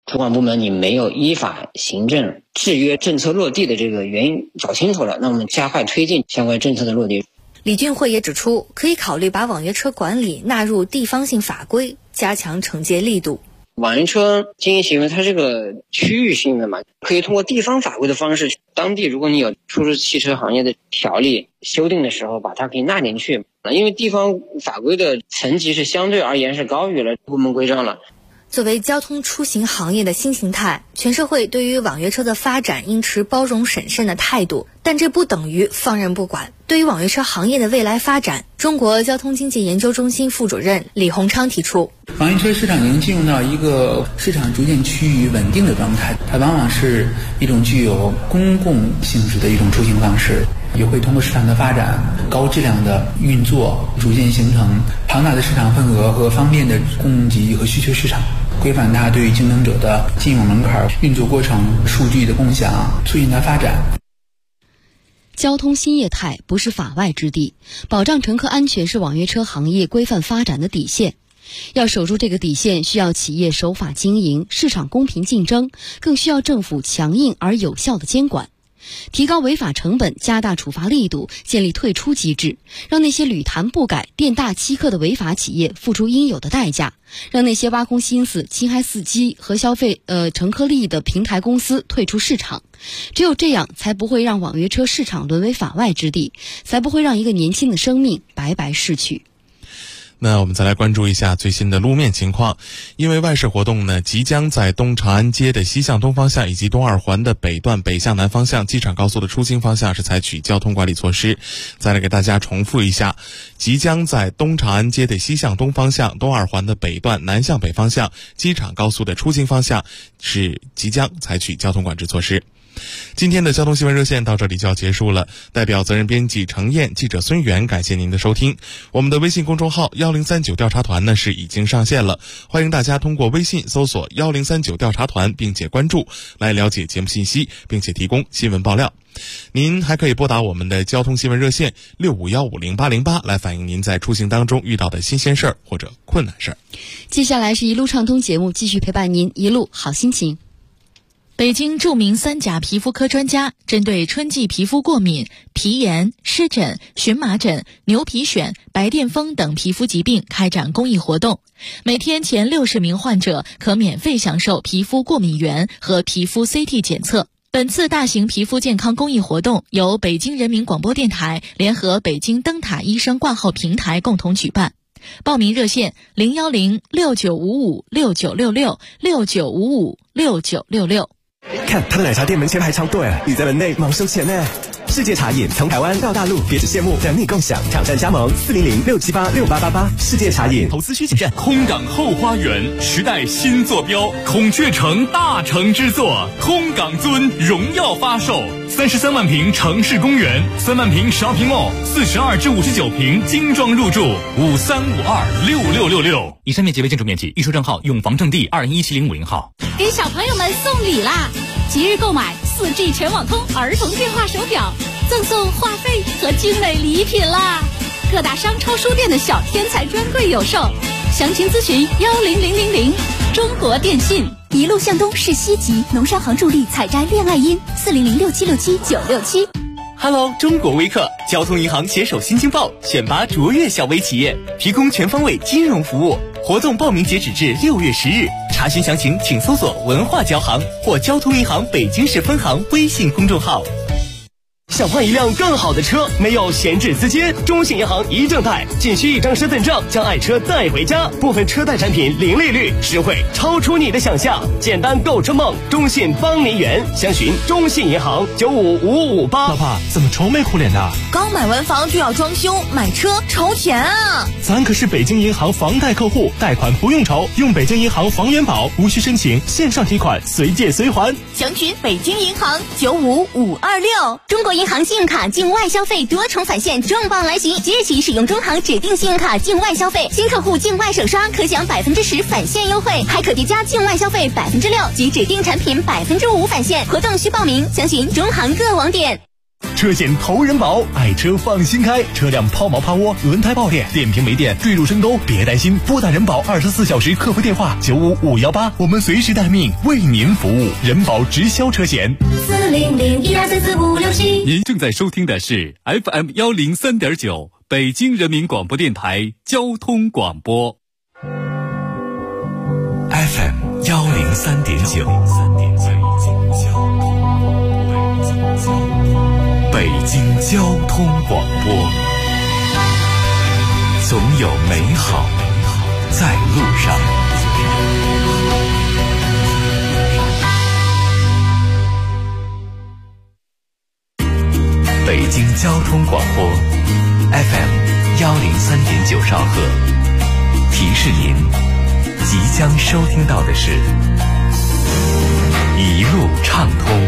主管部门你没有依法行政制约政策落地的这个原因找清楚了，那我们加快推进相关政策的落地。 李俊慧也指出，可以考虑把网约车管理纳入地方性法规，加强惩戒力度。 网约车经营行为它是个区域性的嘛，可以通过地方法规的方式，当地如果你有出租汽车行业的条例修订的时候，把它给纳进去。因为地方法规的层级是相对而言是高于了部门规章了。 作为交通出行行业的新形态，全社会对于网约车的发展应持包容审慎的态度，但这不等于放任不管。对于网约车行业的未来发展，中国交通经济研究中心副主任李洪昌提出， 网约车市场已经进入到一个市场逐渐趋于稳定的状态，它往往是一种具有公共性质的一种出行方式，也会通过市场的发展、高质量的运作，逐渐形成庞大的市场份额和方便的供给和需求市场，规范它对于竞争者的进入门槛、运作过程、数据的共享，促进它发展。 交通新业态不是法外之地，保障乘客安全是网约车行业规范发展的底线。要守住这个底线，需要企业守法经营，市场公平竞争，更需要政府强硬而有效的监管。提高违法成本，加大处罚力度，建立退出机制，让那些屡谈不改、店大欺客的违法企业付出应有的代价，让那些挖空心思侵害司机和乘客利益的平台公司退出市场。只有这样，才不会让网约车市场沦为法外之地，才不会让一个年轻的生命白白逝去。 那我们再来关注一下最新的路面情况。因为外事活动呢，即将在东长安街的西向东方向以及东二环的北段北向南方向，机场高速的出京方向是采取交通管理措施。再来给大家重复一下，即将在东长安街的西向东方向、东二环的北段南向北方向，机场高速的出京方向是即将采取交通管制措施。今天的交通新闻热线到这里就要结束了，代表责任编辑程燕、记者孙源，感谢您的收听。我们的微信公众号1039调查团呢是已经上线了，欢迎大家通过微信搜索1039调查团并且关注，来了解节目信息，并且提供新闻爆料。您还可以拨打我们的交通新闻热线65150808来反映您在出行当中遇到的新鲜事儿或者困难事儿。 接下来是一路畅通节目，继续陪伴您一路好心情。 北京著名3甲皮肤科专家针对春季皮肤过敏、皮炎、湿疹、荨麻疹、牛皮癣、白癜风等皮肤疾病开展公益活动，每天前60名患者可免费享受皮肤过敏原和皮肤 CT 检测。本次大型皮肤健康公益活动由北京人民广播电台联合北京灯塔医生挂号平台共同举办。报名热线010-6955-6966 看他的奶茶店门前排长队，你在门内忙收钱呢。世界茶饮从台湾到大陆，别只羡慕，等你共享。挑战加盟400-678-6888。世界茶饮，投资需谨慎。 空港后花园，时代新坐标，孔雀城大成之作，空港尊荣耀发售，33万平城市公园，3万平shopping mall，42至59平精装入住，53526666。以上面积为建筑面积，预售证号永房证地21705号。 给小朋友们送礼啦！即日购买4G 全网通儿童电话手表，赠送话费和精美礼品啦！各大商超书店的小天才专柜有售，详情咨询10000。中国电信。 一路向东是西极，农商行助力采摘恋爱音，4006767-967。 Hello， 中国微客，交通银行携手新京报选拔卓越小微企业，提供全方位金融服务。活动报名截止至6月10日，查询详情请搜索文化交行或交通银行北京市分行微信公众号。想换一辆更好的车，没有闲置资金，中信银行一证贷，仅需1张身份证，将爱车带回家。部分车贷产品零利率，实惠超出你的想象。简单购车梦，中信帮您圆。详询中信银行95558。 老婆，怎么愁眉苦脸的？ 刚买完房就要装修，买车愁钱啊！ 咱可是北京银行房贷客户，贷款不用愁，用北京银行房元宝，无需申请，线上提款，随借随还。 详询北京银行95526。 中国银行信用卡境外消费多重返现重磅来袭，即日起使用中行指定信用卡境外消费，新客户境外首刷可享10%返现优惠，还可叠加境外消费6%及指定产品5%返现。活动需报名，详询中行各网点。 车险投人保，爱车放心开，车辆抛锚趴窝、轮胎爆裂、电瓶没电、坠入深沟，别担心，拨打人保24小时客服电话95518，我们随时待命，为您服务。人保直销车险 40012344567。 您正在收听的是 FM103.9北京人民广播电台交通广播。 FM103.9北京交通广播，总有美好在路上。北京交通广播 FM103.9兆赫，提示您即将收听到的是一路畅通。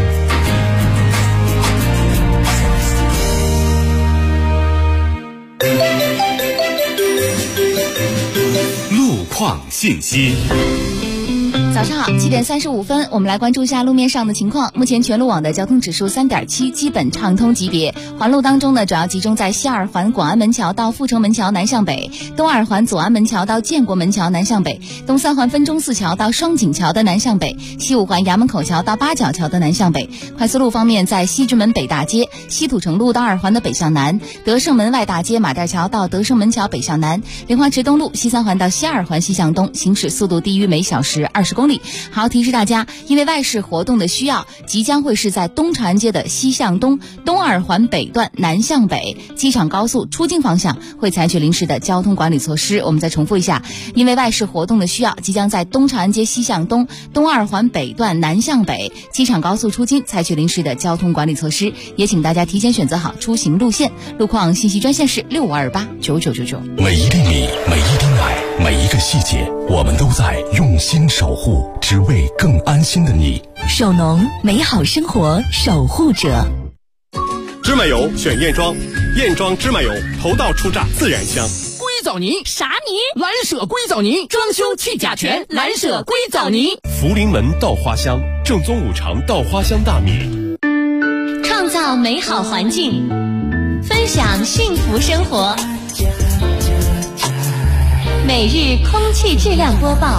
路况信息。 早上好，7点35分，我们来关注一下路面上的情况。目前全路网的交通指数3.7，基本畅通级别。环路当中呢，主要集中在西二环广安门桥到阜成门桥南向北，东二环左安门桥到建国门桥南向北，东三环分钟寺桥到双井桥的南向北，西五环衙门口桥到八角桥的南向北。快速路方面，在西直门北大街、西土城路到二环的北向南，德胜门外大街马甸桥到德胜门桥北向南，莲花池东路西三环到西二环西向东，行驶速度低于每小时20公里。好，提示大家，因为外事活动的需要，即将会是在东长安街的西向东、东二环北段南向北机场高速出境方向会采取临时的交通管理措施。我们再重复一下，因为外事活动的需要，即将在东长安街西向东、东二环北段南向北机场高速出境采取临时的交通管理措施，也请大家提前选择好出行路线。路况信息专线是65289999。 每一厘米，每一滴奶，每一个细节，我们都在用心守护，只为更安心的你。 首农，美好生活守护者。 芝麻油选燕庄，燕庄芝麻油头道初榨，自然香。 硅藻泥啥泥？ 蓝舍硅藻泥，装修去甲醛，蓝舍硅藻泥。 福临门稻花香，正宗五常稻花香大米。 创造美好环境，分享幸福生活。每日空气质量播报。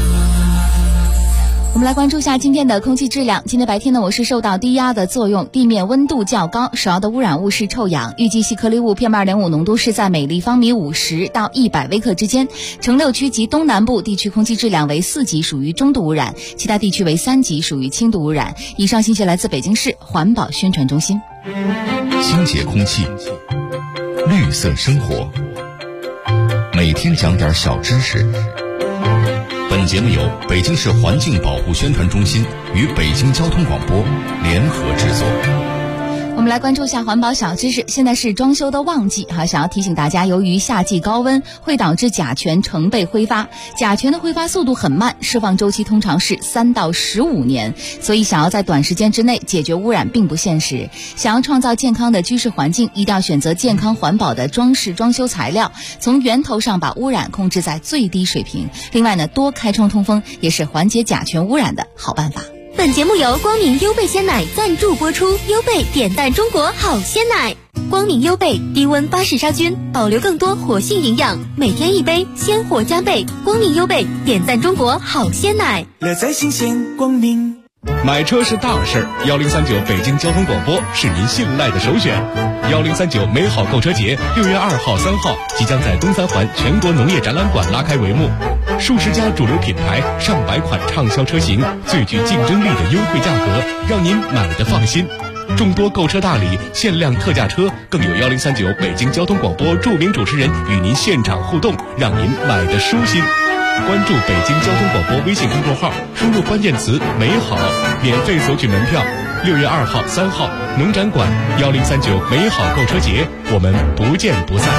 我们来关注一下今天的空气质量。今天白天呢，我市受到低压的作用，地面温度较高，首要的污染物是臭氧，预计细颗粒物 PM2.5 浓度是在每立方米50到100微克之间。城6区及东南部地区空气质量为4级，属于中度污染，其他地区为3级，属于轻度污染。以上信息来自北京市环保宣传中心。 清洁空气，绿色生活，每天讲点小知识。本节目由北京市环境保护宣传中心与北京交通广播联合制作。 我们来关注一下环保小知识。现在是装修的旺季想要提醒大家，由于夏季高温会导致甲醛成倍挥发，甲醛的挥发速度很慢，释放周期通常是3到15年，所以想要在短时间之内解决污染并不现实。想要创造健康的居室环境，一定要选择健康环保的装饰装修材料，从源头上把污染控制在最低水平。另外呢，多开窗通风也是缓解甲醛污染的好办法。 本节目由光明优贝鲜奶赞助播出，优贝点赞中国好鲜奶。光明优贝低温巴氏杀菌，保留更多活性营养，每天一杯，鲜活加倍。光明优贝点赞中国好鲜奶， 乐在新鲜光明。 买车是大事儿，1039北京交通广播是您信赖的首选。1039美好购车节6月2号、3号即将在东三环全国农业展览馆拉开帷幕，数十家主流品牌、上百款畅销车型，最具竞争力的优惠价格，让您买得放心。众多购车大礼、限量特价车，更有1039北京交通广播著名主持人与您现场互动，让您买得舒心。关注北京交通广播微信公众号，输入关键词美好，免费索取门票。6月2号、3号农展馆1039美好购车节，我们不见不散。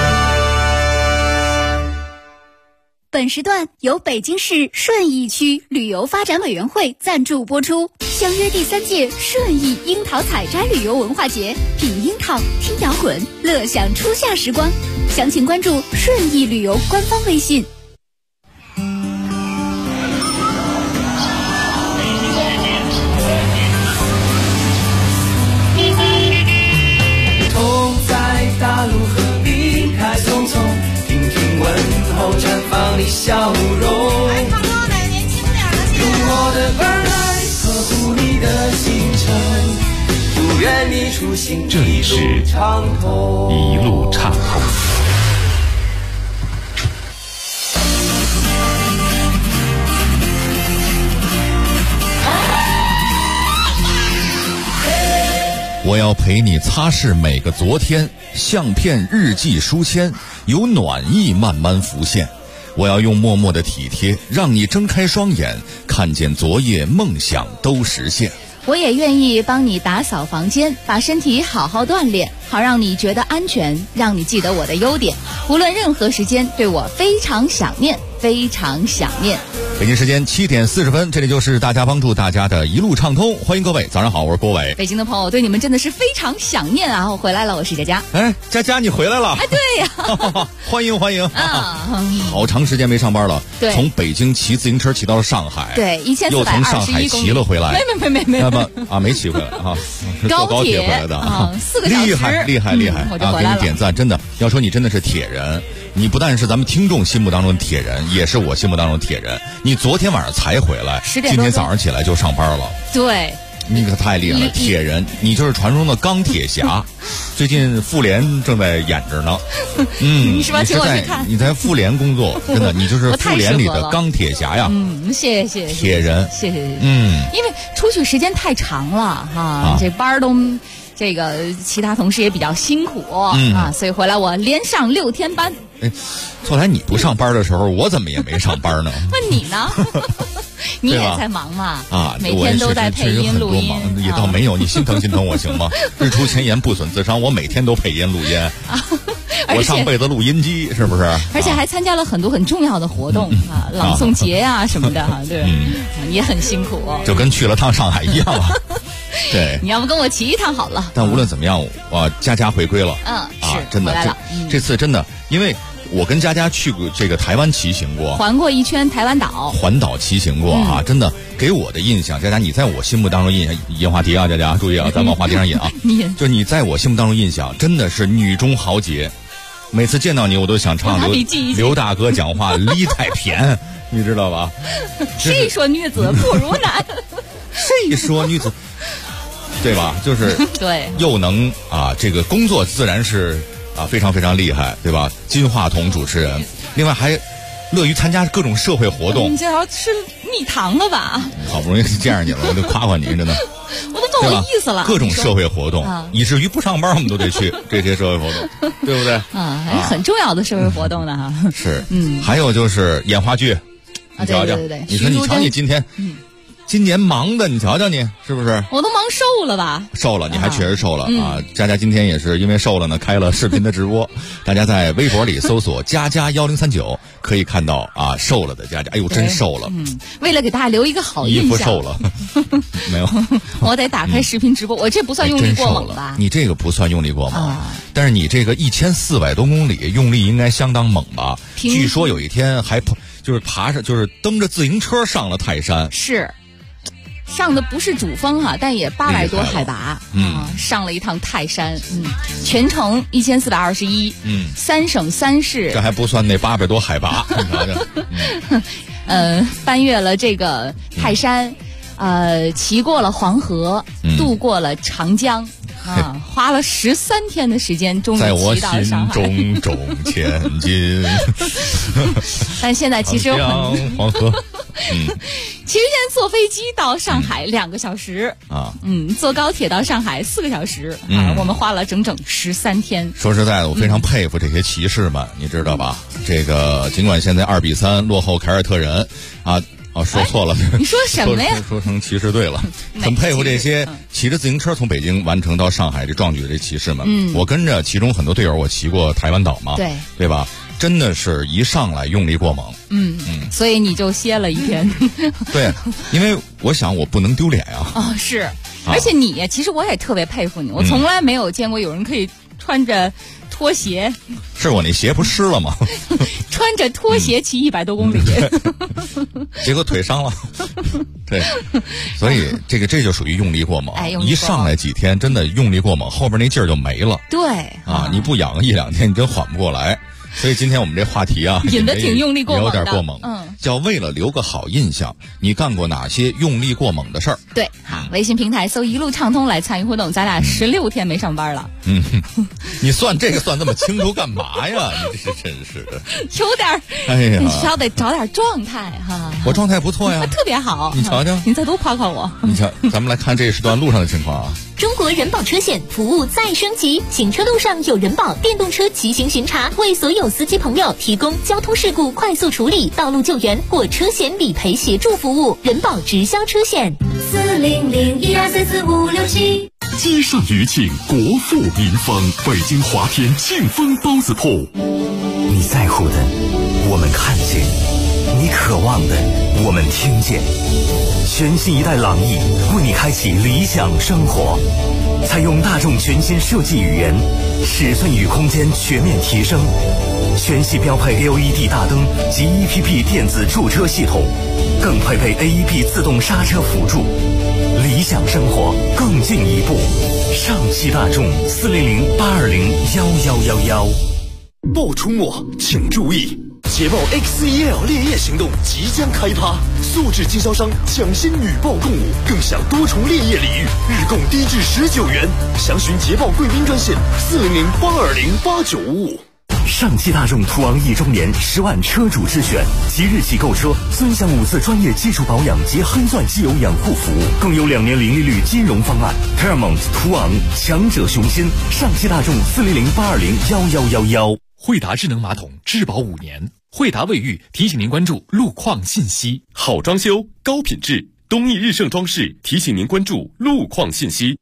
本时段由北京市顺义区旅游发展委员会赞助播出，相约第3届顺义樱桃采摘旅游文化节，品樱桃，听摇滚，乐享初夏时光。详情关注顺义旅游官方微信。 愿你出行这里是一路畅通。 我要陪你擦拭每个昨天，相片、日记、书签，有暖意慢慢浮现。我要用默默的体贴，让你睁开双眼，看见昨夜梦想都实现。 我也愿意帮你打扫房间，把身体好好锻炼，好让你觉得安全，让你记得我的优点，无论任何时间对我非常想念，非常想念。 北京时间7点40分，这里就是大家帮助大家的一路畅通，欢迎各位，早上好，我是郭伟。 北京的朋友对你们真的是非常想念啊！我回来了，我是佳佳。 哎，佳佳你回来了？ 哎，对呀， 欢迎欢迎啊！ 好长时间没上班了， 对， 从北京骑自行车骑到了上海， 对，1421 又从上海骑了回来， 没， 那么啊没骑回来啊，是坐高铁回来的啊 ，4个小时， 厉害我就回来了。 给你点赞，真的，要说你真的是铁人。你不但是咱们听众心目当中的铁人，也是我心目当中的铁人。你昨天晚上才回来，今天早上起来就上班了。 对， 你可太厉害了，铁人，你就是传说中的钢铁侠。最近妇联正在演着呢， 你是吧？请我去看。 你在妇联工作，真的，你就是妇联里的钢铁侠呀。 谢谢。 铁人， 谢谢。因为出去时间太长了哈，这班都。这个其他同事也比较辛苦啊，所以回来我连上6天班。 哎，后来你不上班的时候，我怎么也没上班呢？ 那你呢？你也在忙嘛？ 啊， 每天都在配音录音。 也倒没有，你心疼我行吗？日出前言，不损自伤。我每天都配音录音，我上辈子录音机是不是？ 而且还参加了很多很重要的活动啊，朗诵节啊什么的哈，对，也很辛苦， 就跟去了趟上海一样啊。对， 你要不跟我骑一趟好了。 但无论怎么样，佳佳回归了。 是真的，这次真的，因为我跟佳佳去过这个台湾骑行过， 环过一圈台湾岛， 环岛骑行过啊，真的给我的印象，佳佳你在我心目当中印象，引话题啊，佳佳注意啊，咱往话题上引啊，就你在我心目当中印象真的是女中豪杰，每次见到你我都想唱刘大哥讲话理太偏，你知道吧？ 谁说女子不如男？ 谁说女子？对吧？就是对， 又能这个工作自然是非常非常厉害，对吧？金话筒主持人，另外还乐于参加各种社会活动。 你这要吃蜜糖了吧？ 好不容易见着你了，我就夸夸你，真的。 我都懂我意思了。 各种社会活动，以至于不上班我们都得去这些社会活动，对不对？ 还很重要的社会活动呢哈。 是，还有就是演话剧，你瞧瞧，你说你瞧你今天。今年忙的，你瞧瞧你是不是？ 我都忙瘦了吧？ 瘦了，你还确实瘦了啊！佳佳今天也是因为瘦了呢，开了视频的直播，大家在微博里搜索佳佳1039，可以看到瘦了的佳佳，哎呦，真瘦了。 为了给大家留一个好印象， 衣服瘦了，没有。 我得打开视频直播，我这不算用力过猛吧？ 你这个不算用力过猛，但是你这个1400多公里用力应该相当猛吧？据说有一天还就是爬上，就是蹬着自行车上了泰山。 是。上的不是主峰哈，但也800多海拔，上了一趟泰山，全程1421，3省3市， 这还不算那800多海拔，你瞧瞧，翻越了这个泰山，骑过了黄河，渡过了长江。花了13天的时间，终于骑到了上海。 在我心中前进。 但现在其实黄河， 其实现在坐飞机到上海2个小时坐高铁到上海4个小时我们花了整整13天。 说实在的，我非常佩服这些骑士们，你知道吧？这个尽管现在2比3落后凯尔特人说错了， 你说什么呀？ 说成骑士队了，很佩服这些骑着自行车从北京完成到上海这壮举的这骑士们。我跟着其中很多队友，我骑过台湾岛嘛，对吧？真的是一上来用力过猛， 所以你就歇了1天。 对，因为我想我不能丢脸呀。 是，而且你其实我也特别佩服你，我从来没有见过有人可以穿着拖鞋， 是我那鞋不湿了吗？ 穿着拖鞋骑100多公里， 结果腿伤了。对，所以这就属于用力过猛。一上来几天真的用力过猛，后边那劲儿就没了。 对你不养1-2天，你真缓不过来。 所以今天我们这话题啊， 引得挺用力过猛的， 有点过猛。叫为了留个好印象，你干过哪些用力过猛的事儿？ 对，好，微信平台搜一路畅通来参与活动。咱俩16天没上班了。 你算这个算那么清楚干嘛呀？你这真是的， 有点， 哎呀， 你稍得找点状态哈。 我状态不错呀， 特别好。 你瞧瞧， 你再多夸夸我。 你瞧，咱们来看这时段路上的情况啊。 中国人保车险服务再升级，行车路上有人保电动车骑行巡查，为所有司机朋友提供交通事故快速处理、道路救援或车险理赔协助服务。人保直销车险40012445567。 街上余庆，国富民丰，北京华天庆丰包子铺。 你在乎的，我们看见；你渴望的，我们听见。全新一代朗逸为你开启理想生活，采用大众全新设计语言，尺寸与空间全面提升，全系标配 LED 大灯及 EPP 电子驻车系统，更配备 AEB 自动刹车辅助，理想生活更进一步。上汽大众400-820-1111。 报出末请注意，捷豹 X1L 烈焰行动即将开趴，素质经销商抢先女报共舞，更享多重烈焰礼遇，日供低至19元。详询捷豹贵宾专线400-820-8955。 上汽大众途昂1周年10万车主之选，即日起购车尊享5次专业基础保养及黑钻机油养护服务，更有2年零利率金融方案。Paramount 途昂，强者雄心。上汽大众400-820-1111。 惠达智能马桶质保5年，惠达卫浴提醒您关注路况信息。 好装修，高品质，东义日盛装饰提醒您关注路况信息。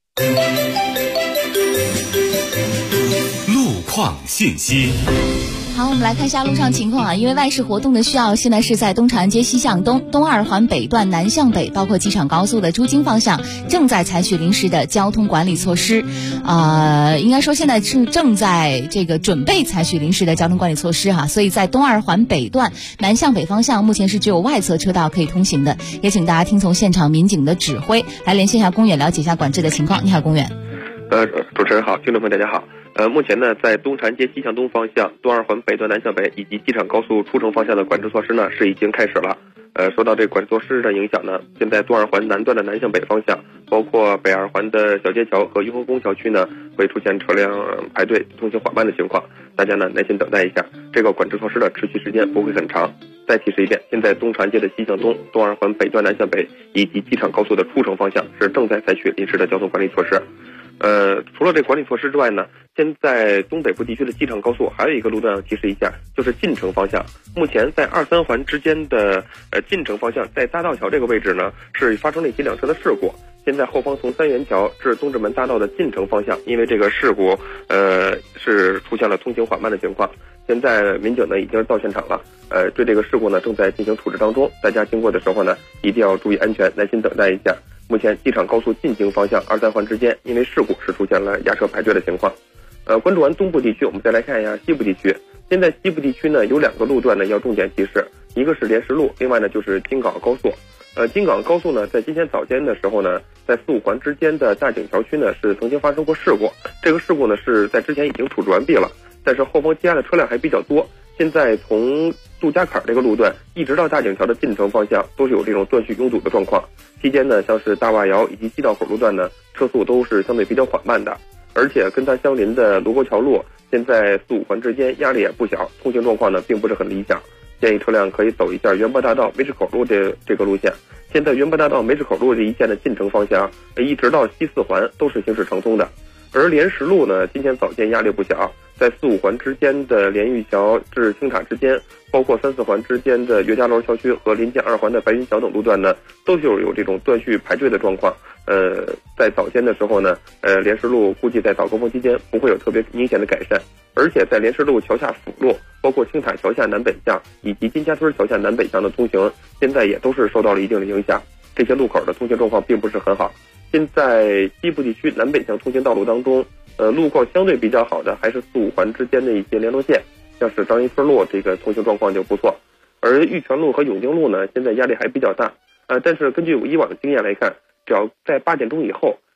路况信息。 好，我们来看一下路上情况啊。因为外事活动的需要，现在是在东长安街西向东、东二环北段南向北，包括机场高速的诸京方向，正在采取临时的交通管理措施。应该说现在是正在这个准备采取临时的交通管理措施哈。所以在东二环北段南向北方向，目前是只有外侧车道可以通行的。也请大家听从现场民警的指挥，来连线一下公远，了解一下管制的情况。你好，公远。 主持人好，听众朋友大家好。目前呢，在东长安街西向东方向、东二环北段南向北以及机场高速出城方向的管制措施呢是已经开始了。受到这个管制措施的影响呢，现在东二环南段的南向北方向，包括北二环的小街桥和雍和宫桥区呢，会出现车辆排队、通行缓慢的情况。大家呢耐心等待一下，这个管制措施的持续时间不会很长。再提示一遍，现在东长安街的西向东、东二环北段南向北以及机场高速的出城方向是正在采取临时的交通管理措施。除了这管理措施之外呢，现在东北部地区的机场高速还有一个路段要提示一下，就是进城方向。目前在2、3环之间的进城方向，在大道桥这个位置呢，是发生了一起两车的事故。现在后方从三元桥至东直门大道的进城方向，因为这个事故是出现了通行缓慢的情况。现在民警呢已经到现场了，对这个事故呢正在进行处置当中。大家经过的时候呢，一定要注意安全，耐心等待一下。目前机场高速进京方向2、3环之间，因为事故是出现了压车排队的情况。关注完东部地区，我们再来看一下西部地区。现在西部地区呢有2个路段呢要重点提示，一个是莲石路，另外呢就是京港高速。京港高速呢在今天早间的时候呢，在4、5环之间的大井桥区呢是曾经发生过事故，这个事故呢是在之前已经处置完毕了，但是后方积压的车辆还比较多。现在从杜家坎这个路段一直到大井桥的进城方向都是有这种断续拥堵的状况，期间呢像是大洼窑以及西道口路段呢车速都是相对比较缓慢的，而且跟它相邻的卢沟桥路现在4、5环之间压力也不小，通行状况呢并不是很理想，建议车辆可以走一下元博大道梅市口路这个路线。现在元博大道梅市口路这一线的进城方向一直到西4环都是行驶畅通的，而莲石路呢今天早间压力不小，在4、5环之间的莲玉桥至青塔之间，包括3、4环之间的岳家楼桥区和临建2环的白云桥等路段呢，都是有这种断续排队的状况。在早间的时候呢，莲石路估计在早高峰期间不会有特别明显的改善，而且在莲石路桥下辅路，包括青塔桥下南北向以及金家村桥下南北向的通行，现在也都是受到了一定的影响，这些路口的通行状况并不是很好。现在西部地区南北向通行道路当中，路况相对比较好的还是4、5环之间的一些联络线，像是张一村路这个通行状况就不错，而玉泉路和永定路呢，现在压力还比较大。但是根据以往的经验来看，只要在8点钟以后，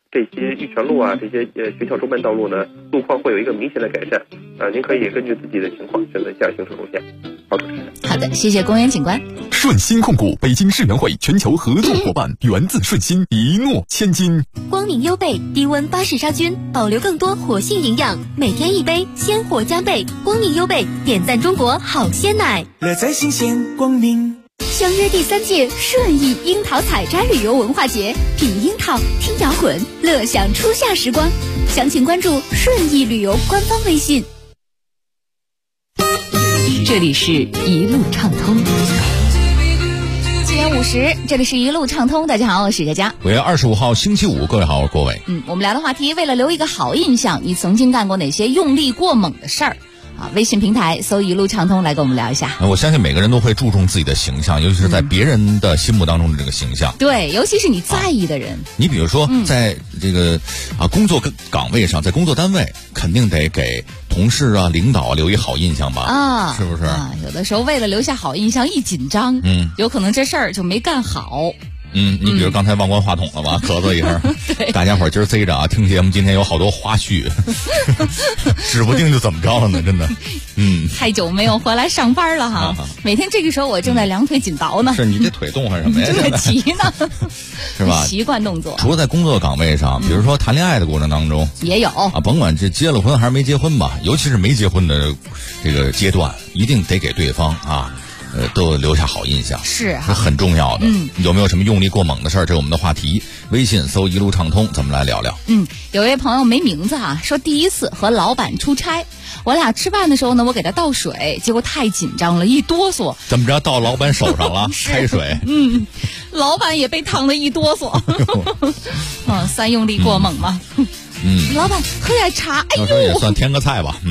这些玉泉路啊，这些学校周边道路呢，路况会有一个明显的改善。您可以根据自己的情况选择一下行车路线。 好的，谢谢公园警官。 顺鑫控股，北京世园会全球合作伙伴，源自顺鑫，一诺千金。 光明优贝低温巴氏杀菌，保留更多活性营养，每天一杯，鲜活加倍。光明优贝点赞中国好鲜奶， 乐在新鲜光明。 相约第3届顺义樱桃采摘旅游文化节，品樱桃，听摇滚，乐享初夏时光。详情关注顺义旅游官方微信。 这里是一路畅通。7点50，这里是一路畅通。大家好，我是佳佳。 5月25号星期五，各位好，我是郭伟。 我们聊的话题，为了留一个好印象，你曾经干过哪些用力过猛的事儿？微信平台搜一路畅通来跟我们聊一下。 我相信每个人都会注重自己的形象，尤其是在别人的心目当中的这个形象。 对，尤其是你在意的人。 你比如说，在这个工作岗位上，在工作单位，肯定得给同事啊、领导留一好印象吧？是不是？ 有的时候为了留下好印象，一紧张，有可能这事儿就没干好。 你比如刚才忘关话筒了吧，咳嗽一声。大家伙儿今儿贼着啊，听节目今天有好多花絮，指不定就怎么着了呢，真的。 太久没有回来上班了哈，每天这个时候我正在两腿紧倒呢。 是你这腿动还是什么呀？ 正在骑呢， 是吧？ 习惯动作。 除了在工作岗位上，比如说谈恋爱的过程当中， 也有甭管这结了婚还是没结婚吧，尤其是没结婚的这个阶段，一定得给对方都留下好印象， 是很重要的。有没有什么用力过猛的事儿？这是我们的话题。微信搜一路畅通，咱们来聊聊。 有位朋友没名字说第一次和老板出差，我俩吃饭的时候呢，我给他倒水，结果太紧张了，一哆嗦。 怎么着到老板手上了？开水。 老板也被烫得一哆嗦。算用力过猛吗？老板喝点茶。哎呦， 也算添个菜吧。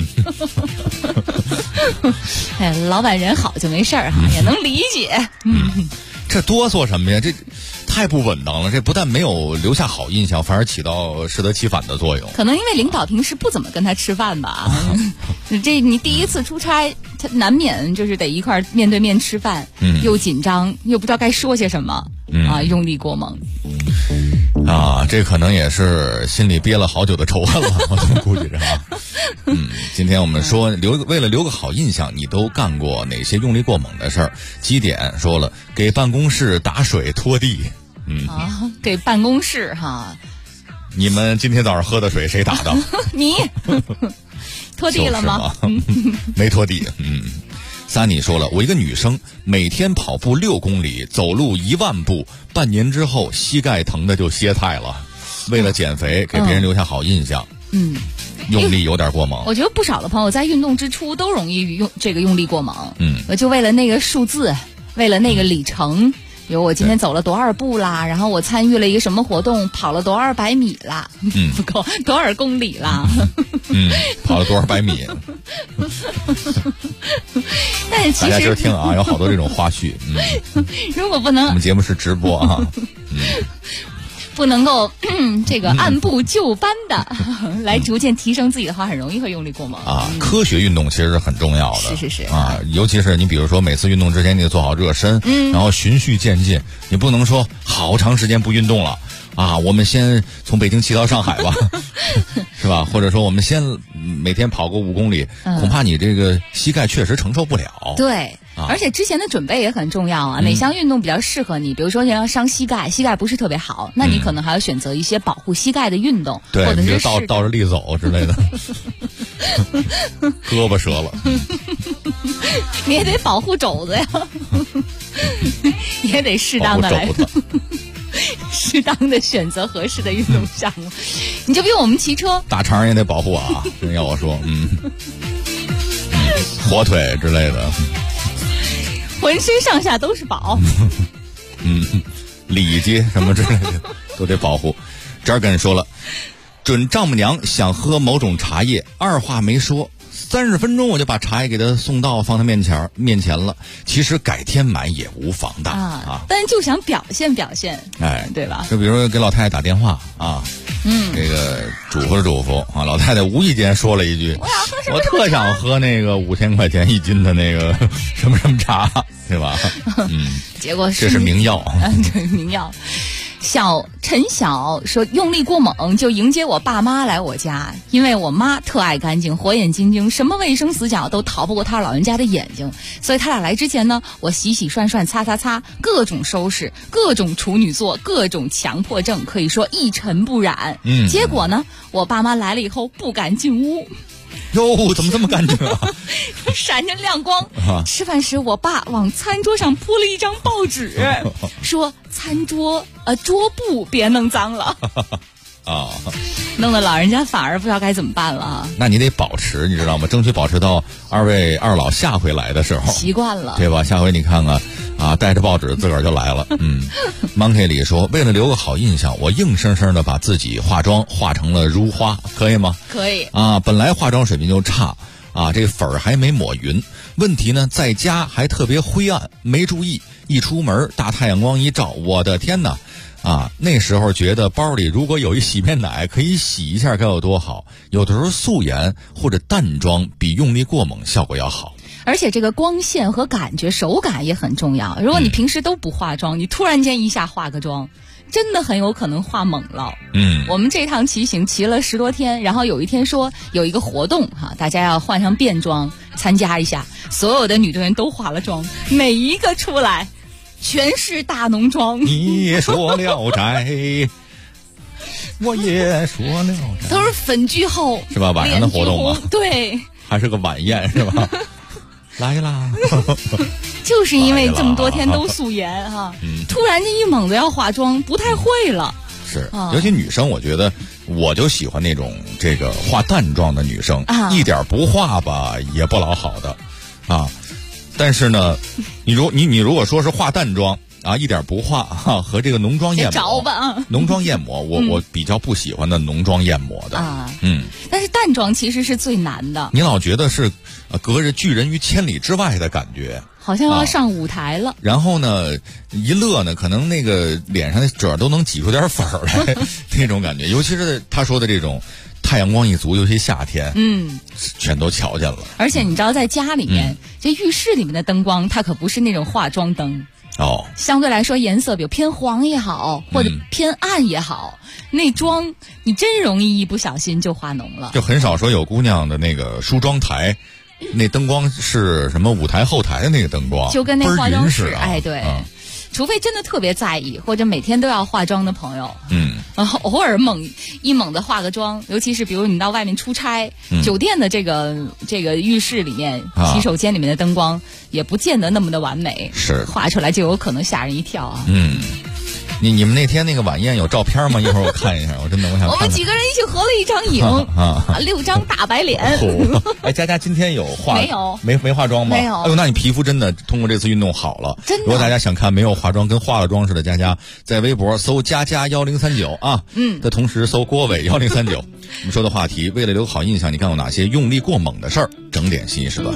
老板人好就没事儿也能理解。 这哆嗦什么呀？这太不稳当了。这不但没有留下好印象，反而起到适得其反的作用。 可能因为领导平时不怎么跟他吃饭吧。这你第一次出差，他难免就是得一块面对面吃饭，又紧张又不知道该说些什么，用力过猛。 这可能也是心里憋了好久的仇恨了，我这么估计着。今天我们说为了留个好印象，你都干过哪些用力过猛的事儿？基点说了，给办公室打水拖地。 给办公室你们今天早上喝的水谁打的？ 你拖地了吗？ 没拖地。Sunny 说了，我一个女生每天跑步6公里，走路1万步，半年之后膝盖疼的就歇菜了。为了减肥，给别人留下好印象。用力有点过猛。 我觉得不少的朋友在运动之初都容易用力过猛。就为了那个数字，为了那个里程。比如我今天走了多少步啦，然后我参与了一个什么活动，跑了多少百米啦，不够多少公里啦， 跑了多少百米。 但是其实大家今儿听有好多这种花絮。 如果不能， 我们节目是直播不能够这个按部就班的来逐渐提升自己的话，很容易会用力过猛科学运动其实是很重要的， 是尤其是你比如说每次运动之前你得做好热身，然后循序渐进，你不能说好长时间不运动了我们先从北京骑到上海吧，是吧？或者说我们先每天跑个5公里，恐怕你这个膝盖确实承受不了。 对。而且之前的准备也很重要哪项运动比较适合你？比如说你要伤膝盖不是特别好，那你可能还要选择一些保护膝盖的运动， 对， 或者是倒着立走之类的，胳膊折了， 你也得保护肘子呀，也得适当的来，适当的选择合适的运动项目。你就比如我们骑车， 大肠也得保护真要我说，火腿之类的。 浑身上下都是宝。 里脊什么之类的都得保护。这儿跟人说了，准丈母娘想喝某种茶叶，二话没说，30分钟我就把茶叶给她送到放她面前了。其实改天买也无妨的但就想表现表现，对吧？ 就比如说给老太太打电话这个嘱咐嘱咐老太太无意间说了一句，我特想喝那个5000块钱1斤的那个什么什么茶，对吧？ 结果这是名药。 对，名药。 陈晓说，用力过猛就迎接我爸妈来我家，因为我妈特爱干净，火眼金睛，什么卫生死角都逃不过他老人家的眼睛。所以他俩来之前呢，我洗洗涮涮擦擦擦，各种收拾，各种处女座，各种强迫症，可以说一尘不染。结果呢，我爸妈来了以后不敢进屋。 哟，怎么这么干净啊？ 闪着亮光。吃饭时，我爸往餐桌上铺了一张报纸，说餐桌桌布别弄脏了。弄得老人家反而不知道该怎么办了。 那你得保持，你知道吗？争取保持到二老下回来的时候习惯了， 对吧？下回你看看啊，带着报纸自个儿就来了。Monkey 里说，为了留个好印象，我硬生生的把自己化妆化成了如花，可以吗？ 可以啊，本来化妆水平就差啊，这粉儿还没抹匀。问题呢，在家还特别灰暗，没注意，一出门大太阳光一照，我的天哪！那时候觉得包里如果有一洗面奶可以洗一下该有多好。有的时候素颜或者淡妆比用力过猛效果要好。 而且这个光线和感觉手感也很重要。如果你平时都不化妆，你突然间一下化个妆，真的很有可能化猛了。我们这趟骑行骑了10多天，然后有一天说有一个活动大家要换上便装参加一下，所有的女队员都化了妆，每一个出来全是大浓妆。 你也说聊斋，我也说聊斋， 都是粉巨厚， 是吧？晚上的活动嘛， 对， 还是个晚宴，是吧？来啦！ 就是因为这么多天都素颜突然间一猛子要化妆，不太会了。 是，尤其女生，我觉得我就喜欢那种这个化淡妆的女生，一点不化吧也不老好的但是呢，你如果说是化淡妆一点不化和这个浓妆艳抹浓妆艳抹，我比较不喜欢的浓妆艳抹的但是淡妆其实是最难的。 你老觉得是隔着拒人于千里之外的感觉， 好像要上舞台了。 然后呢，一乐呢，可能那个脸上的褶都能挤出点粉来那种感觉。尤其是他说的这种太阳光一足，尤其夏天，全都瞧见了。 而且你知道，在家里面，这浴室里面的灯光，它可不是那种化妆灯。相对来说颜色比如偏黄也好，或者偏暗也好，那妆你真容易一不小心就化浓了。 就很少说有姑娘的那个梳妆台那灯光是什么舞台后台的那个灯光， 就跟那化妆室对除非真的特别在意，或者每天都要化妆的朋友，偶尔猛的化个妆，尤其是比如你到外面出差，酒店的这个浴室里面、洗手间里面的灯光也不见得那么的完美， 是画出来就有可能吓人一跳你们那天那个晚宴有照片吗？一会儿我看一下，我想看看。 我们几个人一起合了一张影6张大白脸。 佳佳今天有化没化妆吗？ 没有。 哎呦，那你皮肤真的通过这次运动好了。 真的。 如果大家想看没有化妆跟化了妆似的佳佳，在微博搜佳佳1039的同时搜郭伟1039。我们说的话题，为了留好印象，你看有哪些用力过猛的事儿？整点新时段。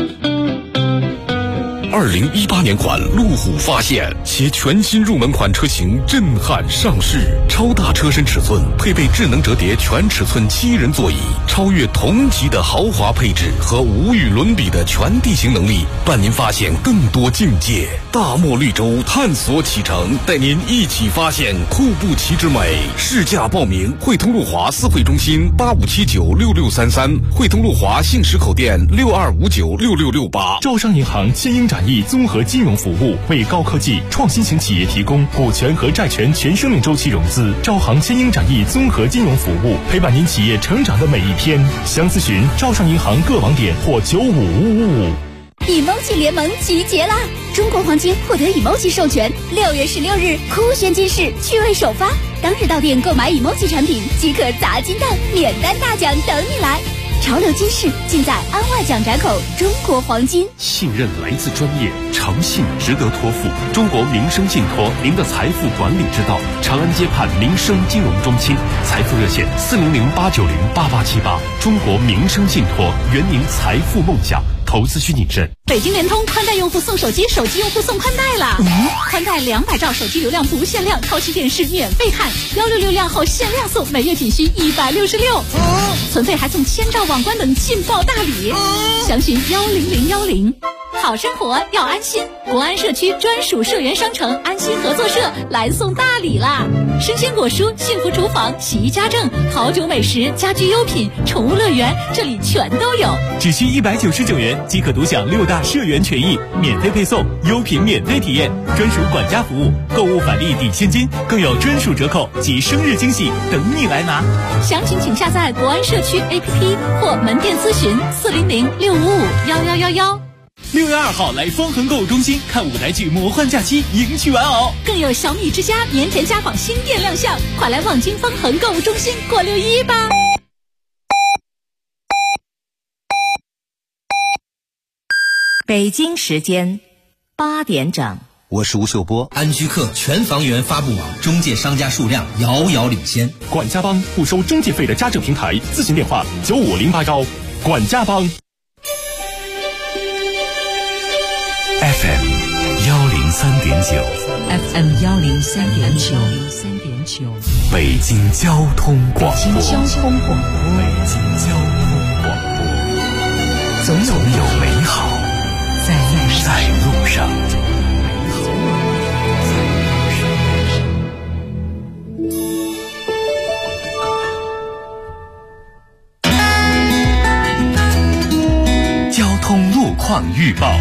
2018年款路虎发现，其全新入门款车型震撼上市，超大车身尺寸，配备智能折叠全尺寸7人座椅，超越同级的豪华配置和无与伦比的全地形能力，伴您发现更多境界。大漠绿洲探索启程，带您一起发现库布齐之美。试驾报名：汇通路华4会中心85796633，汇通路华信实口店62596668。 招商银行千英展翼综合金融服务，为高科技创新型企业提供股权和债权全生命周期融资。招行千英展翼综合金融服务，陪伴您企业成长的每一天。详咨询招商银行各网点或95555。 emoji 联盟集结啦！中国黄金获得 emoji 授权，6月16日酷炫金市趣味首发，当日到店购买 emoji 产品即可砸金蛋，免单大奖等你来！潮流金市尽在安外奖闸口中国黄金。 信任来自专业，诚信值得托付。中国民生信托，您的财富管理之道。长安街畔民生金融中心，财富热线400-890-8878。中国民生信托，圆您财富梦想。 投资需谨慎。 北京联通宽带用户送手机，手机用户送宽带啦！宽带200兆手机流量不限量，超级电视免费看，166量后限量送，每月仅需166。存费还送1000兆网关等劲爆大礼，详询10010。好生活要安心，国安社区专属社员商城安心合作社来送大礼啦！生鲜果蔬、幸福厨房、洗衣家政、好酒美食、家居优品、宠物乐园，这里全都有。 只需199元即可独享6大社员权益，免费配送，优品免费体验，专属管家服务，购物返利抵现金，更有专属折扣及生日惊喜等你来拿。 详情请下载国安社区 APP 或门店咨询400-655-1111。 6月2号来方恒购物中心看舞台剧《魔幻假期》，迎娶玩偶， 更有小米之家年前家纺新店亮相，快来望京方恒购物中心过6·1吧！ 北京时间8点整。 我是吴秀波。安居客全房源发布网中介商家数量遥遥领先。 管家帮不收中介费的家政平台，咨询电话95081。管家帮。 FM 103.9 FM 103.9 北京交通广播。总有美好在路上。交通路况预报。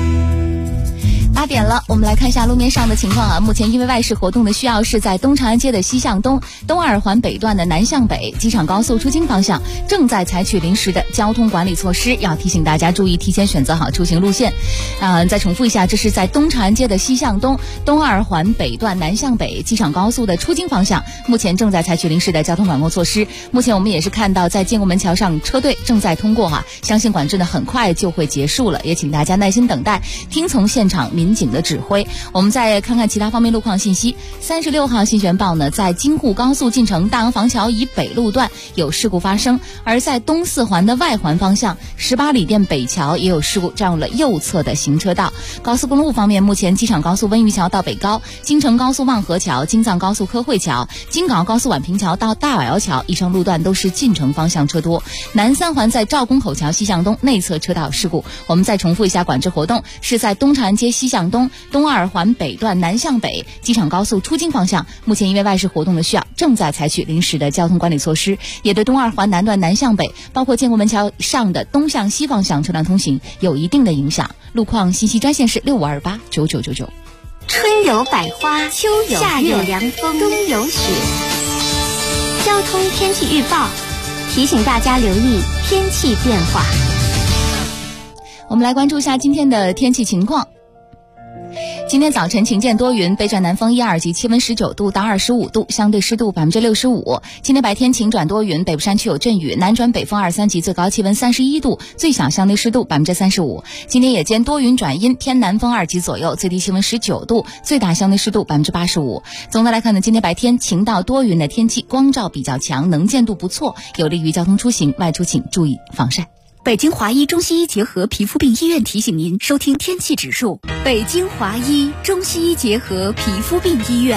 8点了，我们来看一下路面上的情况啊。目前因为外事活动的需要，是在东长安街的西向东、东二环北段的南向北、机场高速出京方向正在采取临时的交通管理措施，要提醒大家注意提前选择好出行路线。再重复一下，这是在东长安街的西向东、东二环北段南向北、机场高速的出京方向，目前正在采取临时的交通管控措施。目前我们也是看到在建国门桥上车队正在通过相信管制呢很快就会结束了，也请大家耐心等待，听从现场民警的指挥。我们再看看其他方面路况信息。36号新闻报呢，在京沪高速进城大洋房桥以北路段有事故发生，而在东四环的外环方向18里店北桥也有事故，占用了右侧的行车道。高速公路方面，目前机场高速温榆桥到北高、京承高速望河桥、京藏高速科惠桥、京港澳高速宛平桥到大瓦窑桥以上路段都是进城方向车多。南三环在赵公口桥西向东内侧车道事故。我们再重复一下管制活动，是在东长安街西向东、东二环北段南向北、机场高速出京方向，目前因为外事活动的需要，正在采取临时的交通管理措施，也对东二环南段南向北，包括建国门桥上的东向西方向车辆通行有一定的影响。路况信息专线是65289999。 春有百花，秋有夏有凉风，冬有雪。交通天气预报提醒大家留意天气变化。 我们来关注一下今天的天气情况。今天早晨晴间多云，北转南风1、2级，气温19度到25度，相对湿度65%。今天白天晴转多云，北部山区有阵雨，南转北风2、3级，最高气温31度，最小相对湿度35%。今天夜间多云转阴，偏南风2级左右，最低气温19度，最大相对湿度85%。总的来看呢，今天白天晴到多云的天气，光照比较强，能见度不错，有利于交通出行，外出请注意防晒。 北京华医中西医结合皮肤病医院提醒您收听天气指数。北京华医中西医结合皮肤病医院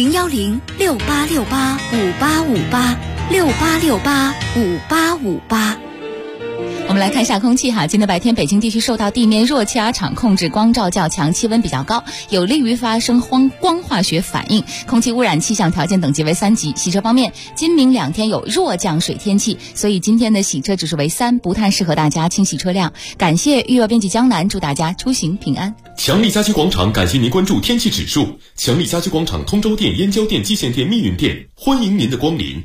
，010-6868-5858，6868-5858。 我们来看一下空气今天白天北京地区受到地面弱气压场控制，光照较强，气温比较高，有利于发生光化学反应，空气污染气象条件等级为3级。洗车方面，今明2天有弱降水天气，所以今天的洗车指数为3，不太适合大家清洗车辆。感谢预报编辑江南，祝大家出行平安。 强力家居广场感谢您关注天气指数。强力家居广场通州店、燕郊店、蓟县店、密云店，欢迎您的光临。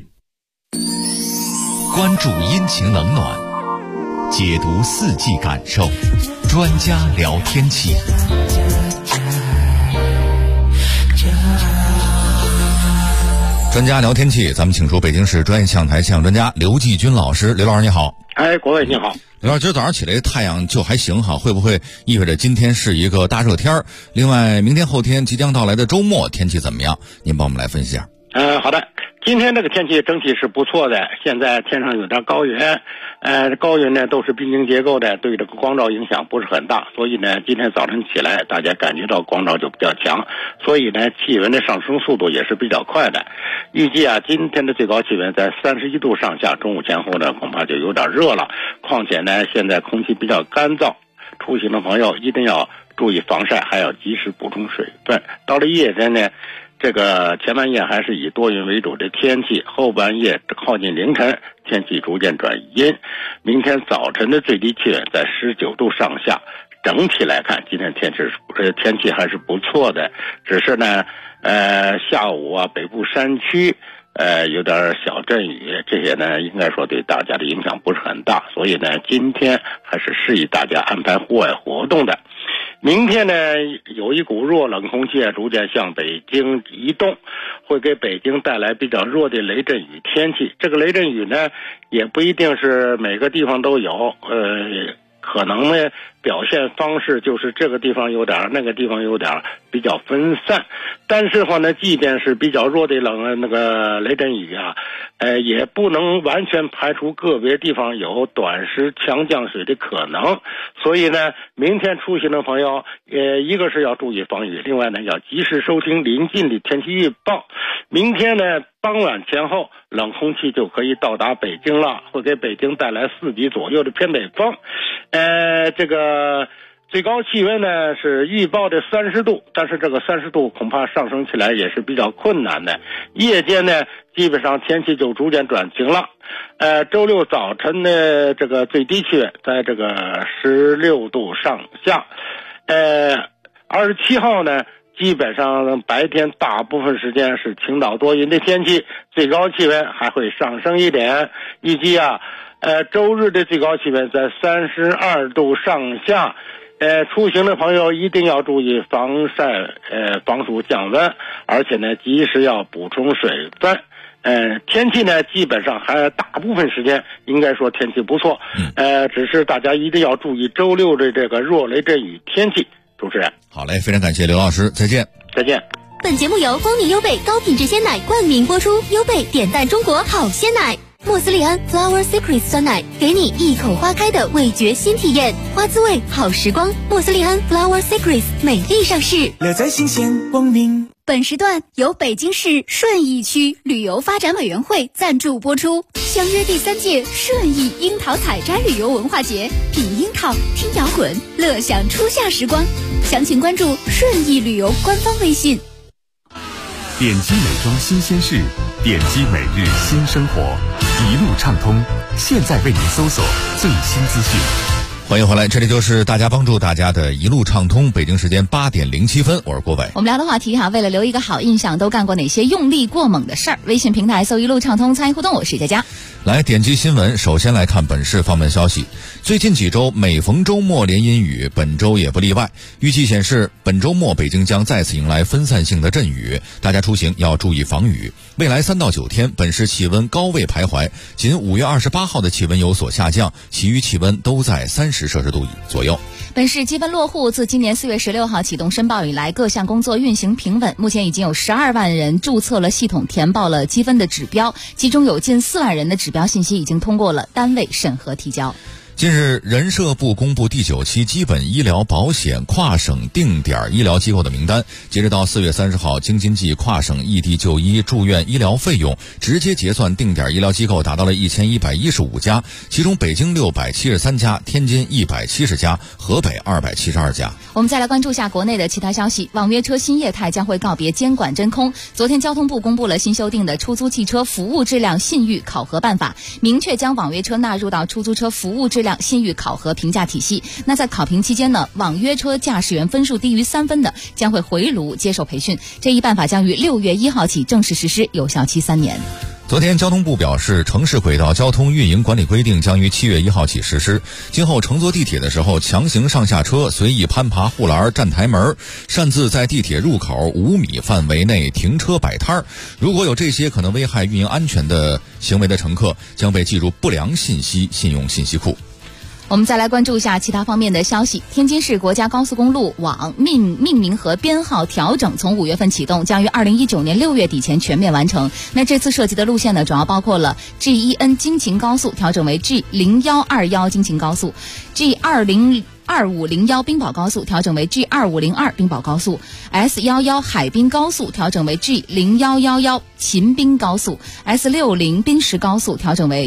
关注阴晴冷暖，解读4季感受，专家聊天气。专家聊天气，咱们请出北京市专业气象台气象专家刘继军老师。刘老师你好。 国伟你好。 刘老师，今儿早上起来太阳就还行会不会意味着今天是一个大热天？另外，明天后天即将到来的周末天气怎么样？您帮我们来分析一下。 好的。今天这个天气整体是不错的，现在天上有点高云， 高云呢都是冰晶结构的，对这个光照影响不是很大，所以呢今天早晨起来大家感觉到光照就比较强，所以呢气温的上升速度也是比较快的。预计今天的最高气温在31度上下，中午前后呢恐怕就有点热了，况且呢现在空气比较干燥，出行的朋友一定要注意防晒，还要及时补充水分。到了夜间呢，这个前半夜还是以多云为主的天气，后半夜靠近凌晨天气逐渐转阴。明天早晨的最低气温在19度上下，整体来看今天天气还是不错的，只是呢下午北部山区有点小阵雨，这些呢应该说对大家的影响不是很大，所以呢今天还是适宜大家安排户外活动的。明天呢有一股弱冷空气逐渐向北京移动，会给北京带来比较弱的雷阵雨天气。这个雷阵雨呢也不一定是每个地方都有，可能呢表现方式就是这个地方有点，那个地方有点，比较分散。但是话呢，即便是比较弱的那个雷阵雨也不能完全排除个别地方有短时强降水的可能。所以呢，明天出行的朋友，一个是要注意防雨，另外呢要及时收听临近的天气预报。明天呢傍晚前后，冷空气就可以到达北京了，会给北京带来4级左右的偏北风。这个最高气温呢是预报的30度，但是这个30度恐怕上升起来也是比较困难的。夜间呢基本上天气就逐渐转晴了。周六早晨的这个最低气温在这个16度上下。27号呢基本上白天大部分时间是晴到多云的天气，最高气温还会上升一点。预计周日的最高气温在32度上下。出行的朋友一定要注意防晒，防暑降温，而且呢及时要补充水分。天气呢基本上还大部分时间应该说天气不错，只是大家一定要注意周六的这个弱雷阵雨天气。主持人， 好嘞，非常感谢刘老师，再见。 再见。 本节目由光明优贝高品质鲜奶冠名播出，优贝点赞中国好鲜奶。莫斯利安 Flower Secrets 酸奶，给你一口花开的味觉新体验，花滋味好时光。莫斯利安 Flower Secrets 美丽上市， 乐在新鲜光明。 本时段由北京市顺义区旅游发展委员会赞助播出，相约第3届顺义樱桃采摘旅游文化节，品樱桃，听摇滚，乐享初夏时光。详情关注顺义旅游官方微信。 点击美妆新鲜事，点击每日新生活，一路畅通，现在为您搜索最新资讯。 欢迎回来，这里就是大家帮助大家的一路畅通。北京时间8点07分，我是郭伟。 我们聊的话题为了留一个好印象，都干过哪些用力过猛的事儿？微信平台搜一路畅通参与互动，我是佳佳。 来点击新闻，首先来看本市方面消息。最近几周每逢周末连阴雨，本周也不例外。预计显示，本周末北京将再次迎来分散性的阵雨，大家出行要注意防雨。未来3到9天，本市气温高位徘徊，仅5月28号的气温有所下降，其余气温都在30摄氏度左右。 本市积分落户自今年4月16号启动申报以来，各项工作运行平稳，目前已经有12万人注册了系统，填报了积分的指标，其中有近4万人的指标信息已经通过了单位审核提交。 近日，人社部公布第9期基本医疗保险跨省定点医疗机构的名单。截止到4月30号，京津冀跨省异地就医住院医疗费用直接结算定点医疗机构达到了1115家，其中北京673家，天津170家，河北272家。 我们再来关注下国内的其他消息。网约车新业态将会告别监管真空。昨天交通部公布了新修订的出租汽车服务质量信誉考核办法，明确将网约车纳入到出租车服务质量信誉考核评价体系。那在考评期间呢，网约车驾驶员分数低于3分的将会回炉接受培训。这一办法将于6月1号起正式实施，有效期3年。 昨天交通部表示，城市轨道交通运营管理规定将于7月1号起实施。今后乘坐地铁的时候，强行上下车、随意攀爬护栏、站台门、擅自在地铁入口5米范围内停车摆摊，如果有这些可能危害运营安全的行为的乘客，将被记入不良信息信用信息库。 我们再来关注一下其他方面的消息。天津市国家高速公路网命名和编号调整从5月份启动，将于2019年6月底前全面完成。那这次涉及的路线呢，主要包括了 G1N 京秦高速调整为 G0121 京秦高速， G2501 滨保高速调整为 G2502 滨保高速， S11 海滨高速调整为 G0111 秦滨高速， S60 滨石高速调整为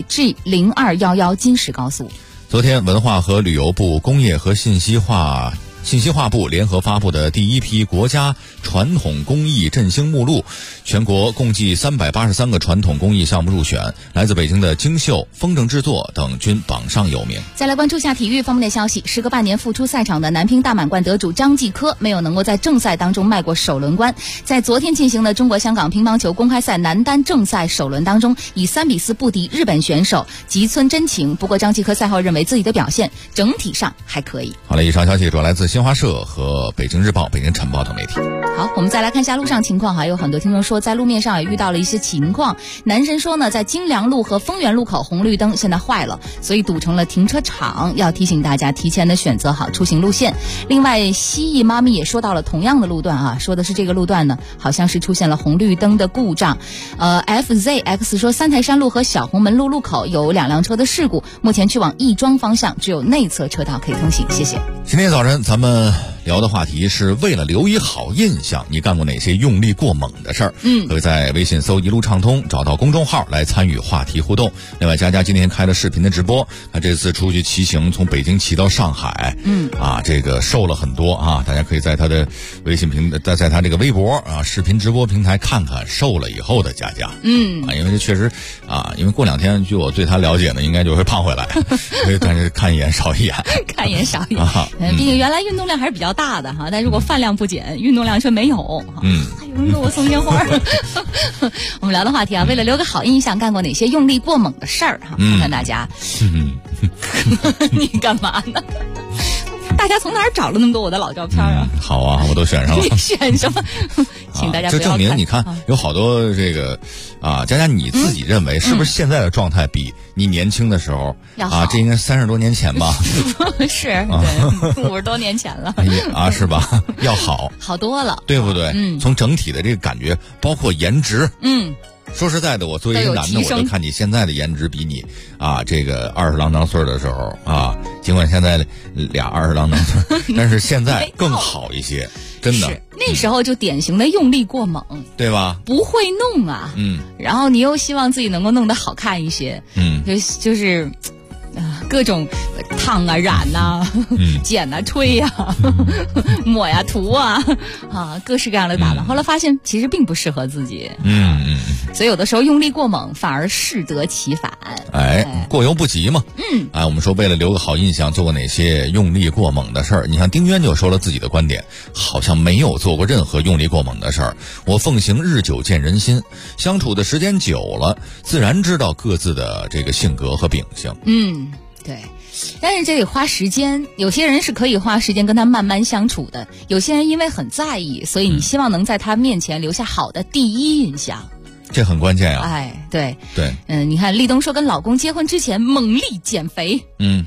G0211 金石高速。 昨天，文化和旅游部、工业和信息化部联合发布的第一批国家传统工艺振兴目录，全国共计383个传统工艺项目入选，来自北京的京绣、风筝制作等均榜上有名。 再来关注下体育方面的消息，时隔半年复出赛场的南乒大满贯得主张继科没有能够在正赛当中迈过首轮关，在昨天进行的中国香港乒乓球公开赛男单正赛首轮当中，以3-4不敌日本选手吉村真晴。不过张继科赛后认为自己的表现整体上还可以。 好了，以上消息主要来自新华社和北京日报、北京晨报等媒体。 好，我们再来看一下路上情况。还有很多听众说在路面上也遇到了一些情况。男神说呢，在京良路和丰原路口红绿灯现在坏了，所以堵成了停车场，要提醒大家提前的选择好出行路线。另外，蜥蜴妈咪也说到了同样的路段啊，说的是这个路段呢好像是出现了红绿灯的故障。FZX 说三台山路和小红门路路口有2辆车的事故，目前去往亦庄方向只有内侧车道可以通行。谢谢。 今天早晨咱们聊的话题是为了留一好印象，你干过哪些用力过猛的事儿？可以在微信搜一路畅通，找到公众号来参与话题互动。另外，佳佳今天开了视频的直播，他这次出去骑行，从北京骑到上海，这个瘦了很多啊！大家可以在他的微信在他这个微博视频直播平台看看瘦了以后的佳佳。因为这确实因为过2天，据我对他了解呢，应该就会胖回来，但是看一眼少一眼， 看一眼少一眼。毕竟原来运动量还是比较大的哈，但如果饭量不减，运动量却没有。还有人给我送鲜花。我们聊的话题为了留个好印象，干过哪些用力过猛的事儿哈？看看大家。你干嘛呢？大家从哪儿找了那么多我的老照片啊？ 好啊，我都选上了。 你选什么？请大家不要看。 这证明你看有好多这个佳佳你自己认为是不是现在的状态比你年轻的时候这应该30多年前吧？ 是，对，50多年前了。 是吧？要好多了， 对不对？从整体的这个感觉，包括颜值，说实在的，我作为一个男的，我就看你现在的颜值比你这个20郎当岁的时候尽管现在俩20郎当岁，但是现在更好一些，真的。 那时候就典型的用力过猛， 对吧？ 不会弄然后你又希望自己能够弄得好看一些，就是各种烫染剪吹抹涂各式各样的打扮。后来发现其实并不适合自己，所以有的时候用力过猛反而适得其反。过犹不及嘛。我们说为了留个好印象，做过哪些用力过猛的事儿？你看丁渊就说了自己的观点，好像没有做过任何用力过猛的事儿。我奉行日久见人心，相处的时间久了，自然知道各自的这个性格和秉性。对。但是这得花时间，有些人是可以花时间跟他慢慢相处的，有些人因为很在意，所以你希望能在他面前留下好的第一印象，这很关键啊。对，你看立冬说跟老公结婚之前猛力减肥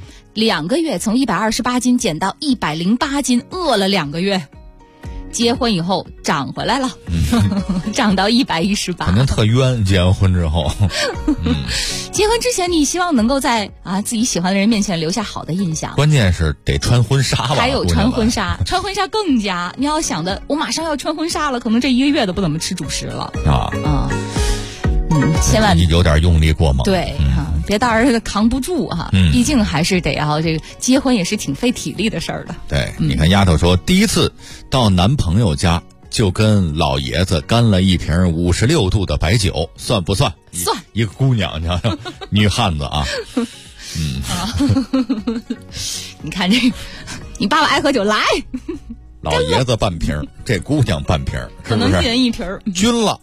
，2个月从128斤减到108斤，饿了2个月，结婚以后长回来了，长到118，肯定特冤。结完婚之后，结婚之前你希望能够在自己喜欢的人面前留下好的印象，关键是得穿婚纱吧。还有穿婚纱，穿婚纱更加，你要想的，我马上要穿婚纱了，可能这1个月都不怎么吃主食了千万有点用力过猛，对别到时候扛不住毕竟还是得要这个结婚也是挺费体力的事儿的。对，你看丫头说第一次到男朋友家就跟老爷子干了一瓶56度的白酒，算不算？算。一个姑娘，你看女汉子你看这你爸爸爱喝酒来。老爷子半瓶，这姑娘半瓶，可能一人一瓶，均了。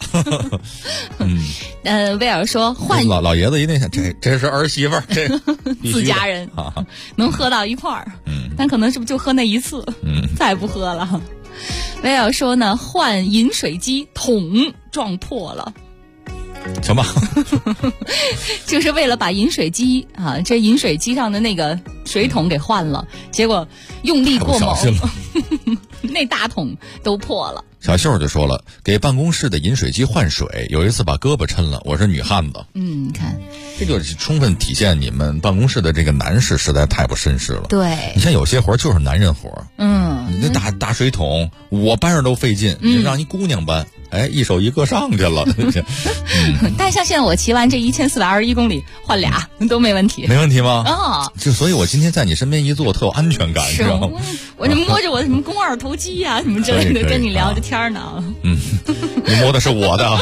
威尔说换老爷子一定想，这是儿媳妇儿，这自家人能喝到一块儿，但可能是不是就喝那一次，再不喝了。威尔说呢，换饮水机桶撞破了。 行吧。 就是为了把饮水机啊，这饮水机上的那个水桶给换了，结果用力过猛，那大桶都破了。 小秀就说了，给办公室的饮水机换水，有一次把胳膊抻了，我是女汉子。 你看， 这就是充分体现你们办公室的这个男士实在太不绅士了。 对， 你像有些活就是男人活，你那大水桶，我搬着都费劲，你让一姑娘搬，一手一个上去了。 但像现在我骑完这1421公里换俩都没问题， 没问题吗？ 就所以我今天在你身边一坐，特有安全感，知道吗？ 我就摸着我什么肱二头肌呀，什么之类的，跟你聊着天呢。 你摸的是我的。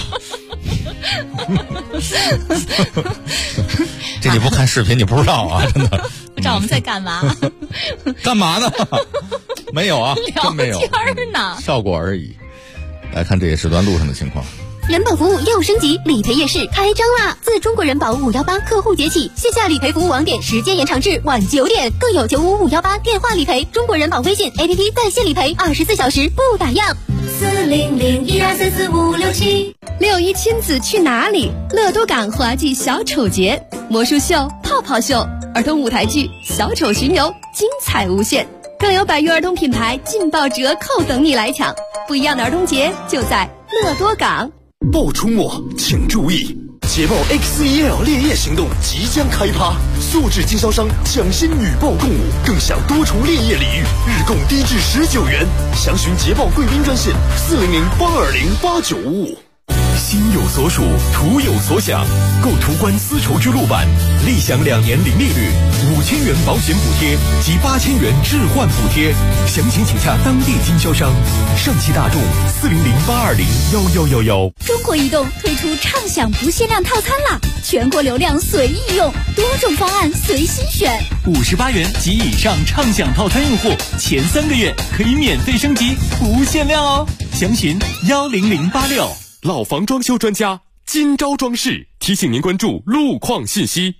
这你不看视频你不知道啊，真的。 不知道我们在干嘛？ 干嘛呢？没有啊，真没有。 聊天呢， 效果而已。来看这一时段路上的情况。 人保服务又升级，理赔夜市开张啦！自中国人保518客户节起，线下理赔服务网点时间延长至晚9点，更有95518电话理赔，中国人保微信 APP 在线理赔，24小时不打烊。40012344567。6·1亲子去哪里？乐多港滑稽小丑节、魔术秀、泡泡秀、儿童舞台剧、小丑巡游，精彩无限。更有百余儿童品牌劲爆折扣等你来抢，不一样的儿童节就在乐多港。 报出没请注意，捷豹 XEL 烈焰行动即将开趴，素质经销商抢先女报共舞，更享多重烈焰礼遇，日供低至19元。详询捷豹贵宾专线400-820-8955。 心有所属，图有所想。购途观丝绸之路版，立享2年零利率，5000元保险补贴及8000元置换补贴。详情请洽当地经销商。上汽大众400-820-1111。 中国移动推出畅享不限量套餐啦，全国流量随意用，多种方案随心选。 58元及以上畅享套餐用户，前3个月可以免费升级，不限量哦。详询10086。 老房装修专家金招装饰提醒您关注路况信息。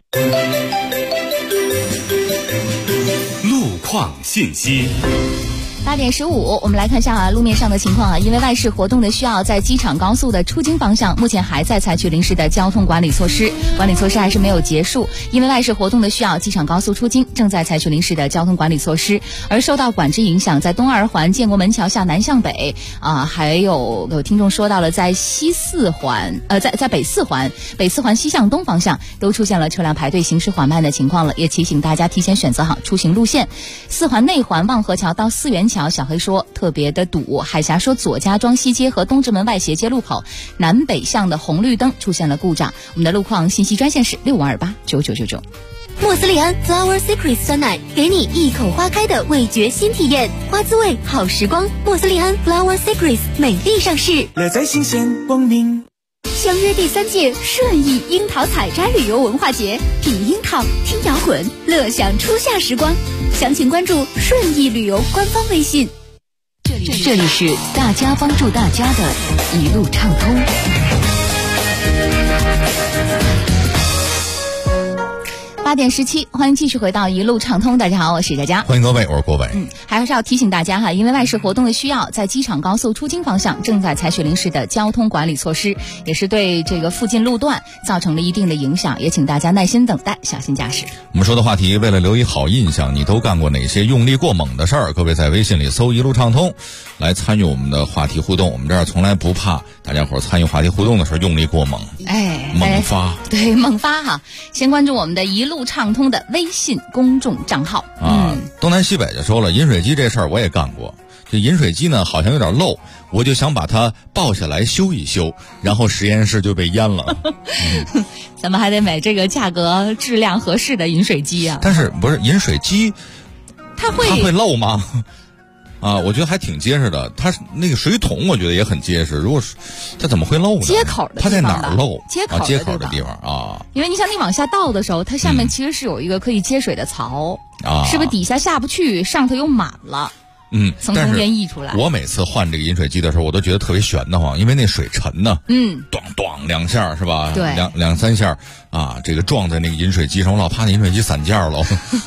路况信息。 8点15，我们来看一下路面上的情况啊。因为外事活动的需要，在机场高速的出京方向，目前还在采取临时的交通管理措施，还是没有结束。因为外事活动的需要，机场高速出京正在采取临时的交通管理措施。而受到管制影响，在东二环建国门桥下南向北还有听众说到了在西四环在北四环西向东方向都出现了车辆排队行驶缓慢的情况了，也提醒大家提前选择好出行路线。4环内环望河桥到4元桥，小黑说特别的堵。海峡说左家庄西街和东直门外斜街路口南北向的红绿灯出现了故障。我们的路况信息专线是65289999。 莫斯利安 Flower Secrets 酸奶，给你一口花开的味觉新体验，花滋味好时光。莫斯利安 Flower Secrets 美丽上市， 乐在新鲜光明。 相约第3届顺义樱桃采摘旅游文化节，品樱桃，听摇滚，乐享初夏时光。详情关注顺义旅游官方微信。 这里是大家帮助大家的一路畅通。 8点17，欢迎继续回到一路畅通。大家好，我是佳佳， 欢迎各位，我是郭伟。 还是要提醒大家因为外事活动的需要，在机场高速出京方向正在采取临时的交通管理措施，也是对这个附近路段造成了一定的影响，也请大家耐心等待，小心驾驶。 我们说的话题，为了留一好印象，你都干过哪些用力过猛的事儿？各位在微信里搜一路畅通来参与我们的话题互动。我们这儿从来不怕大家伙参与话题互动的时候用力过猛，猛发。 对，猛发先关注我们的一路畅通的微信公众账号东南西北就说了，饮水机这事儿我也干过。这饮水机呢好像有点漏，我就想把它抱下来修一修，然后实验室就被淹了。 咱们还得买这个价格质量合适的饮水机啊。 但是不是饮水机它会漏吗？我觉得还挺结实的。它那个水桶我觉得也很结实，如果是它怎么会漏呢？ 接口的地方， 它在哪儿漏？ 接口的地方因为你想你往下倒的时候，它下面其实是有一个可以接水的槽是不是底下下不去，上头又满了？层层间溢出来。我每次换这个饮水机的时候，我都觉得特别悬得慌，因为那水沉呢，咣咣2下是吧？ 对 ，2、3下这个撞在那个饮水机上，我老怕那饮水机散架了。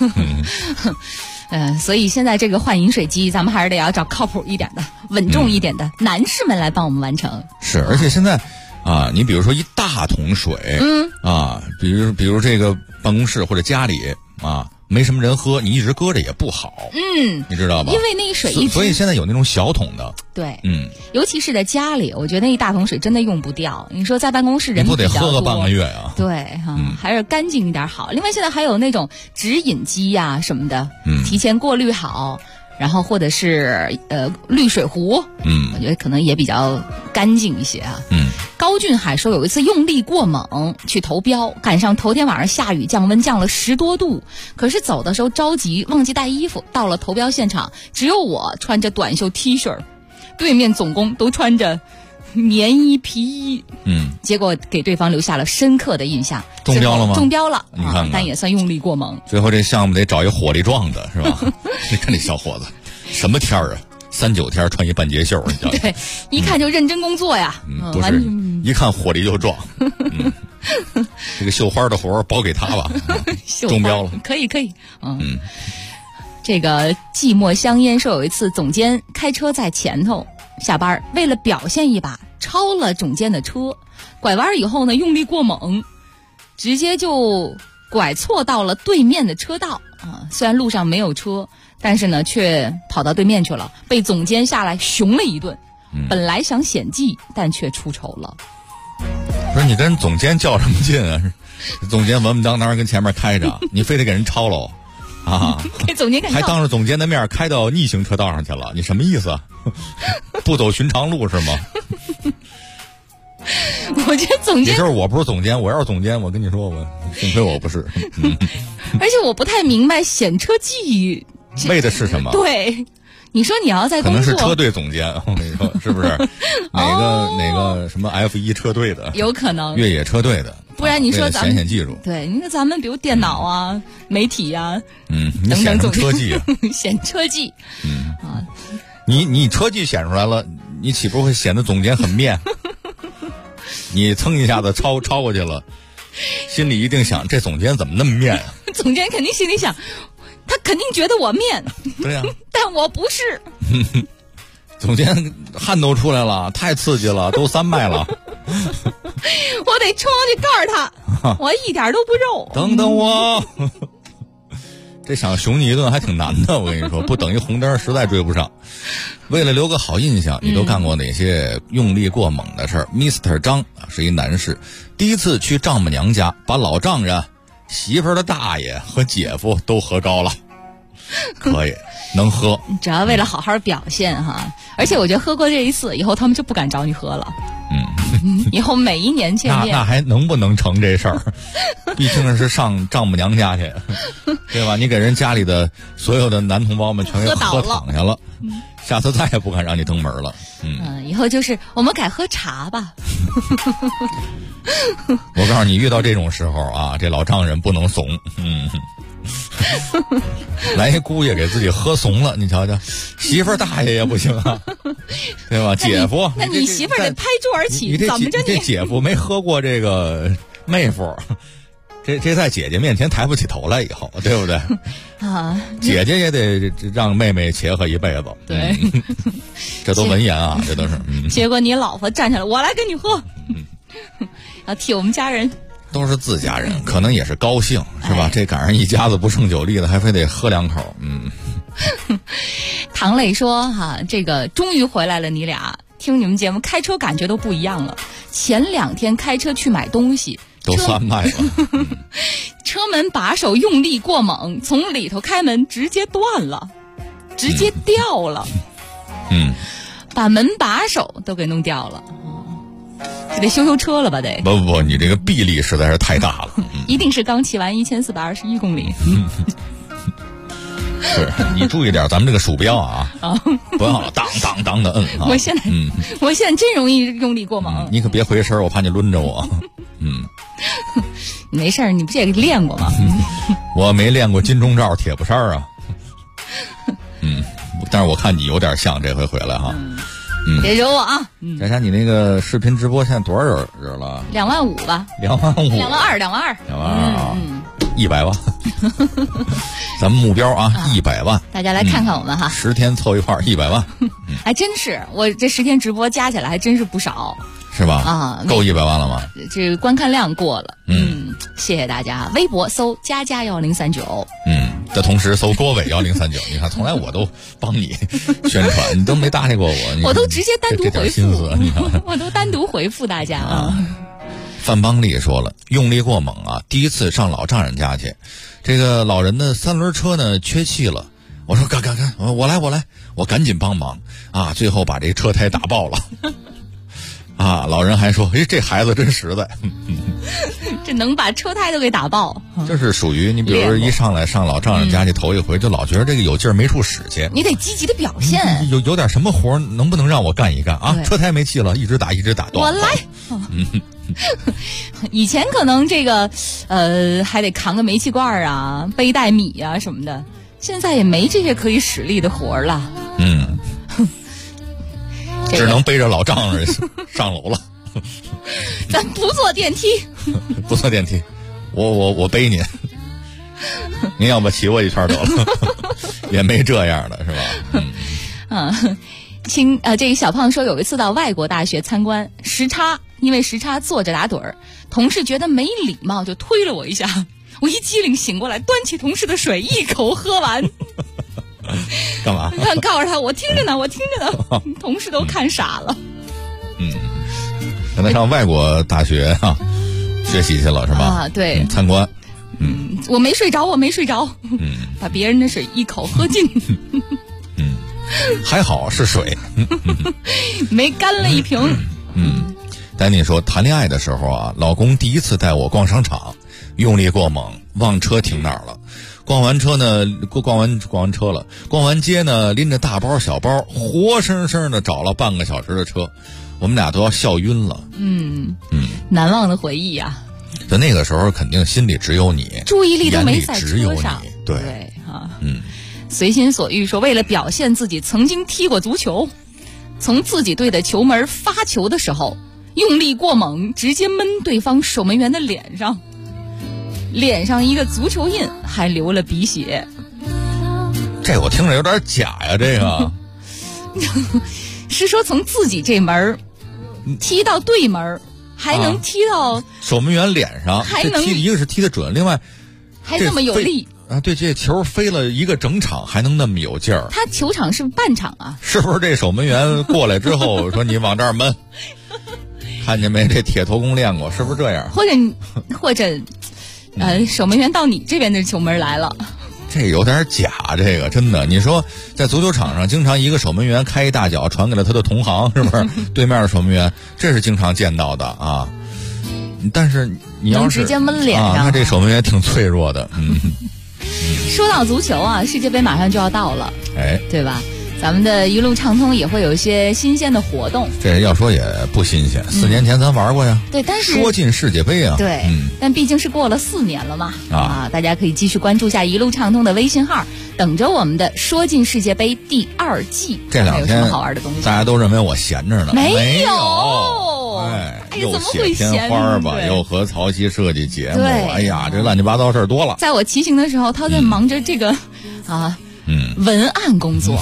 所以现在这个换饮水机，咱们还是得要找靠谱一点的、稳重一点的男士们来帮我们完成。 是，而且现在啊，你比如说一大桶水，啊，比如这个办公室或者家里啊，没什么人喝，你一直搁着也不好，你知道吧？ 因为那水一直， 所以现在有那种小桶的， 对，尤其是在家里，我觉得那一大桶水真的用不掉。你说在办公室人你不得比较多， 喝个半个月呀？ 对哈，还是干净一点好。另外现在还有那种直饮机呀什么的，提前过滤好。然后或者是滤水壶，我觉得可能也比较干净一些啊。高俊海说有一次用力过猛去投标，赶上头天晚上下雨，降温降了10多度，可是走的时候着急忘记带衣服，到了投标现场，只有我穿着短袖 T 恤，对面总工都穿着棉衣皮衣，结果给对方留下了深刻的印象。 中标了吗？ 中标了， 你看看， 但也算用力过猛。 最后这项目得找一火力壮的，是吧？你看这小伙子，什么天儿啊？39天穿一半截袖，你知道吗？ 对，一看就认真工作呀。 不是，一看火力就壮。这个绣花的活包给他吧，中标了。 可以。这个寂寞香烟说有一次总监开车在前头。下班为了表现一把，超了总监的车，拐弯以后呢，用力过猛，直接就拐错到了对面的车道啊！虽然路上没有车，但是呢，却跑到对面去了，被总监下来熊了一顿。本来想显技，但却出丑了。 不是你跟总监较什么劲啊？总监稳稳当当跟前面开着，你非得给人超喽？啊！ 给总监还当着总监的面开到逆行车道上去了，你什么意思啊？不走寻常路是吗？ 我觉得总监， 这事儿我不是总监，我要是总监，我跟你说，我幸亏我不是。 而且我不太明白显车技为的是什么？ 对，你说你要在工作， 可能是车队总监，我跟你说，是不是？哪个什么 F1 车队的？ 有可能越野车队的。 不然你说咱们显技术， 对，你说咱们比如电脑啊、媒体啊， 你显什么车技啊？ 显车技， 你车技显出来了，你岂不会显得总监很面？你蹭一下子超过去了，心里一定想这总监怎么那么面啊？ 总监肯定心里想，他肯定觉得我面， 对呀， 但我不是。 总监汗都出来了，太刺激了，都3迈了。 我得冲上去告诉他，我一点都不肉。 等等我，这想熊你一顿还挺难的，我跟你说，不等一红灯实在追不上。为了留个好印象，你都干过哪些用力过猛的事儿？Mr. 张是一男士，第一次去丈母娘家，把老丈人、媳妇儿的大爷和姐夫都喝高了。可以，能喝。 只要为了好好表现哈，而且我觉得喝过这一次以后，他们就不敢找你喝了。以后每一年见面， 那还能不能成这事儿？毕竟是上丈母娘家去，对吧？你给人家里的所有的男同胞们全给喝躺下了，下次再也不敢让你登门了。 以后就是我们改喝茶吧。 我告诉你，遇到这种时候啊，这老丈人不能怂。来一姑爷给自己喝怂了，你瞧瞧，媳妇儿大爷也不行啊，对吧？姐夫， 那你媳妇儿得拍桌而起，怎么着？ 这姐夫没喝过这个妹夫，这在姐姐面前抬不起头来，以后对不对？ 啊， 姐姐也得让妹妹且喝一辈子。 对， 这都文言啊，这都是。 结果你老婆站起来，我来跟你喝，要替我们家人。 都是自家人，可能也是高兴，是吧？这赶上一家子不胜酒力的，还非得喝2口。 唐磊说：“这个终于回来了，你俩听你们节目，开车感觉都不一样了。前2天开车去买东西， 都3迈了， 车门把手用力过猛，从里头开门直接断了，直接掉了，把门把手都给弄掉了。”这得修车了吧？得不，你这个臂力实在是太大了。 一定是刚骑完1421公里。 是你注意点，咱们这个鼠标啊，不要当当当的摁啊。 我现在真容易用力过猛。 你可别回身，我怕你抡着我。 没事儿，你不是也练过吗？ 我没练过金钟罩铁布衫啊。但是我看你有点像，这回回来哈。 别惹我啊！ 佳佳，你那个视频直播现在多少人了 ？25000吧。 25000。22000，100万。咱们目标啊，100万。 大家来看看我们哈。 10天凑一块100万。 还真是，我这10天直播加起来还真是不少。 是吧？ 啊， 够100万了吗？ 这个观看量过了。谢谢大家。微博搜佳佳1039。 的同时搜郭伟1039。你看，从来我都帮你宣传，你都没搭理过我。 我都直接单独回复， 这心思，你看， 我都单独回复大家啊。 范邦利说了，用力过猛啊！第一次上老丈人家去，这个老人的3轮车呢缺气了。我说干，我来，我赶紧帮忙啊！最后把这车胎打爆了。啊，老人还说：“哎，这孩子真实在。” 这能把车胎都给打爆， 就是属于你，比如说一上来上老丈人家去头一回，就老觉得这个有劲儿没处使去。 你得积极的表现。 有点什么活能不能让我干一干啊？车胎没气了，一直打， 我来。以前可能这个还得扛个煤气罐啊，背袋米啊什么的，现在也没这些可以使力的活了。 只能背着老丈人上楼了。 咱不坐电梯。 不坐电梯，我背您。您要不骑我一圈得了？也没这样的，是吧？ 这个小胖说，有一次到外国大学参观，因为时差坐着打盹儿，同事觉得没礼貌就推了我一下，我一激灵醒过来，端起同事的水一口喝完。 干嘛？ 告诉他我听着呢，同事都看傻了。 让他上外国大学学习去了是吧？ 啊，对， 参观。 我没睡着。把别人的水一口喝尽。 还好是水。 没干了一瓶。 丹妮说，谈恋爱的时候啊，老公第一次带我逛商场，用力过猛，忘车停哪儿了。逛完车呢，逛完街呢，拎着大包小包，活生生的找了半个小时的车，我们俩都要笑晕了。 难忘的回忆啊！ 就那个时候，肯定心里只有你， 注意力都没在车上。 对啊，随心所欲说，为了表现自己曾经踢过足球，从自己队的球门发球的时候，用力过猛，直接闷对方守门员的脸上一个足球印，还流了鼻血。 这我听着有点假呀，这个是说从自己这门踢到对门，还能踢到守门员脸上， 还能一个是踢得准，另外还那么有力啊！对，这球飞了一个整场，还能那么有劲儿。 他球场是半场啊， 是不是？这守门员过来之后说你往这儿闷，看见没？这铁头功练过，是不是这样？ 或者守门员到你这边的球门来了。 这有点假，这个真的。你说在足球场上，经常一个守门员开一大脚传给了他的同行，是不是？对面的守门员，这是经常见到的啊。但是你要是能直接闷脸上， 那这守门员挺脆弱的。 说到足球啊，世界杯马上就要到了，对吧？咱们的一路畅通也会有一些新鲜的活动。 这要说也不新鲜，4年前咱玩过呀。 对，但是说进世界杯啊。 对，但毕竟是过了4年了嘛。大家可以继续关注下一路畅通的微信号，等着我们的说进世界杯第2季。 这2天有什么好玩的东西？ 大家都认为我闲着呢， 没有。 又写片花吧，又和曹曦设计节目，哎呀，这乱七八糟事儿多了。 在我骑行的时候，他在忙着这个文案工作。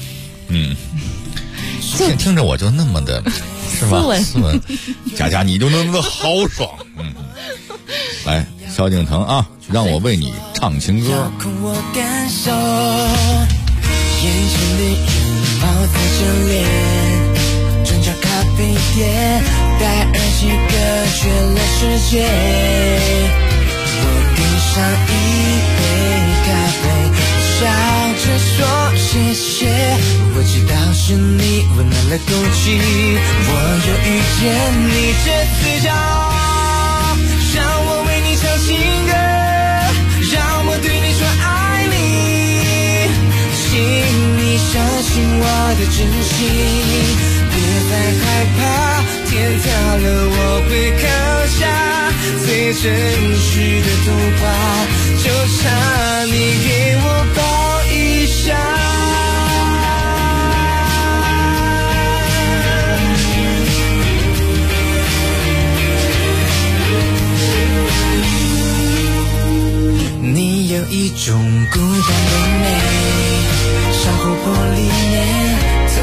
听着我就那么的，是吧？斯文，佳你就那么豪爽。来，萧敬腾啊，让我为你唱情歌。 我感受眼前的人貌在这脸，转角咖啡店，戴耳机隔绝了世界。我点上一杯咖啡，笑着说谢谢。我知道是你温暖了空气，我又遇见你这次骄傲，让我为你唱情歌，让我对你说爱你，请你相信我的真心，别再害怕，天塌了我会扛下最真实的童话，就差你给我抱一下。你有一种孤单的美，像琥珀里面透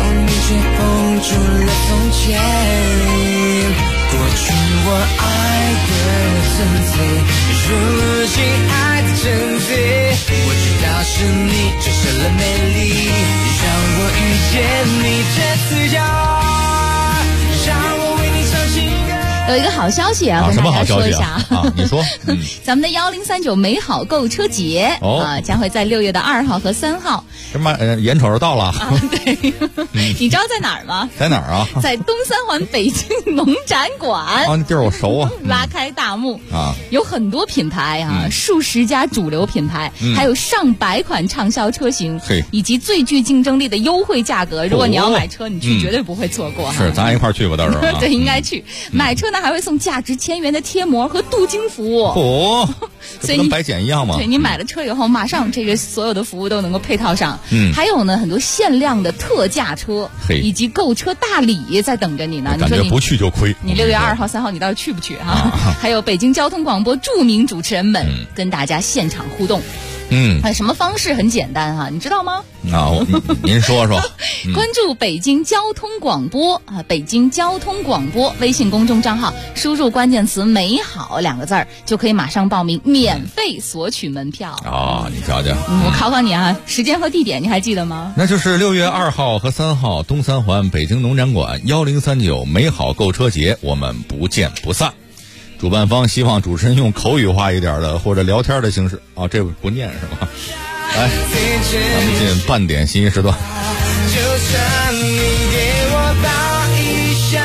你却封住了从前。过去我爱的纯粹，如今爱的真谛。我知道是你折射了美丽，让我遇见你这次要让我为你唱情歌。 有一个好消息啊， 什么好消息跟大家说一下啊？你说， 咱们的1039美好购车节将会在6月的2号和3号。 这眼瞅着到了啊！对，你知道在哪儿吗？ 在哪儿啊？ 在东三环北京农展馆。 啊，那地儿我熟啊！ 拉开大幕啊， 有很多品牌啊，数十家主流品牌，还有上百款畅销车型，以及最具竞争力的优惠价格。如果你要买车，你去绝对不会错过。 是，咱一块儿去吧，到时候。 对，应该去买车呢，还会送价值1000元的贴膜和镀金服务。 所以跟白捡一样吗？ 对，你买了车以后，马上这个所有的服务都能够配套上。还有呢，很多限量的特价车，以及购车大礼在等着你呢。 感觉不去就亏。 你6月2号、3号，你到底去不去啊？还有北京交通广播著名主持人们跟大家现场互动。什么方式很简单哈，你知道吗？ 您说说。 关注北京交通广播北京交通广播微信公众账号，输入关键词“美好”2个字就可以马上报名，免费索取门票。 你瞧瞧。 我考考你啊，时间和地点你还记得吗？ 那就是6月2号和3号，东三环北京农展馆1039美好购车节，我们不见不散。主办方希望主持人用口语化一点的或者聊天的形式这不念是吧？来，咱们进半点信息时段。 就算你给我抱一下，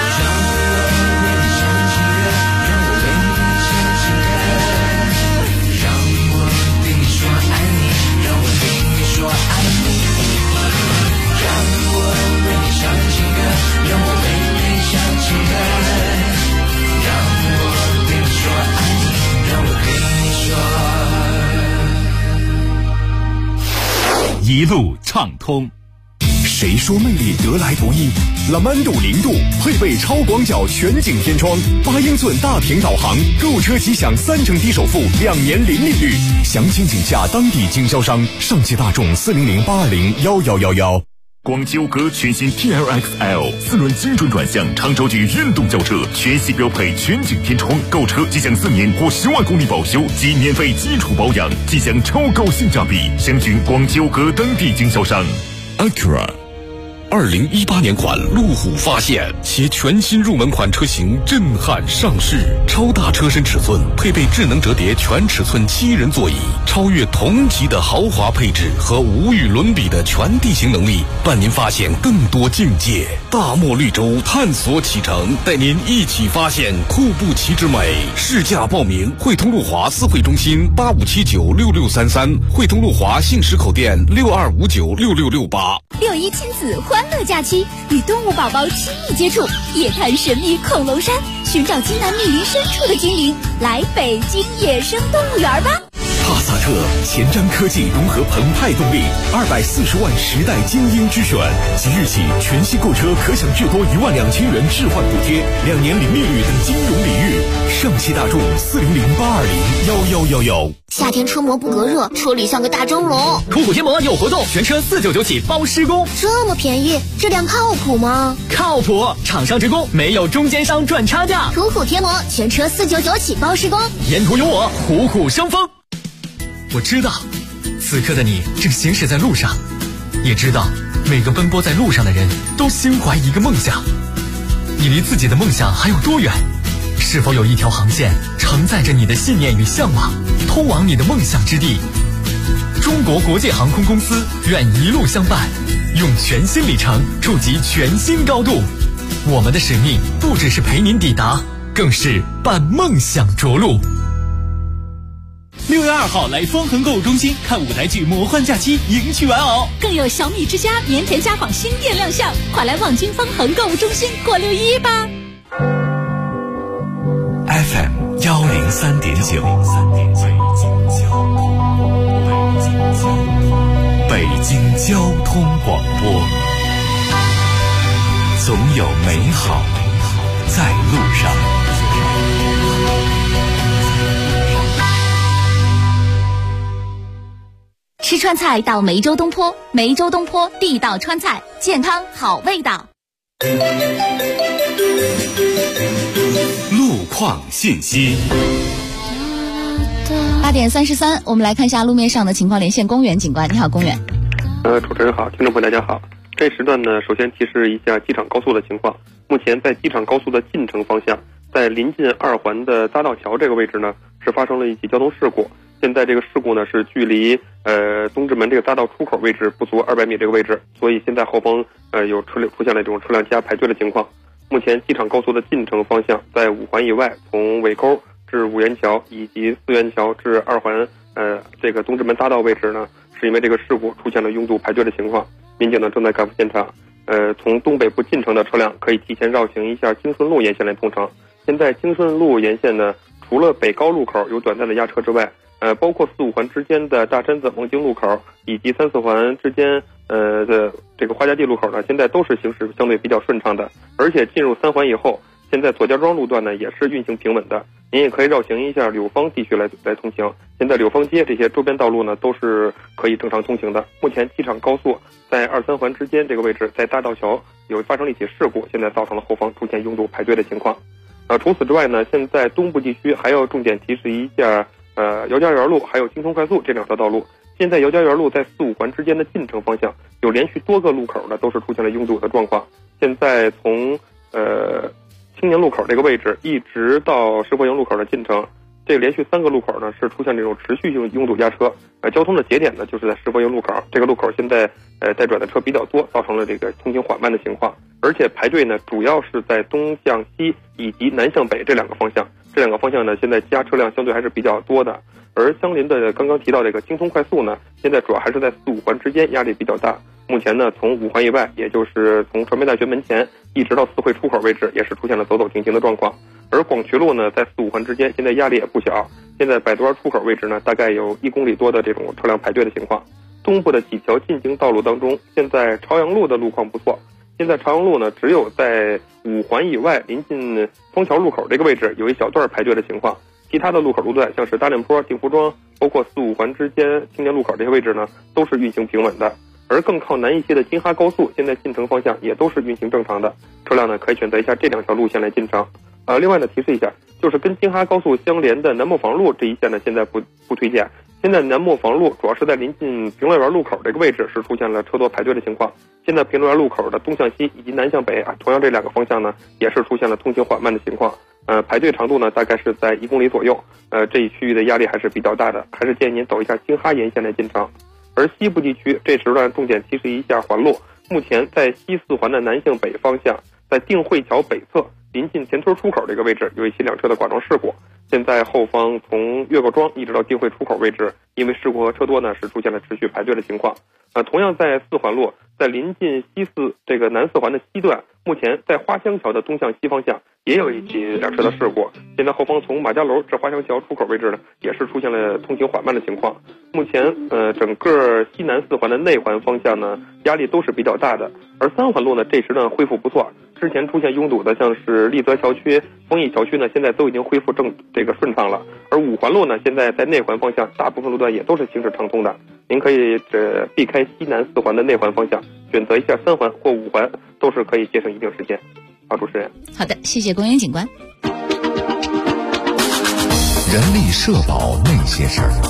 让我对你说爱你，让我对你说爱你，让我为你唱情歌，让我为你唱情歌，让我对你说爱你，让我对你说。一路畅通。 谁说魅力得来不易？拉曼度0度配备超广角全景天窗，8英寸大屏导航，购车即享3成低首付，2年零利率。详情请洽当地经销商。上汽大众400-820-1111。 广汽讴歌全新 TLX-L 4轮精准转向长轴距运动轿车，全系标配全景天窗，购车即享4年或10万公里保修及免费基础保养，即享超高性价比。详询广汽讴歌当地经销商。 Acura 2018年款路虎发现，携全新入门款车型震撼上市，超大车身尺寸，配备智能折叠全尺寸7人座椅，超越同级的豪华配置和无与伦比的全地形能力，伴您发现更多境界。大漠绿洲探索启程，带您一起发现库布齐之美。试驾报名：汇通路华4会中心85796633，汇通路华信实口店62596668。 6·1亲子欢乐假期，与动物宝宝亲密接触，夜探神秘恐龙山，寻找津南密林深处的精灵，来北京野生动物园吧！ 帕萨特前瞻科技融合澎湃动力，240万时代精英之选。即日起，全系购车可享至多12000元置换补贴，2年零利率等金融礼遇。上汽大众400-820-1111。 夏天车膜不隔热，车里像个大蒸笼。 途虎贴膜有活动，全车499起包施工， 这么便宜，质量靠谱吗？ 靠谱，厂商直供，没有中间商赚差价。 途虎贴膜全车499起包施工， 沿途有我，虎虎生风。我知道，此刻的你正行驶在路上，也知道每个奔波在路上的人都心怀一个梦想。你离自己的梦想还有多远？是否有一条航线承载着你的信念与向往，通往你的梦想之地？中国国际航空公司愿一路相伴，用全新里程触及全新高度。我们的使命不只是陪您抵达，更是伴梦想着陆。 6月2号来方恒购物中心看舞台剧《魔幻假期》，迎娶玩偶， 更有小米之家年前家纺新店亮相，快来望京方恒购物中心过6·1吧。 FM 103.9，北京交通广播，总有美好在路上。 吃川菜到梅州东坡，梅州东坡地道川菜，健康好味道。 路况信息。 8点33，我们来看一下路面上的情况，连线公园警官。你好，公园。 主持人好，听众朋友大家好。这时段呢，首先提示一下机场高速的情况。目前在机场高速的进城方向，在临近2环的大道桥这个位置呢，是发生了一起交通事故。现在这个事故呢是距离东直门这个大道出口位置不足200米这个位置，所以现在后方有出现了这种车辆加排队的情况。目前机场高速的进城方向，在5环以外，从尾沟至五元桥以及4元桥至2环这个东直门大道位置呢，是因为这个事故出现了拥堵排队的情况。民警呢正在赶赴现场，从东北部进城的车辆可以提前绕行一下京顺路沿线来通城。现在京顺路沿线呢，除了北高路口有短暂的压车之外，包括4、5环之间的大山子孟京路口以及3、4环之间的这个花家地路口呢，现在都是行驶相对比较顺畅的。而且进入3环以后，现在左家庄路段呢也是运行平稳的，您也可以绕行一下柳芳地区来通行。现在柳芳街这些周边道路呢都是可以正常通行的。目前机场高速在2、3环之间这个位置，在大道桥有发生了一起事故，现在造成了后方出现拥堵排队的情况。除此之外呢，现在东部地区还要重点提示一下姚家园路还有京通快速这2条道路。现在姚家园路在4、5环之间的进城方向有连续多个路口呢都是出现了拥堵的状况。现在从青年路口这个位置一直到石佛营路口的进城，这连续3个路口呢是出现这种持续性拥堵压车。交通的节点呢就是在石佛营路口，这个路口现在带转的车比较多，造成了这个通行缓慢的情况。而且排队呢主要是在东向西以及南向北这2个方向，这2个方向呢现在加车辆相对还是比较多的。而相邻的刚刚提到这个京通快速呢，现在主要还是在4、5环之间压力比较大。目前呢，从5环以外，也就是从传媒大学门前一直到四惠出口位置，也是出现了走走停停的状况。而广渠路呢，在4、5环之间，现在压力也不小。现在百度湾出口位置呢，大概有1公里多的这种车辆排队的情况。东部的几条进京道路当中，现在朝阳路的路况不错。现在朝阳路呢，只有在5环以外，临近枫桥路口这个位置有一小段排队的情况。其他的路口路段，像是大练坡、定福庄，包括4、5环之间青年路口这些位置呢，都是运行平稳的。而更靠南一些的京哈高速，现在进城方向也都是运行正常的，车辆呢可以选择一下这2条路线来进城。另外呢提示一下，就是跟京哈高速相连的南磨坊路这一线呢，现在不推荐。现在南磨坊路主要是在临近平乐园路口这个位置是出现了车多排队的情况。现在平乐园路口的东向西以及南向北同样这2个方向呢，也是出现了通行缓慢的情况。排队长度呢大概是在1公里左右。这一区域的压力还是比较大的，还是建议您走一下京哈沿线来进城。而西部地区这时段重点提示一下环路，目前在西4环的南向北方向，在定慧桥北侧临近田村出口这个位置有一起2车的剐撞事故。现在后方从岳各庄一直到定慧出口位置，因为事故和车多呢，是出现了持续排队的情况。同样在4环路，在临近西4这个南4环的西段，目前在花乡桥的东向西方向也有一起2车的事故。现在后方从马家楼至花乡桥出口位置呢，也是出现了通行缓慢的情况。目前整个西南4环的内环方向呢，压力都是比较大的。而3环路呢，这时段恢复不错，之前出现拥堵的像是丽泽桥区、丰益桥区呢，现在都已经恢复顺畅了。而5环路呢，现在在内环方向大部分路段也都是行驶畅通的。您可以避开西南4环的内环方向，选择一下3环或5环，都是可以节省一定时间。好，主持人。 好的，谢谢公园警官。 人力社保那些事儿。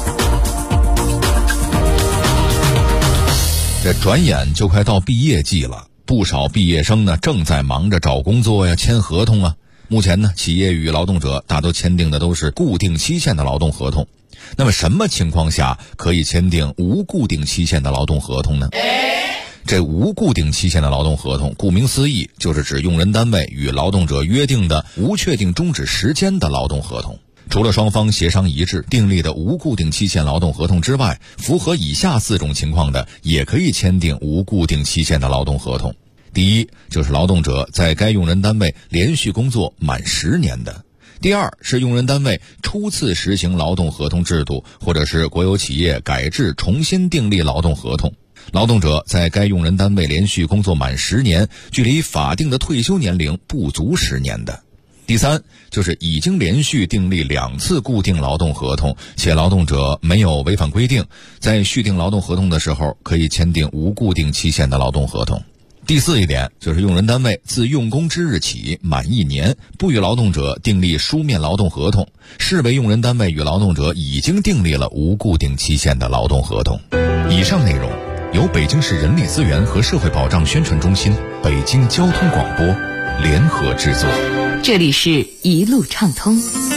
这转眼就快到毕业季了，不少毕业生呢正在忙着找工作呀、签合同啊。目前呢，企业与劳动者大都签订的都是固定期限的劳动合同。那么什么情况下可以签订无固定期限的劳动合同呢？这无固定期限的劳动合同，顾名思义，就是指用人单位与劳动者约定的无确定终止时间的劳动合同。除了双方协商一致订立的无固定期限劳动合同之外，符合以下4种情况的，也可以签订无固定期限的劳动合同。第一，就是劳动者在该用人单位连续工作满10年的。第二，是用人单位初次实行劳动合同制度，或者是国有企业改制重新订立劳动合同。劳动者在该用人单位连续工作满10年，距离法定的退休年龄不足10年的。 第三，就是已经连续订立2次固定劳动合同，且劳动者没有违反规定，在续订劳动合同的时候可以签订无固定期限的劳动合同。第4一点，就是用人单位自用工之日起满1年不与劳动者订立书面劳动合同，视为用人单位与劳动者已经订立了无固定期限的劳动合同。以上内容由北京市人力资源和社会保障宣传中心、北京交通广播联合制作。 这里是一路畅通。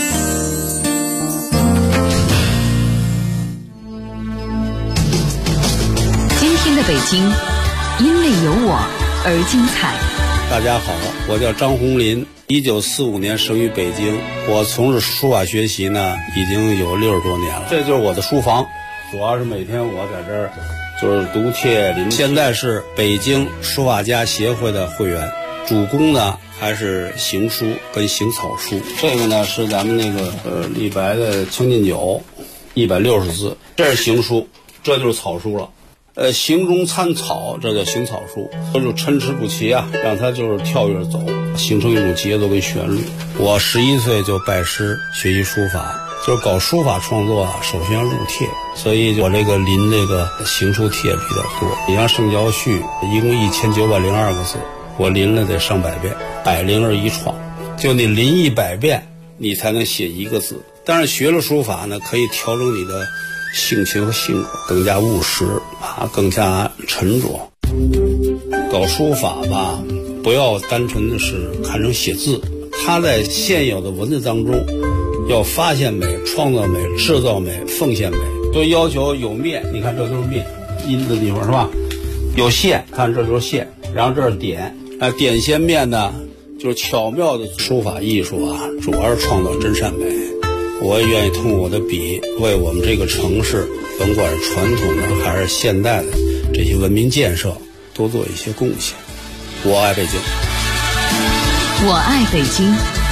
今天的北京因为有我而精彩。 大家好，我叫张红林，1945年生于北京。我从事书法学习呢，已经有60多年了。这就是我的书房，主要是每天我在这儿就是读帖临。现在是北京书法家协会的会员，主攻呢还是行书跟行草书。这个呢是咱们那个李白的《将进酒》，160字，这是行书，这就是草书了。行中参草，这叫行草书，这就参差不齐啊，让它就是跳跃走，形成一种节奏跟旋律。我11岁就拜师学习书法，就是搞书法创作啊，首先要入帖，所以我这个临这个行书帖比较多。你像《圣教序》一共1902个字，我临了得上百遍，百灵而一创，就你临100遍，你才能写一个字。但是学了书法呢，可以调整你的性情和性格，更加务实啊，更加沉着。搞书法吧，不要单纯的是看成写字，它在现有的文字当中要发现美、创造美、制造美、奉献美。就要求有面，你看这都是面，阴的地方是吧？有线，看这就是线，然后这是点，点线面呢，就是巧妙的书法艺术啊，主要是创造真善美。我也愿意通过我的笔，为我们这个城市，甭管是传统的还是现代的这些文明建设，多做一些贡献。我爱北京， 我爱北京，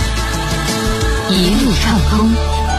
一路畅通。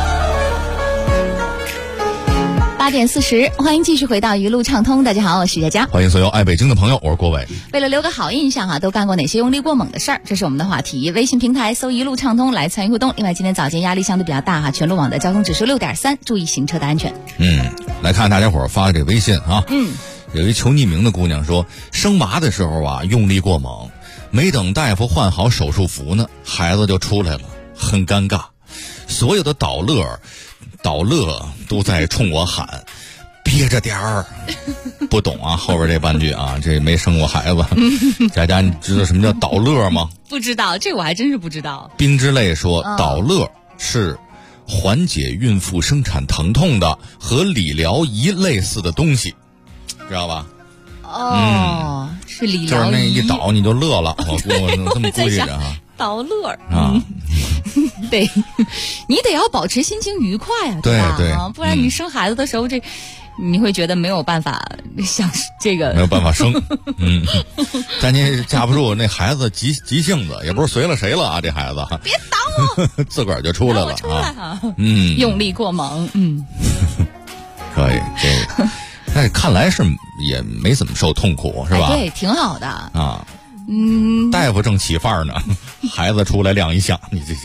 8点40，欢迎继续回到一路畅通。大家好，我是佳佳， 欢迎所有爱北京的朋友，我是郭伟。 为了留个好印象都干过哪些用力过猛的事儿？这是我们的话题。微信平台搜一路畅通来参与互动。另外，今天早间压力相对比较大全路网的交通指数6.3，注意行车的安全。 来看大家伙发的这微信啊。有一求匿名的姑娘说，生娃的时候啊，用力过猛，没等大夫换好手术服呢，孩子就出来了，很尴尬。所有的导乐都在冲我喊憋着点儿。不懂啊，后边这半句啊，这没生过孩子。佳佳，你知道什么叫导乐吗？ 不知道，这我还真是不知道。 冰之泪说，导乐是缓解孕妇生产疼痛的和理疗仪类似的东西，知道吧？ 是理疗仪， 就是那一导你就乐了。我这么估计着啊。 导乐啊，对，你得要保持心情愉快啊，对吧？对，不然你生孩子的时候你会觉得没有办法像这个， 没有办法生。但你架不住那孩子急性子，也不是随了谁了啊，这孩子别挡我， 自个儿就出来了啊。用力过猛， 可以这个。但看来是也没怎么受痛苦，是吧？ 对，挺好的啊。 大夫正起范儿呢，孩子出来亮一相，你这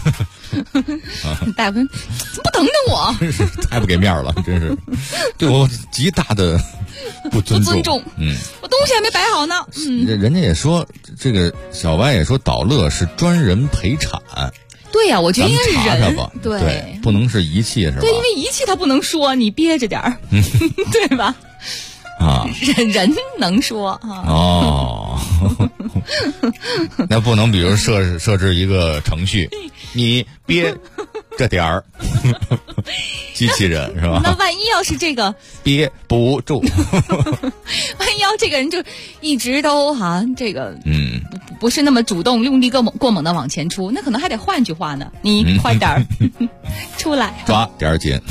大夫怎么不等等我？ 真是太不给面了，真是对我极大的不尊重。 我东西还没摆好呢。 人家也说，这个小歪也说，导乐是专人陪产。 对呀，我觉得应该是人， 对，不能是仪器是吧？ 对，因为仪器它不能说你憋着点儿，对吧？人能说啊。 那不能比如设置一个程序，你憋着点儿，机器人是吧？ 那万一要是这个憋不住， 万一要这个人就一直都这个不是那么主动用力过猛的往前出，那可能还得换句话呢，你快点儿出来， 抓点儿紧。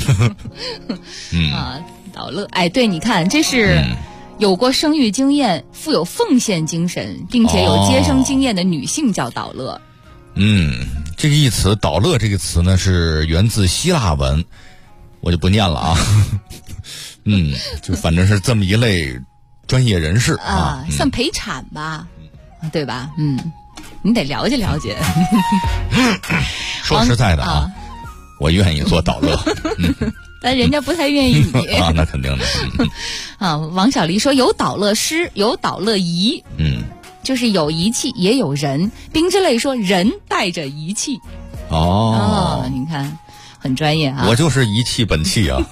导乐，对，你看这是有过生育经验、富有奉献精神，并且有接生经验的女性叫导乐。 这个一词“导乐”这个词呢，是源自希腊文，我就不念了啊。就反正是这么一类专业人士算陪产吧，对吧？ 你得了解了解。 说实在的啊，我愿意做导乐。 但人家不太愿意你啊，那肯定的。 啊，王小丽说有导乐师，有导乐仪，就是有仪器也有人。冰之泪说人带着仪器。哦，你看很专业啊。 我就是一气本气啊。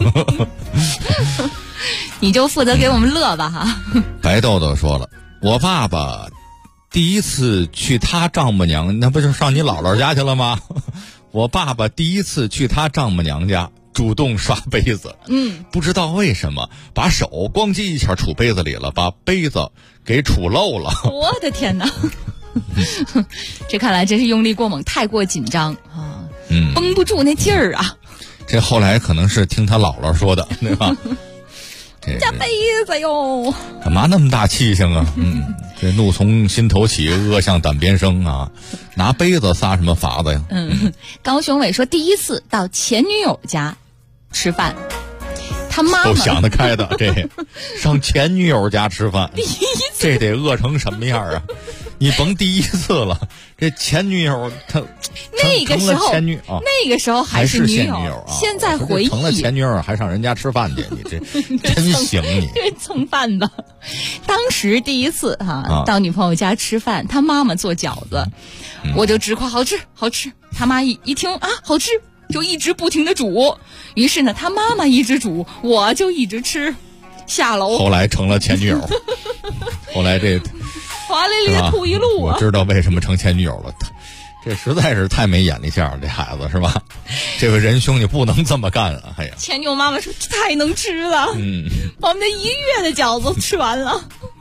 你就负责给我们乐吧哈。 白豆豆说了，我爸爸第一次去他丈母娘，那不就上你姥姥家去了吗？我爸爸第一次去他丈母娘家主动刷杯子，不知道为什么把手咣叽一下杵杯子里了，把杯子给杵漏了。 我的天哪！这看来真是用力过猛，太过紧张啊，绷不住那劲儿啊。 这后来可能是听他姥姥说的，对吧？ 这杯子哟， 干嘛那么大气性啊？这怒从心头起，恶向胆边生啊！拿杯子撒什么法子呀？ 高雄伟说，第一次到前女友家吃饭，他妈妈都想得开的，这上前女友家吃饭，这得饿成什么样啊？你甭第一次了，这前女友她那个时候前女啊， 那个时候还是现女友啊。 现在回忆成了前女友还上人家吃饭去，你这真行你！ 这蹭饭的，当时第一次到女朋友家吃饭，她妈妈做饺子，我就直夸好吃好吃。他妈一听啊好吃，就一直不停的煮。于是呢，他妈妈一直煮，我就一直吃。下楼后来成了前女友，后来这。 华丽丽的吐一路我知道为什么成前女友了，这实在是太没眼力见了，这孩子是吧？这位仁兄，你不能这么干啊！哎呀， 前女友妈妈说这太能吃了，我们这1月的饺子吃完了。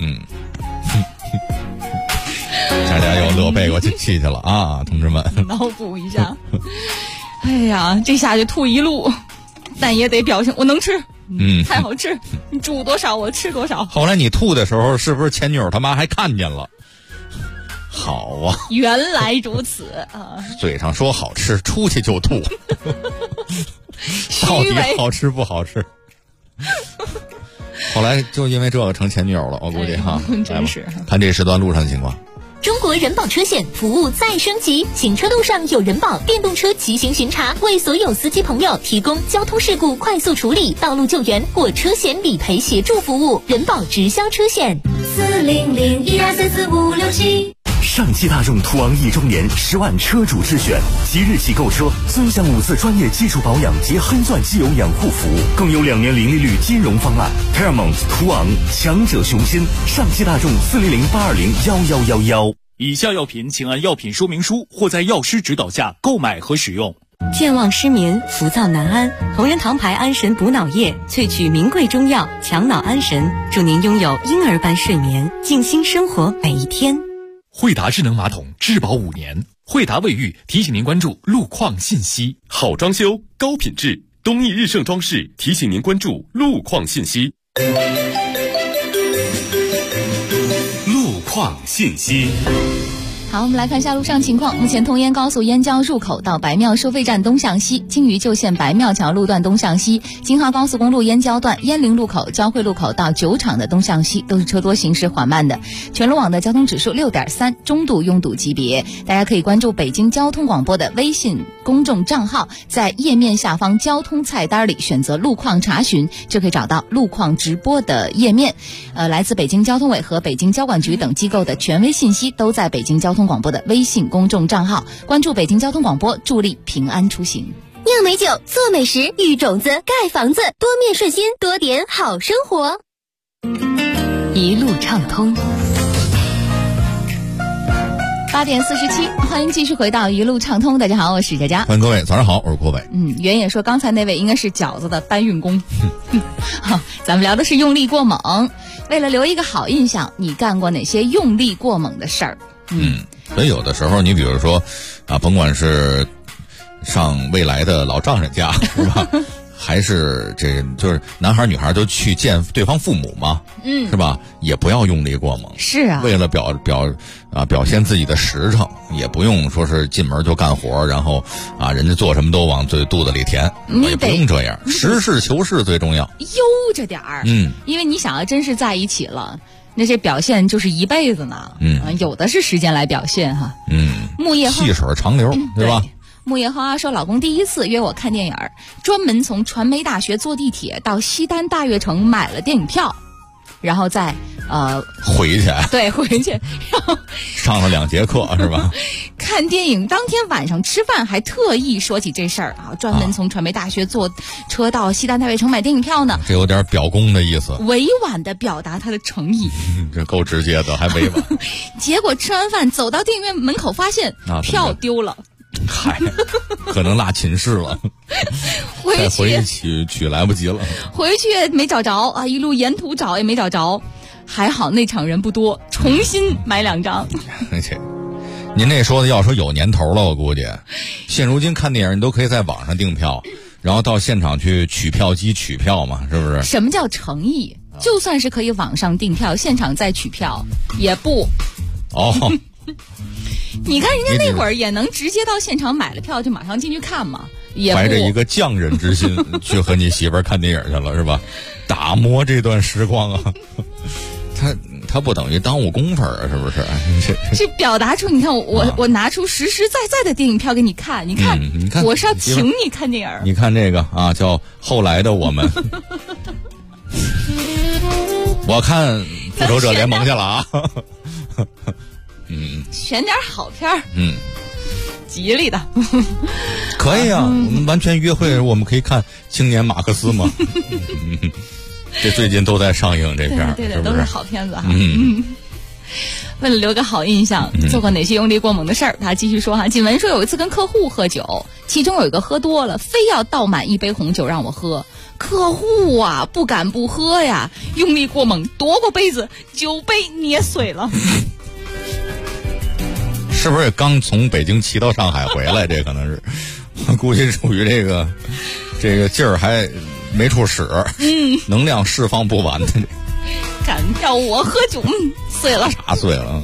大家又乐背过气去了啊，同志们！ 脑补一下，哎呀，这下就吐一路，但也得表现我能吃。太好吃，你煮多少我吃多少。 后来你吐的时候，是不是前女友他妈还看见了？好啊， 原来如此啊！ 嘴上说好吃，出去就吐，到底好吃不好吃？后来就因为这个成前女友了，我估计哈。 真是。 看这时段路上的情况。 中国人保车险服务再升级，行车路上有人保电动车骑行巡查，为所有司机朋友提供交通事故快速处理、道路救援或车险理赔协助服务。人保直销车险40012344567。 上汽大众途昂1周年10万车主之选，即日起购车尊享5次专业基础保养及黑钻机油养护服务，更有2年零利率金融方案。Paramount 途昂，强者雄心。上汽大众40082011111。 以下药品请按药品说明书或在药师指导下购买和使用。 健忘失眠、浮躁难安，同仁堂牌安神补脑液萃取名贵中药，强脑安神，祝您拥有婴儿般睡眠，静心生活每一天。 惠达智能马桶质保5年，惠达卫浴提醒您关注路况信息。 好装修，高品质，东义日盛装饰提醒您关注路况信息。路况信息。 好，我们来看下路上情况。目前通燕高速燕郊入口到白庙收费站东向西，京渝旧线白庙桥路段东向西，京哈高速公路燕郊段燕陵路口交汇路口到酒厂的东向西都是车多行驶缓慢的。全路网的交通指数6.3，中度拥堵级别。大家可以关注北京交通广播的微信公众账号，在页面下方交通菜单里选择路况查询，就可以找到路况直播的页面。来自北京交通委和北京交管局等机构的权威信息都在北京交通广播的微信公众账号，关注北京交通广播，助力平安出行。 酿美酒，做美食，育种子，盖房子，多面顺心，多点好生活。 一路畅通。 8点47，欢迎继续回到一路畅通。大家好，我是佳佳。 欢迎各位，早上好，我是郭伟。 原野说刚才那位应该是饺子的搬运工。好，咱们聊的是用力过猛。为了留一个好印象，你干过哪些用力过猛的事儿？ 所以有的时候你比如说甭管是上未来的老丈人家是吧，还是这就是男孩女孩都去见对方父母嘛，是吧？也不要用力过猛。 是啊， 为了表现自己的实诚，也不用说是进门就干活，然后人家做什么都往自己肚子里填，也不用这样，实事求是最重要。 悠着点儿，因为你想真是在一起了。 那这表现就是一辈子呢。有的是时间来表现哈。木叶细水长流，对吧？ 木叶花说，老公第一次约我看电影，专门从传媒大学坐地铁到西单大悦城买了电影票，然后再回去， 对，回去，然后上了2节课是吧？ 看电影当天晚上吃饭还特意说起这事儿啊，专门从传媒大学坐车到西单大悦城买电影票呢。 这有点表功的意思， 委婉的表达他的诚意。 这够直接的，还委婉。 结果吃完饭走到电影院门口，发现票丢了。 嗨，可能落寝室了，再回去取来不及了。 回去也没找着啊，一路沿途找也没找着，还好那场人不多，重新买2张。 您那说的要说有年头了，我估计，现如今看电影你都可以在网上订票，然后到现场去取票机取票嘛，是不是？ 什么叫诚意？就算是可以网上订票，现场再取票也不。你看人家那会儿也能直接到现场买了票就马上进去看嘛，也不怀着一个匠人之心去和你媳妇儿看电影去了，是吧？打磨这段时光啊，他不等于耽误功夫啊，是不是？ 这表达出你看我拿出实实在在的电影票给你看，你看我是要请你看电影。 你看这个啊，叫后来的我们。我看复仇者联盟去了啊。 选点好片儿，吉利的， 可以啊。我们完全约会，我们可以看《青年马克思》吗？这最近都在上映这片儿， 对的， 是不是都是好片子哈。为了留个好印象，做过哪些用力过猛的事儿？他继续说哈，锦文说有一次跟客户喝酒，其中有一个喝多了，非要倒满1杯红酒让我喝。客户啊，不敢不喝呀，用力过猛，夺过杯子，9杯捏碎了。 是不是刚从北京骑到上海回来？这可能是，我估计属于这个劲儿还没处使，能量释放不完的。 敢叫我喝酒，碎了， 茶碎了。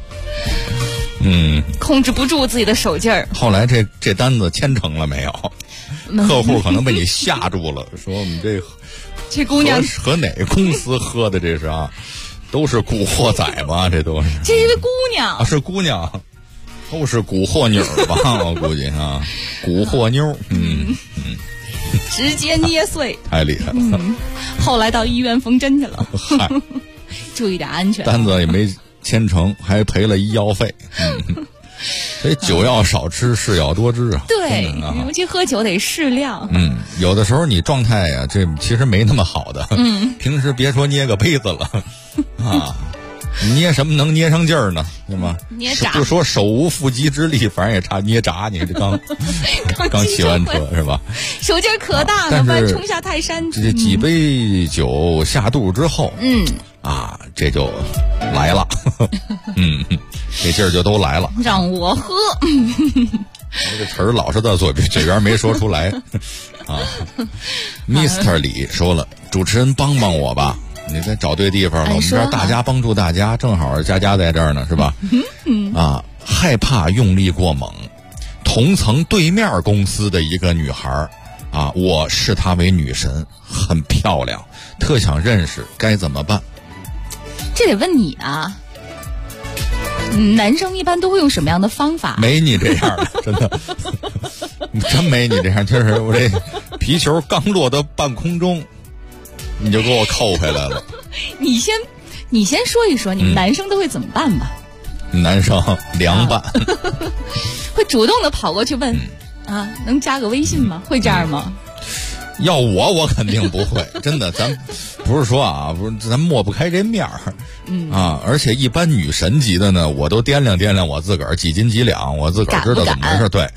控制不住自己的手劲儿。 后来这单子签成了没有？客户可能被你吓住了，说我们这姑娘和哪个公司喝的？这是啊，都是古惑仔吧？这都是。 这是姑娘啊，是姑娘。都是古惑妞吧，我估计啊，古惑妞， 直接捏碎， 太厉害了。 后来到医院缝针去了，注意点安全。 单子也没签成，还赔了医药费。所以酒要少吃，事要多知啊。 对，尤其喝酒得适量。 有的时候你状态呀，这其实没那么好的。平时别说捏个杯子了，啊。捏什么能捏上劲儿呢？对吗？ 捏闸， 不说手无缚鸡之力，反正也差捏闸。你这刚骑完车是吧？ 手劲儿可大了，不然冲下泰山。 这几杯酒下肚之后，这就来了，这劲儿就都来了。 让我喝， 这词儿老是在嘴边没说出来啊。Mr. 李说了，主持人帮帮我吧。你再找对地方了，我们这儿大家帮助大家，正好佳在这儿呢，是吧？害怕用力过猛，同层对面公司的一个女孩啊，我视她为女神，很漂亮，特想认识，该怎么办？ 这得问你啊。男生一般都会用什么样的方法？ 没你这样的，真的，真没你这样。就是我这皮球刚落到半空中。你就给我扣回来了。 你先说一说，你们男生都会怎么办吧？ 男生凉拌， 会主动的跑过去问，能加个微信吗？会这样吗？ 要我肯定不会，真的，咱不是说啊，不是咱抹不开这面儿，而且一般女神级的呢，我都掂量我自个儿几斤几两，我自个儿知道怎么回事，对，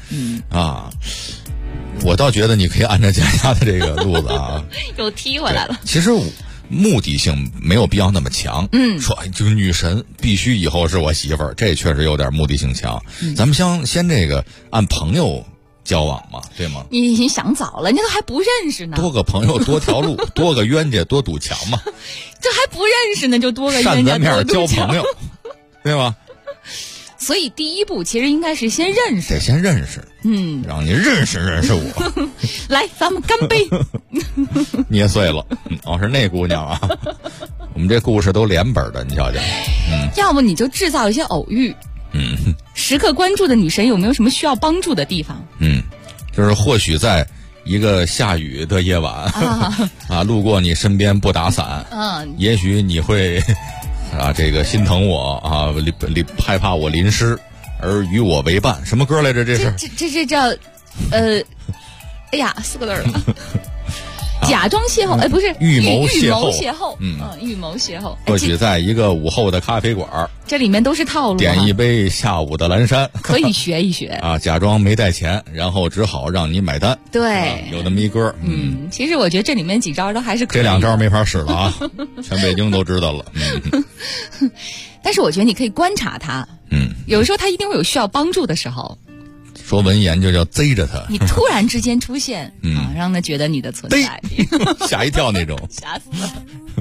我倒觉得你可以按照佳的这个路子啊， 又踢回来了。 其实目的性没有必要那么强。说这个女神必须以后是我媳妇儿，这确实有点目的性强。咱们先这个按朋友交往嘛，对吗？ 你想早了，人家都还不认识呢。 多个朋友多条路，多个冤家多堵墙嘛。 这还不认识呢，就多个冤家多堵墙。 交朋友，对吧？ 所以第一步其实应该是先认识， 得先认识，让你认识我。 来，咱们干杯！ 捏碎了，是那姑娘啊。 我们这故事都连本的，你瞧瞧。 要不你就制造一些偶遇。时刻关注的女神有没有什么需要帮助的地方？ 就是或许在一个下雨的夜晚路过你身边不打伞，也许你会这个心疼我害怕我淋湿而与我为伴。什么歌来着？这是这叫哎呀，4个字了。假装邂逅，不是预谋邂逅，预谋邂逅。 或许在一个午后的咖啡馆， 这里面都是套路。 点一杯下午的蓝山， 可以学一学假装没带钱，然后只好让你买单。 对， 有那么一歌。 其实我觉得这里面几招都还是可以。 这2招没法使了全北京都知道了。 但是我觉得你可以观察他，有时候他一定会有需要帮助的时候。 说文言就叫贼着他， 你突然之间出现，让他觉得你的存在， 吓一跳那种， 吓死了。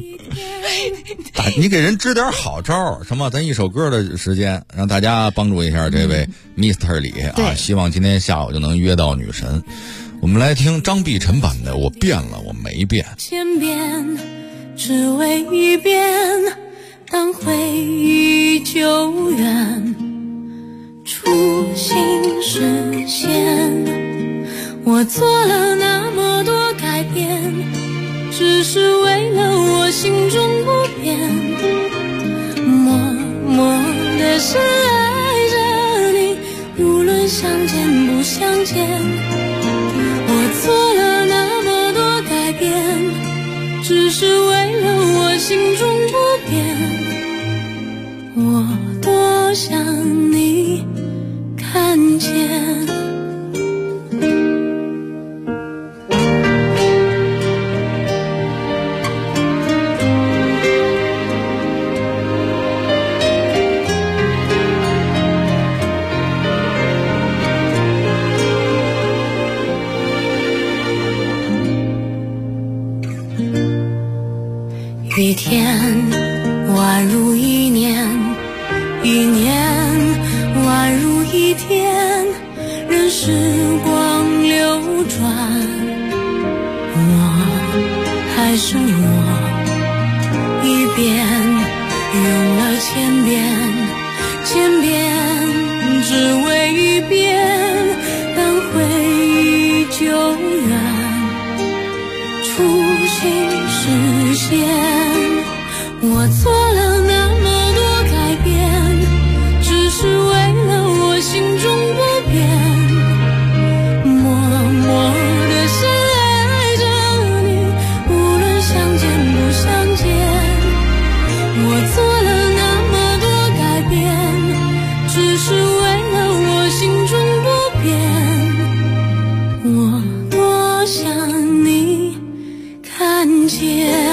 你给人支点好招，什么？咱一首歌的时间，让大家帮助一下这位 Mr. 李希望今天下午就能约到女神。我们来听张碧晨版的《我变了，我没变》。 千遍只为一遍，当回忆久远。初心实现，我做了那么多改变，只是为了我心中不变，默默的深爱着你，无论相见不相见。我做了那么多改变，只是为了我心中不变，我多想你看见。一天宛如一年，一年宛如一天，任时光流转，我还是我，一遍用了千遍，千遍只为一遍，当回忆久远，初心实现。我做了那么多改变，只是为了我心中不变，默默地深爱着你，无论相见不相见。我做了那么多改变，只是为了我心中不变，我多想你看见。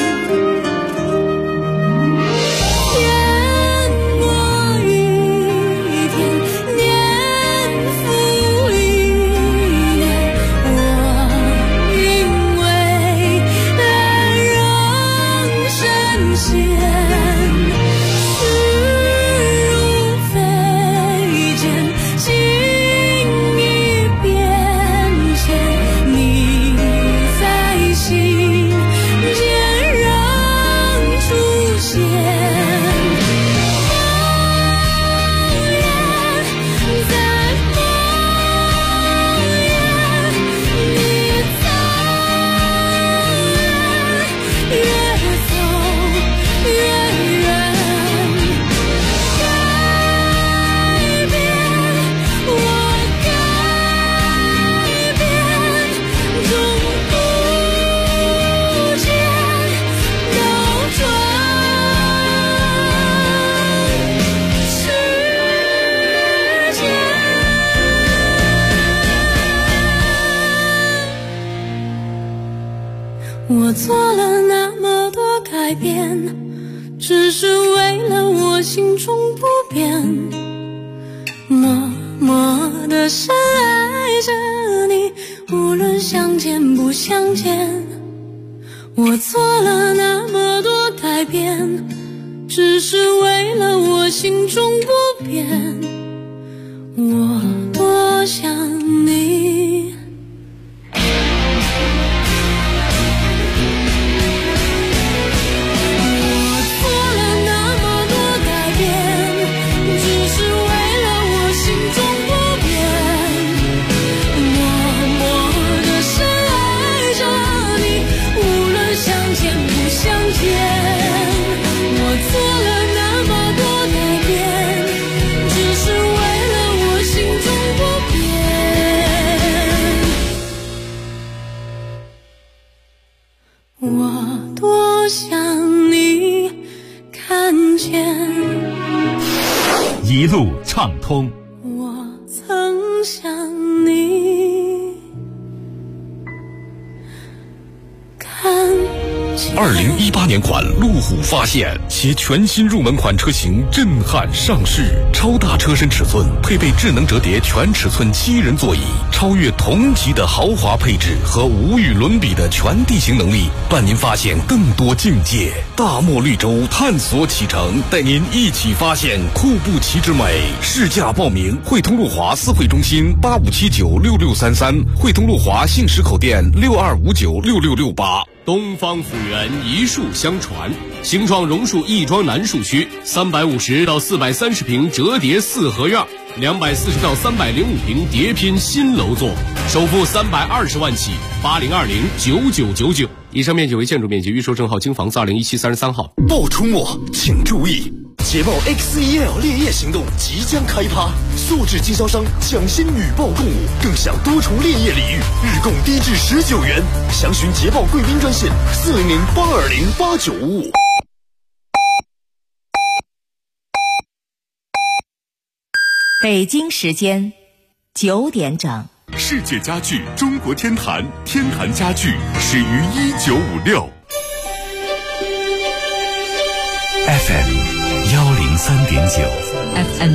我做了那么多改变，只是为了我心中不变，默默地深爱着你，无论相见不相见。我做了那么多改变，只是为了我心中不变，我多想你我多想你看见， 一路畅通。 我曾想你看见。 2018年款路虎发现，其全新入门款车型震撼上市，超大车身尺寸，配备智能折叠全尺寸7人座椅，超越同级的豪华配置和无与伦比的全地形能力，伴您发现更多境界。大漠绿洲探索启程，带您一起发现库布齐之美。试驾报名：汇通路华4会中心85796633，汇通路华信实口店62596668。 东方府源一树相传，形状榕树亦庄南树区350到430平折叠4合院，240到305平叠拼新楼座，首付320万起，80209999。以上面积为建筑面积，预售证号京房子2017 33号。 报出没，请注意！捷豹 X1L 烈焰行动即将开趴，素质经销商抢先女报共舞，更享多重烈焰礼遇，日供低至19元。详询捷豹贵宾专线400-820-8955。 北京时间9点整。 世界家具中国天坛，天坛家具始于1956。 FM 103.9 FM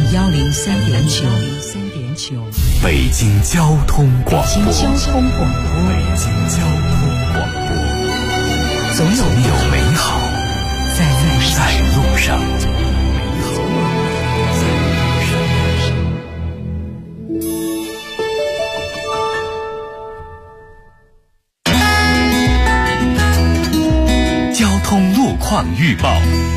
103.9， 北京交通广播。 北京交通广播，总有美好在路上。 交通路况预报。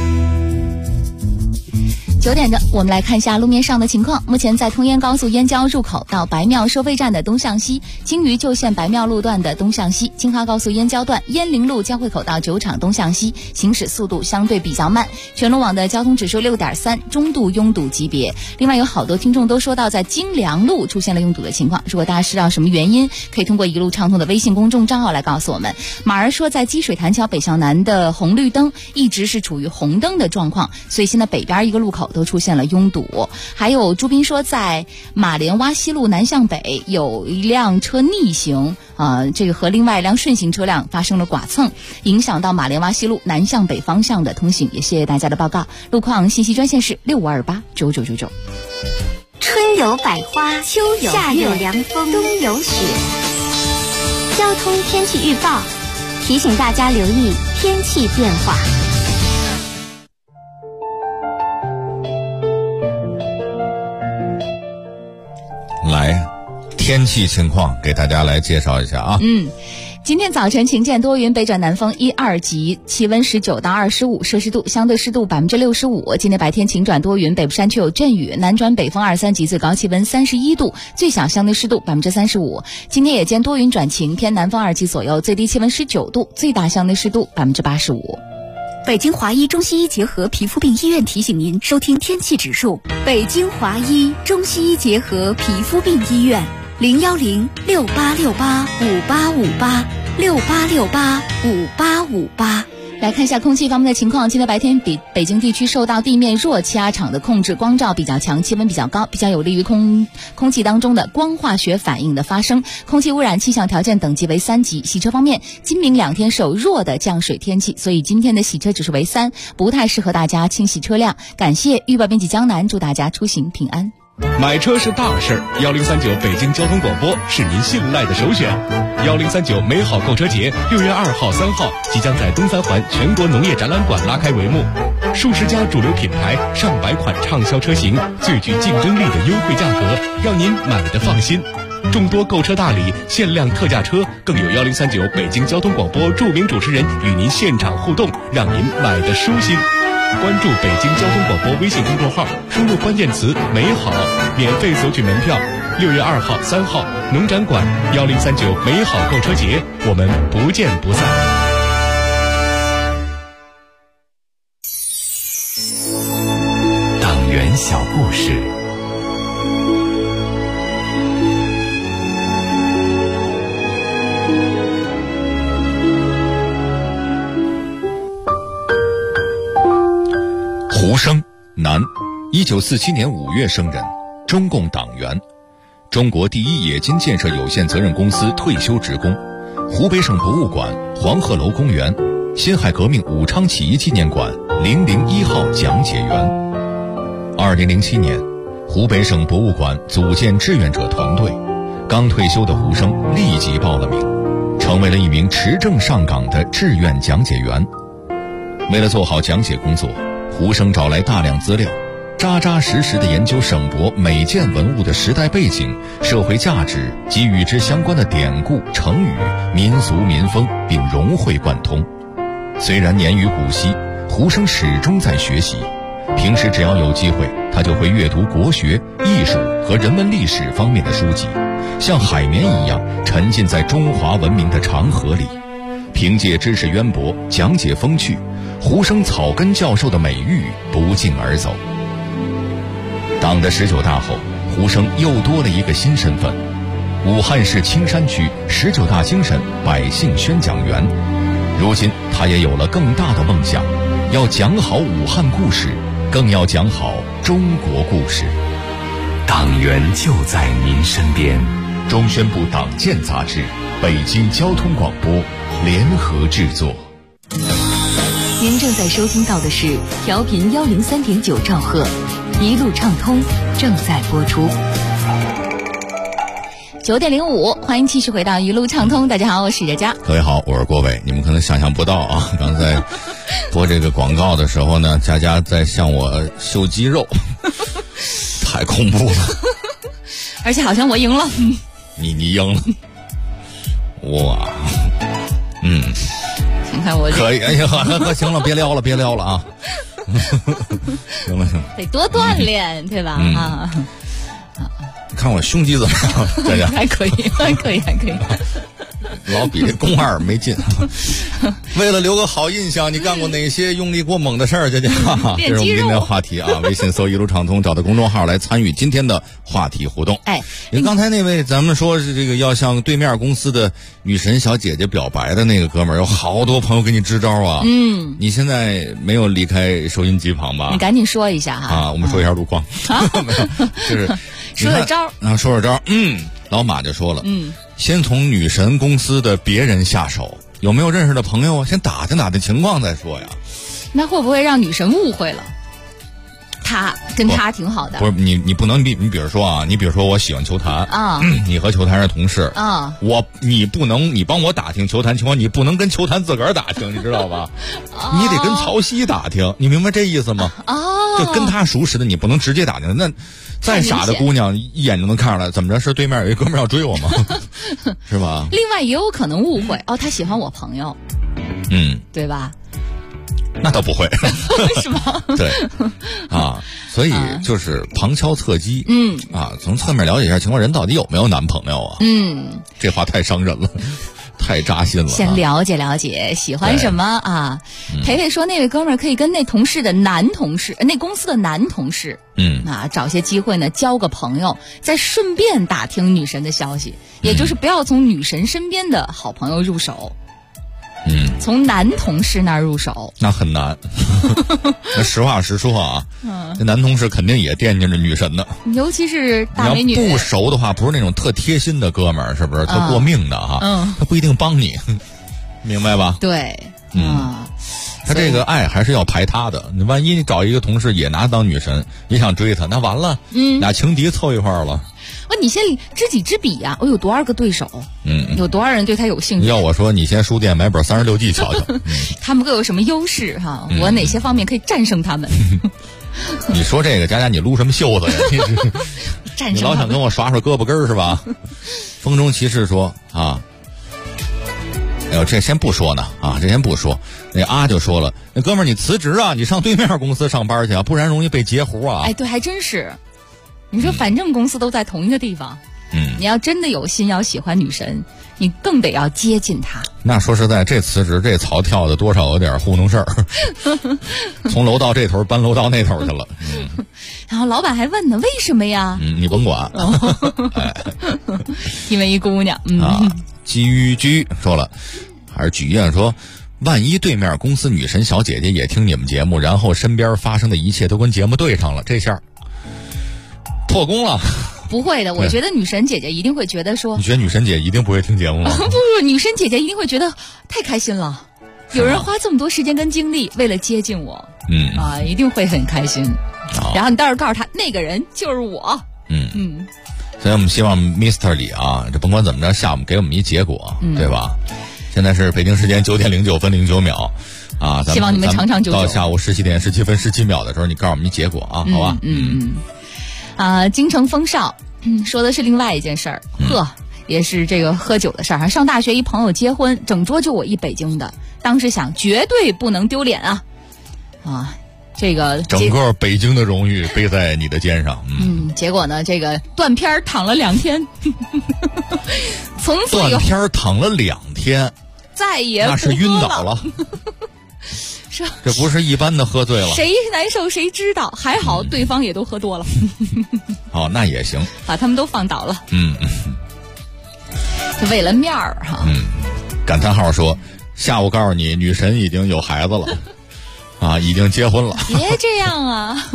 9点整，我们来看一下路面上的情况。目前在通燕高速燕郊入口到白庙收费站的东向西，京渝旧线白庙路段的东向西，京哈高速燕郊段燕陵路交汇口到酒厂东向西，行驶速度相对比较慢。全路网的交通指数6.3，中度拥堵级别。另外有好多听众都说到在京良路出现了拥堵的情况，如果大家知道什么原因，可以通过一路畅通的微信公众账号来告诉我们。马儿说在积水潭桥北向南的红绿灯一直是处于红灯的状况，所以现在北边一个路口都出现了拥堵。还有朱斌说在马连洼西路南向北有一辆车逆行，这个和另外一辆顺行车辆发生了剐蹭，影响到马连洼西路南向北方向的通行，也谢谢大家的报告。路况信息专线是65289999。 春有百花，秋有夏有凉风，冬有雪。交通天气预报提醒大家留意天气变化。 来，天气情况给大家来介绍一下啊。 今天早晨晴见多云，北转南风1、2级，气温19到25摄氏度，相对湿度65%。今天白天晴转多云，北部山区有阵雨，南转北风2、3级，最高气温31度，最小相对湿度35%。今天也见多云转晴，偏南风2级左右，最低气温19度，最大相对湿度85%。 北京华医中西医结合皮肤病医院提醒您收听天气指数。北京华医中西医结合皮肤病医院，010-6868-5858，6868-5858。 来看一下空气方面的情况。今天白天北京地区受到地面弱气压场的控制，光照比较强，气温比较高，比较有利于空气当中的光化学反应的发生。空气污染气象条件等级为3级。洗车方面，今明2天是有弱的降水天气，所以今天的洗车指数为3，不太适合大家清洗车辆。感谢预报编辑江南，祝大家出行平安。 买车是大事，1039北京交通广播是您信赖的首选。1039美好购车节6月2号、3号即将在东三环全国农业展览馆拉开帷幕，数十家主流品牌、上百款畅销车型，最具竞争力的优惠价格，让您买得放心。众多购车大礼、限量特价车，更有1039北京交通广播著名主持人与您现场互动，让您买得舒心。关注北京交通广播微信公众号，输入关键词美好，免费索取门票。6月2号、3号农展馆1039美好购车节，我们不见不散。 党员小故事。 胡生，男，1947年5月生人，中共党员，中国第一冶金建设有限责任公司退休职工，湖北省博物馆黄鹤楼公园辛亥革命武昌起义纪念馆001号讲解员。2007年，湖北省博物馆组建志愿者团队，刚退休的胡生立即报了名，成为了一名持证上岗的志愿讲解员。为了做好讲解工作，胡生找来大量资料，扎扎实实地研究省博每件文物的时代背景、社会价值及与之相关的典故、成语、民俗民风，并融会贯通。虽然年逾古稀，胡生始终在学习。平时只要有机会，他就会阅读国学、艺术和人文历史方面的书籍，像海绵一样沉浸在中华文明的长河里。凭借知识渊博、讲解风趣，胡生草根教授的美誉不胫而走。党的19大后，胡生又多了一个新身份——武汉市青山区19大精神百姓宣讲员。如今他也有了更大的梦想，要讲好武汉故事，更要讲好中国故事。 党员就在您身边。 中宣部党建杂志、北京交通广播联合制作。 您正在收听到的是调频103.9兆赫，一路畅通正在播出。 9点05，欢迎继续回到一路畅通。大家好，我是佳佳。 各位好，我是郭伟。你们可能想象不到啊，刚才播这个广告的时候呢，佳佳在向我秀肌肉，太恐怖了。 而且好像我赢了。 你赢了。哇， 你看我可以，哎呀，行了，别聊了啊。行了， 得多锻炼，对吧？啊。 看我胸肌怎么样，佳佳？ 还可以。 老比这肱二没劲。为了留个好印象，你干过哪些用力过猛的事儿，佳佳？这是我们今天的话题啊！微信搜一路畅通，找到公众号来参与今天的话题互动。因为刚才那位咱们说是这个要向对面公司的女神小姐姐表白的那个哥们儿，有好多朋友给你支招啊。你现在没有离开收音机旁吧？ 你赶紧说一下哈。 啊，我们说一下路况。没有，就是说说招。 说招。老马就说了，先从女神公司的别人下手，有没有认识的朋友啊？先打听情况再说呀。 那会不会让女神误会了？他跟他挺好的。 不是你不能你比如说啊，你比如说我喜欢球坛啊，你和球坛是同事啊，你不能你帮我打听球坛情况，你不能跟球坛自个儿打听，你知道吧？你得跟曹曦打听，你明白这意思吗？就跟他熟识的你不能直接打听，那再傻的姑娘一眼就能看出来，怎么着是对面有一哥们儿要追我吗？是吧？ 另外也有可能误会他喜欢我朋友，对吧？ 那倒不会。 是吗？ 对啊，所以就是旁敲侧击，从侧面了解一下情况，人到底有没有男朋友啊？这话太伤人了。太扎心了。 先了解了解喜欢什么啊？培培说那位哥们儿可以跟那同事的男同事，那公司的男同事，找些机会呢交个朋友，再顺便打听女神的消息，也就是不要从女神身边的好朋友入手。从男同事那儿入手， 那很难。那实话实说啊，这男同事肯定也惦记着女神的， 尤其是大美女。 你要不熟的话，不是那种特贴心的哥们儿，是不是？特过命的哈，他不一定帮你，明白吧？ 对， 他这个爱还是要排他的。你万一你找一个同事也拿当女神，也想追他，那完了，俩情敌凑一块儿了。 你先知己知彼呀！我有多少个对手？有多少人对他有兴趣？ 要我说，你先书店买本36计瞧瞧。 他们各有什么优势哈？我哪些方面可以战胜他们？ 你说这个，佳佳，你撸什么袖子呀？你老想跟我耍胳膊根儿是吧？风中骑士说啊，哎呦，这先不说呢啊，这先不说。那就说了，那哥们儿你辞职啊，你上对面公司上班去啊，不然容易被截胡啊。 对，还真是。你说反正公司都在同一个地方，你要真的有心要喜欢女神，你更得要接近她。 那说实在，这辞职这草跳的多少有点糊弄事儿，从楼道这头搬楼道那头去了。 然后老板还问呢，为什么呀？ 你甭管。 因为一姑娘。 基于居说了，还是举燕说， 万一对面公司女神小姐姐也听你们节目，然后身边发生的一切都跟节目对上了，这下破功了。 不会的，我觉得女神姐姐一定会觉得说， 你觉得女神姐一定不会听节目吗？ 不，女神姐姐一定会觉得太开心了，有人花这么多时间跟精力为了接近我，一定会很开心。然后你到时候告诉他，那个人就是我。 所以我们希望 Mr. 李啊，这甭管怎么着，下午给我们一结果，对吧？现在是北京时间9点09分09秒啊， 希望你们长长久久。 到下午17点17分17秒的时候，你告诉我们一结果啊，好吧？ 京城风少，说的是另外一件事儿，也是这个喝酒的事儿。上大学一朋友结婚，整桌就我一北京的，当时想绝对不能丢脸啊！这个整个北京的荣誉背在你的肩上。 结果呢，这个断片躺了2天，从此断片躺了2天， 再也不喝了， 那是晕倒了。这不是一般的喝醉了， 谁难受谁知道，还好对方也都喝多了。 那也行， 把他们都放倒了。就为了面儿哈。 感叹号说，下午告诉你，女神已经有孩子了，已经结婚了。 别这样啊。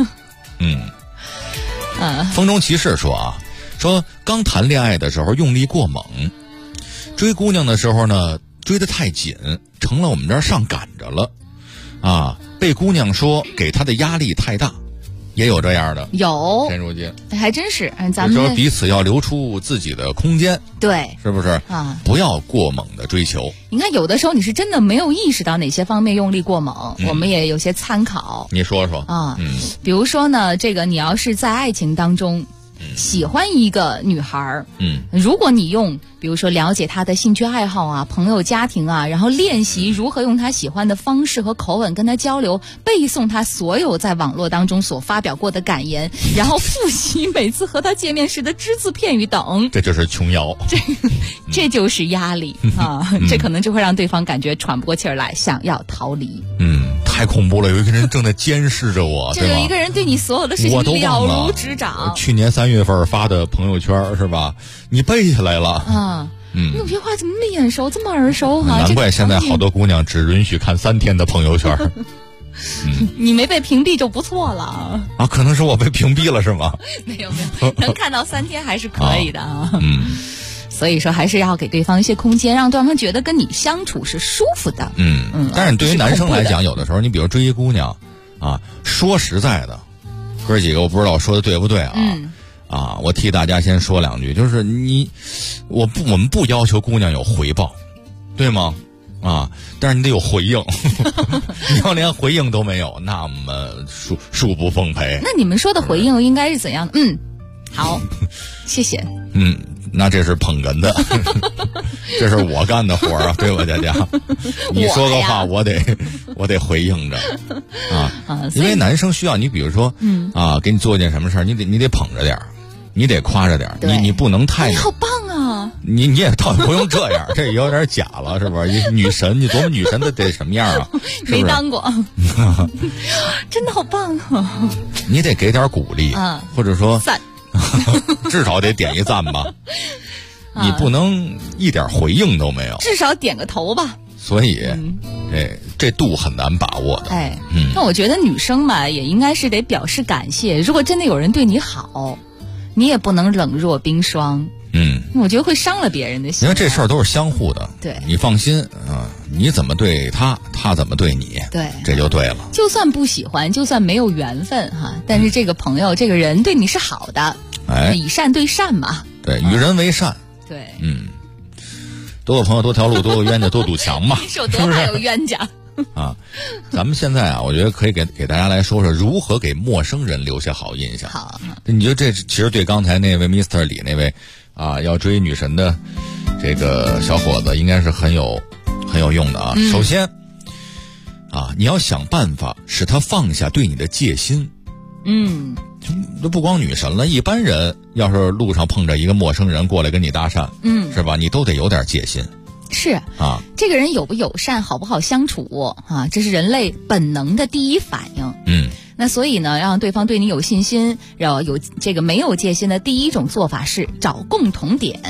风中骑士说刚谈恋爱的时候用力过猛，追姑娘的时候呢追得太紧，成了我们这儿上赶着了。被姑娘说给他的压力太大，也有这样的。 有， 现如今还真是，咱们说彼此要留出自己的空间， 对， 是不是不要过猛的追求。 你看，有的时候你是真的没有意识到哪些方面用力过猛，我们也有些参考。 你说说比如说呢，这个你要是在爱情当中喜欢一个女孩，如果你用比如说了解她的兴趣爱好朋友家庭然后练习如何用她喜欢的方式和口吻跟她交流，背诵她所有在网络当中所发表过的感言，然后复习每次和她见面时的只字片语等， 这就是琼瑶， 这就是压力这可能就会让对方感觉喘不过气儿来，想要逃离。 太恐怖了，有一个人正在监视着我， 就有一个人对你所有的事情了如指掌。 去年3月份发的朋友圈是吧？你背下来了有些话怎么那么眼熟，这么耳熟难怪现在好多姑娘只允许看3天的朋友圈。 你没被屏蔽就不错了可能是我被屏蔽了是吗？ 没有，能看到3天还是可以的所以说还是要给对方一些空间，让对方觉得跟你相处是舒服的。 但是对于男生来讲，有的时候你比如追一姑娘说实在的，哥几个我不知道我说的对不对我替大家先说2句，就是我们不要求姑娘有回报，对吗？但是你得有回应。你要连回应都没有，那么恕不奉陪。 那你们说的回应应该是怎样的？好，谢谢。 那这是捧哏的，这是我干的活对吧，佳佳？你说个话，我得回应着因为男生需要你，比如说给你做一件什么事儿，你得捧着点儿，你得夸着点儿，你不能太。 你好棒啊！ 你也倒不用这样，这有点假了，是不是？女神，你琢磨女神得什么样是没当过，真的好棒你得给点鼓励或者说赞。 至少得点一赞吧，你不能一点回应都没有， 至少点个头吧。 所以，这度很难把握的。 那我觉得女生嘛，也应该是得表示感谢。如果真的有人对你好，你也不能冷若冰霜。我觉得会伤了别人的心。 因为这事儿都是相互的。 对， 你放心你怎么对他，他怎么对你， 对， 这就对了。 就算不喜欢，就算没有缘分但是这个朋友，这个人对你是好的，以善对善嘛。 对，与人为善。 对， 多个朋友多条路，多个冤家多堵墙嘛。 是有多怕有冤家咱们现在我觉得可以给大家来说说如何给陌生人留下好印象。 好， 你觉得这其实对刚才那位 Mr. 李那位要追女神的这个小伙子应该是很有用的首先你要想办法使他放下对你的戒心。就不光女神了，一般人要是路上碰着一个陌生人过来跟你搭讪，是吧？你都得有点戒心。 是这个人友不友善，好不好相处这是人类本能的第一反应。那所以呢，让对方对你有信心，然后有这个没有戒心的第一种做法是找共同点。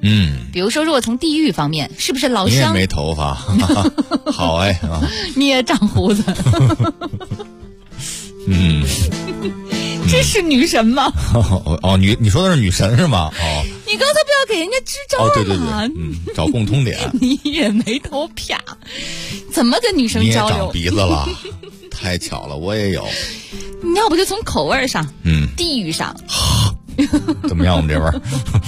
比如说，如果从地域方面，是不是老乡？ 你也没头发，好哎啊！ 你也长胡子。这是女神吗？ 哦，你说的是女神是吗？哦， 你刚才不要给人家支招吗？ 哦，对，找共通点。 你也没头啪，怎么跟女生交流？ 你也长鼻子了，太巧了，我也有。 你要不就从口味上，地域上， 怎么样？我们这边，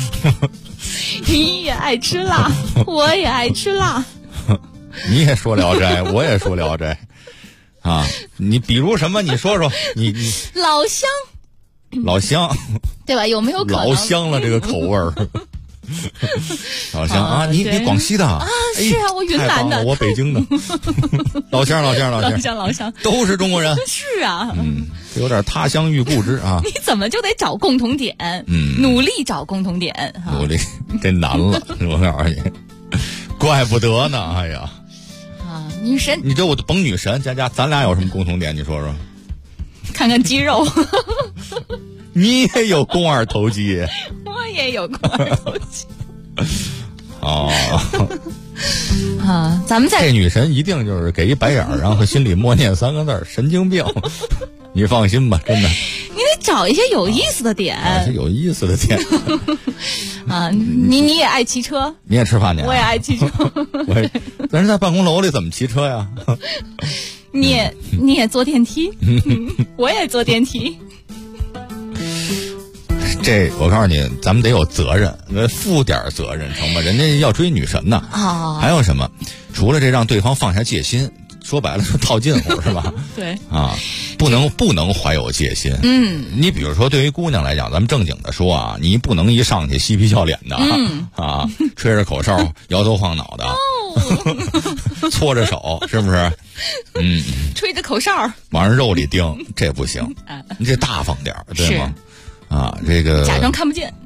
你也爱吃辣，我也爱吃辣。 你也说聊斋，我也说聊斋。啊，你比如什么？你说说，你老乡， 对吧？有没有可能老乡了这个口味儿？老乡啊，你广西的啊？ 是啊，我云南的， 我北京的，老乡，都是中国人。 是啊， 有点他乡遇故知啊。 你怎么就得找共同点？努力找共同点。 努力，这难了，我告诉你，怪不得呢，哎呀。 女神， 你这我甭女神，佳，咱俩有什么共同点？你说说。 看看肌肉。 你也有肱二头肌。 我也有肱二头肌。 哦。 啊，咱们在这女神一定就是给一白眼儿，然后心里默念3个字：神经病。你放心吧，真的。 你得找一些有意思的点。 有意思的点。 啊，你也爱骑车， 你也吃饭去， 我也爱骑车。 但是在办公楼里怎么骑车呀？ 你也坐电梯，我也坐电梯。 这我告诉你，咱们得有责任，负点责任成吧？人家要追女神呢。还有什么？除了这让对方放下戒心，说白了就套近乎是吧？ 对啊，不能怀有戒心。你比如说对于姑娘来讲，咱们正经的说啊，你不能一上去嬉皮笑脸的啊，吹着口哨，摇头晃脑的，搓着手，是不是？ 吹着口哨往人肉里盯，这不行。你这大方点，对吗？啊，这个假装看不见。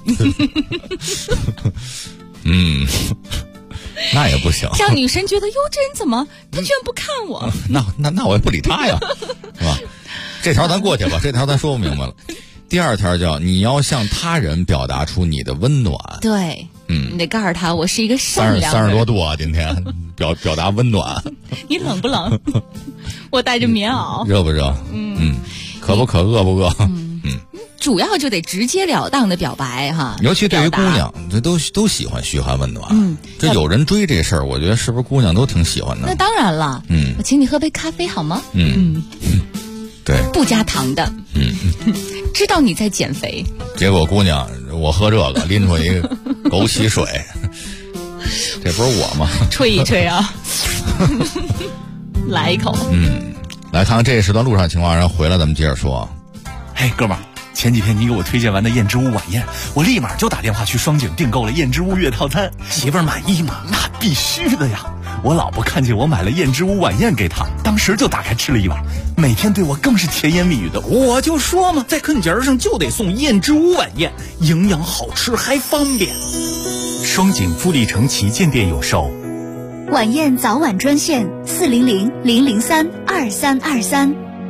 那也不行， 让女神觉得哟，这人怎么他居然不看我？ 那我也不理他呀，是吧？这条咱过去吧，这条咱说不明白了。第二条叫你要向他人表达出你的温暖。 对，你得告诉他我是一个善良的人。 30多度啊，今天表达温暖。 你冷不冷？我带着棉袄。 热不热？渴不渴？饿不饿？ 主要就得直截了当的表白哈， 尤其对于姑娘，这都喜欢嘘寒问暖。这有人追这事儿，我觉得是不是姑娘都挺喜欢的？ 那当然了。我请你喝杯咖啡好吗？ 对， 不加糖的。知道你在减肥， 结果姑娘我喝这个拎出一个枸杞水，这不是我吗？ 吹一吹啊，来一口。 来看看这时段路上情况，然后回来咱们接着说。 嘿，哥们儿，前几天你给我推荐完的燕之屋晚宴，我立马就打电话去双井订购了燕之屋月套餐。媳妇儿满意吗？那必须的呀！我老婆看见我买了燕之屋晚宴给她，当时就打开吃了一碗，每天对我更是甜言蜜语的。我就说嘛，在坑节上就得送燕之屋晚宴，营养好吃还方便。双井富力城旗舰店有售。 晚宴早晚专线400-003-2323。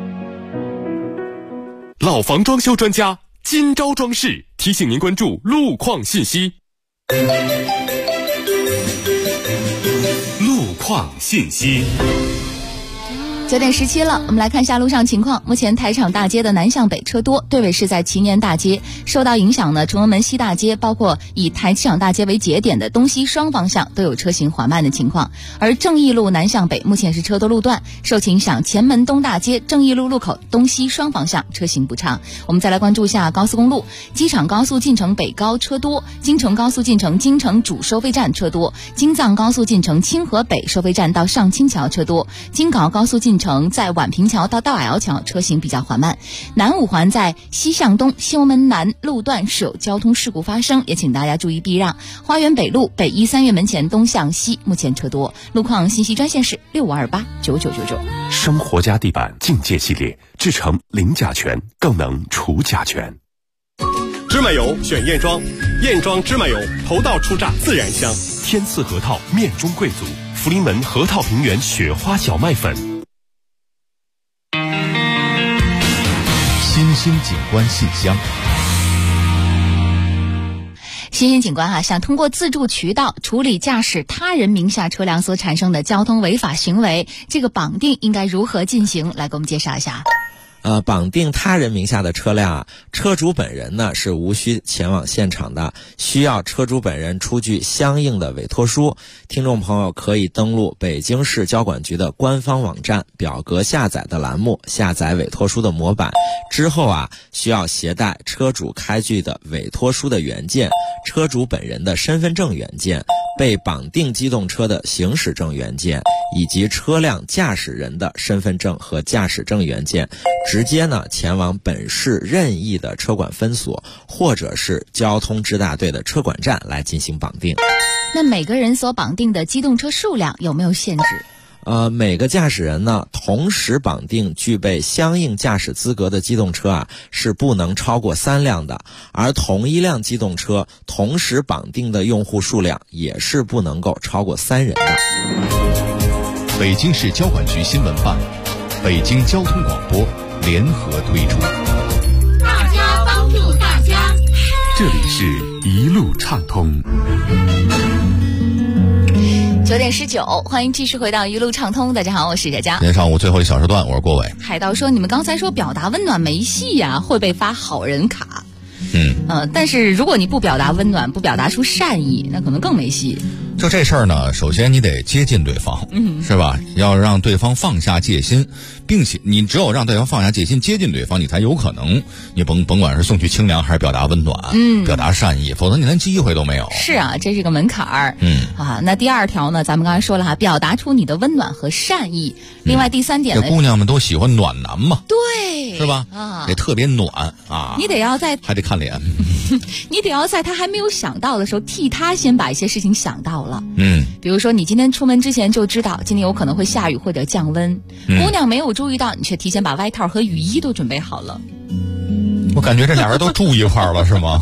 老房装修专家金招装饰提醒您关注路况信息。路况信息。 9点17了，我们来看一下路上情况。目前台场大街的南向北车多，对尾是在祈年大街。受到影响呢，崇文门西大街包括以台场大街为节点的东西双方向都有车行缓慢的情况。而正义路南向北目前是车多路段，受其影响，前门东大街正义路路口东西双方向车行不畅。我们再来关注一下高速公路，机场高速进城北高车多，京承高速进城京承主收费站车多，京藏高速进城清河北收费站到上清桥车多，京港高速进城在宛平桥到道隘桥车行比较缓慢。南五环在西向东西红门南路段是有交通事故发生，也请大家注意避让。花园北路北一3月门前东向西目前车多。路况信息专线是65289999。 生活家地板境界系列，制成零甲醛，更能除甲醛。 芝麻油选燕庄，燕庄芝麻油头道出榨自然香。 天赐核桃面中贵族，福临门核桃平原雪花小麦粉。 新兴景观信箱。 欣欣警官想通过自助渠道处理驾驶他人名下车辆所产生的交通违法行为，这个绑定应该如何进行？来给我们介绍一下。 绑定他人名下的车辆，车主本人呢是无需前往现场的，需要车主本人出具相应的委托书。听众朋友可以登录北京市交管局的官方网站表格下载的栏目，下载委托书的模板之后需要携带车主开具的委托书的原件、车主本人的身份证原件、被绑定机动车的行驶证原件以及车辆驾驶人的身份证和驾驶证原件，直接前往本市任意的车管分所或者是交通支大队的车管站来进行绑定。 那每个人所绑定的机动车数量有没有限制？ 每个驾驶人同时绑定具备相应驾驶资格的机动车是不能超过3辆的，而同一辆机动车同时绑定的用户数量也是不能够超过3人的。 北京市交管局新闻办、北京交通广播联合推出。 大家帮助大家， 这里是一路畅通。 9点19，欢迎继续回到一路畅通。大家好，我是佳佳。 今天上午最后一小时段，我是郭伟。 海盗说，你们刚才说表达温暖没戏呀，会被发好人卡。但是如果你不表达温暖，不表达出善意，那可能更没戏。 就这事儿呢，首先你得接近对方，是吧？要让对方放下戒心，并且你只有让对方放下戒心，接近对方，你才有可能，你甭管是送去清凉还是表达温暖，表达善意，否则你连机会都没有。 是啊，这是个门槛儿。那第2条呢，咱们刚才说了表达出你的温暖和善意。另外第3点呢， 这姑娘们都喜欢暖男嘛， 对， 是吧？得特别暖你得要在还得看脸， 你得要在他还没有想到的时候，替他先把一些事情想到了。比如说你今天出门之前就知道今天有可能会下雨或者降温，姑娘没有注意到，你却提前把外套和雨衣都准备好了。 我感觉这俩人都住一块儿了，是吗？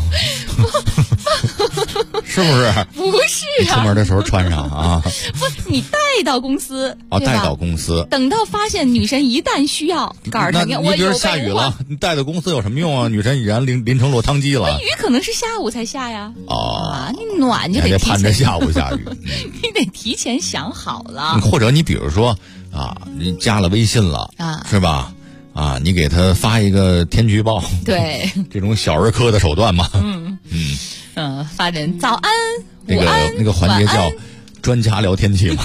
是不是？ 不是出门的时候穿上不，你带到公司带到公司， 等到发现女神一旦需要，告诉她你比如下雨了，你带到公司有什么用啊？女神已然淋成落汤鸡了。 雨可能是下午才下呀。你暖就得盼着下午下雨。 你得提前想好了。 或者你比如说你加了微信了是吧？你给他发一个天气预报， 对， 这种小儿科的手段嘛。 发点早安、 午安，那个环节叫专家聊天气嘛。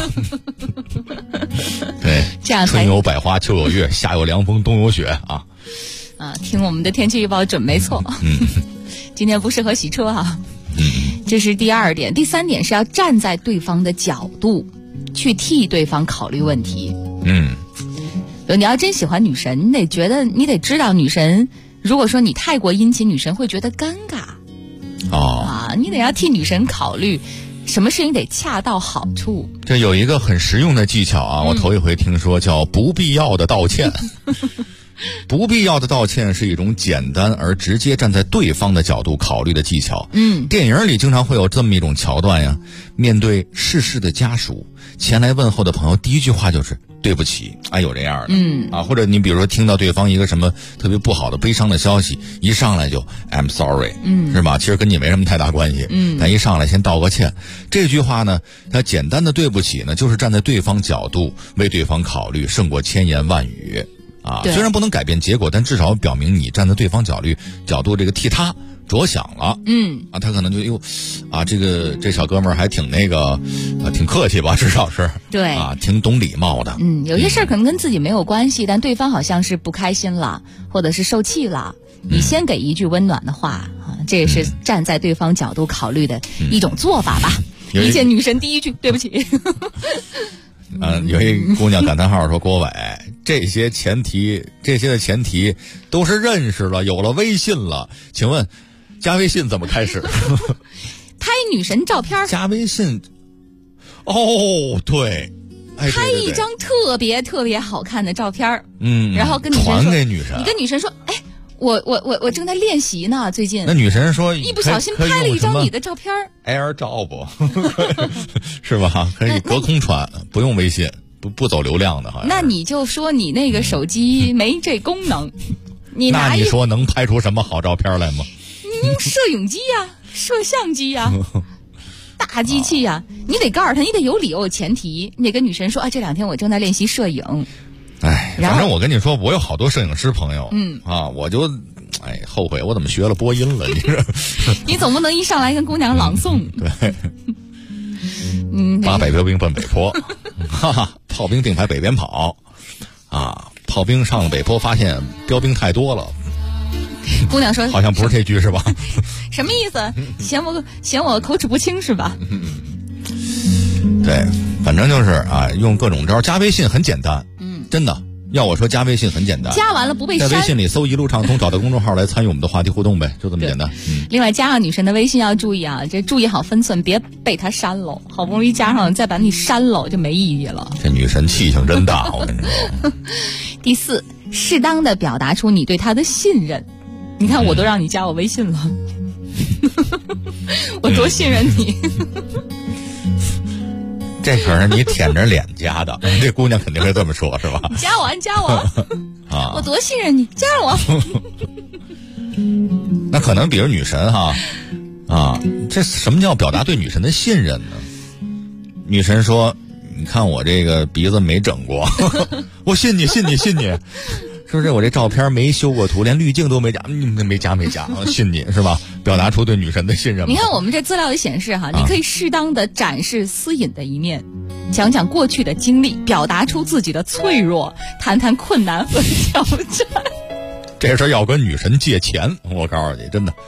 对， 这样春有百花，秋有月，夏有凉风，冬有雪听我们的天气预报准没错。今天不适合洗车这是第2点。第3点是要站在对方的角度去替对方考虑问题。你要真喜欢女神，你得知道女神，如果说你太过殷勤，女神会觉得尴尬。你得要替女神考虑，什么事情得恰到好处。 这有一个很实用的技巧我头一回听说，叫不必要的道歉。不必要的道歉是一种简单而直接站在对方的角度考虑的技巧。电影里经常会有这么一种桥段呀，面对逝世的家属，前来问候的朋友第一句话就是对不起，有这样的或者你比如说听到对方一个什么特别不好的悲伤的消息，一上来就 I'm sorry，是吧？其实跟你没什么太大关系，但一上来先道个歉。这句话呢，它简单的对不起呢，就是站在对方角度为对方考虑，胜过千言万语虽然不能改变结果，但至少表明你站在对方角度这个替他着想了。他可能就这小哥们儿还挺挺客气吧，至少是对挺懂礼貌的。 有些事儿可能跟自己没有关系，但对方好像是不开心了，或者是受气了，你先给一句温暖的话这也是站在对方角度考虑的一种做法吧。一见女神第一句对不起。 有一姑娘感叹号说：“郭伟，这些的前提都是认识了，有了微信了。请问，加微信怎么开始？ 拍女神照片， 加微信。对， 拍一张特别特别好看的照片，然后跟女神说， 传给女神， 你跟女神说，我正在练习呢，最近。 那女神说， 一不小心拍了一张你的照片 ，Air 照不，是吧？可以隔空传，不用微信，不走流量的，好像。 那你就说你那个手机没这功能， 那你说能拍出什么好照片来吗？ 你用摄影机呀， 摄像机呀、大机器呀、你得告诉他，你得有理由有前提，你得跟女神说啊，这2天我正在练习摄影。 哎，反正我跟你说，我有好多摄影师朋友，我就后悔我怎么学了播音了，你说你总不能一上来跟姑娘朗诵。 对。把北标兵奔北坡，哈哈，炮兵定排北边跑，炮兵上了北坡，发现标兵太多了。 姑娘说：“ 好像不是这句是吧？” 什么意思？嫌我口齿不清是吧？ 对，反正就是用各种招。加微信很简单，真的。要我说，加微信很简单， 加完了不被删， 在微信里搜一路畅通，找到公众号来参与我们的话题互动呗，就这么简单。 另外，加上女神的微信要注意这注意好分寸，别被她删了。好不容易加上，再把你删了就没意义了。 这女神气性真大，我跟你说。 第4，适当的表达出你对她的信任。你看，我都让你加我微信了，我多信任你。 这可是你舔着脸加的，这姑娘肯定会这么说，是吧？ 加我我多信任你，加我。 那可能比如女神这什么叫表达对女神的信任呢？女神说：“你看我这个鼻子没整过，我信你。是不是我这照片没修过图，连滤镜都没加？没加，信你是吧？表达出对女神的信任。你看我们这资料里显示你可以适当的展示私隐的一面，讲讲过去的经历，表达出自己的脆弱，谈谈困难和挑战。 这事要跟女神借钱，我告诉你，真的，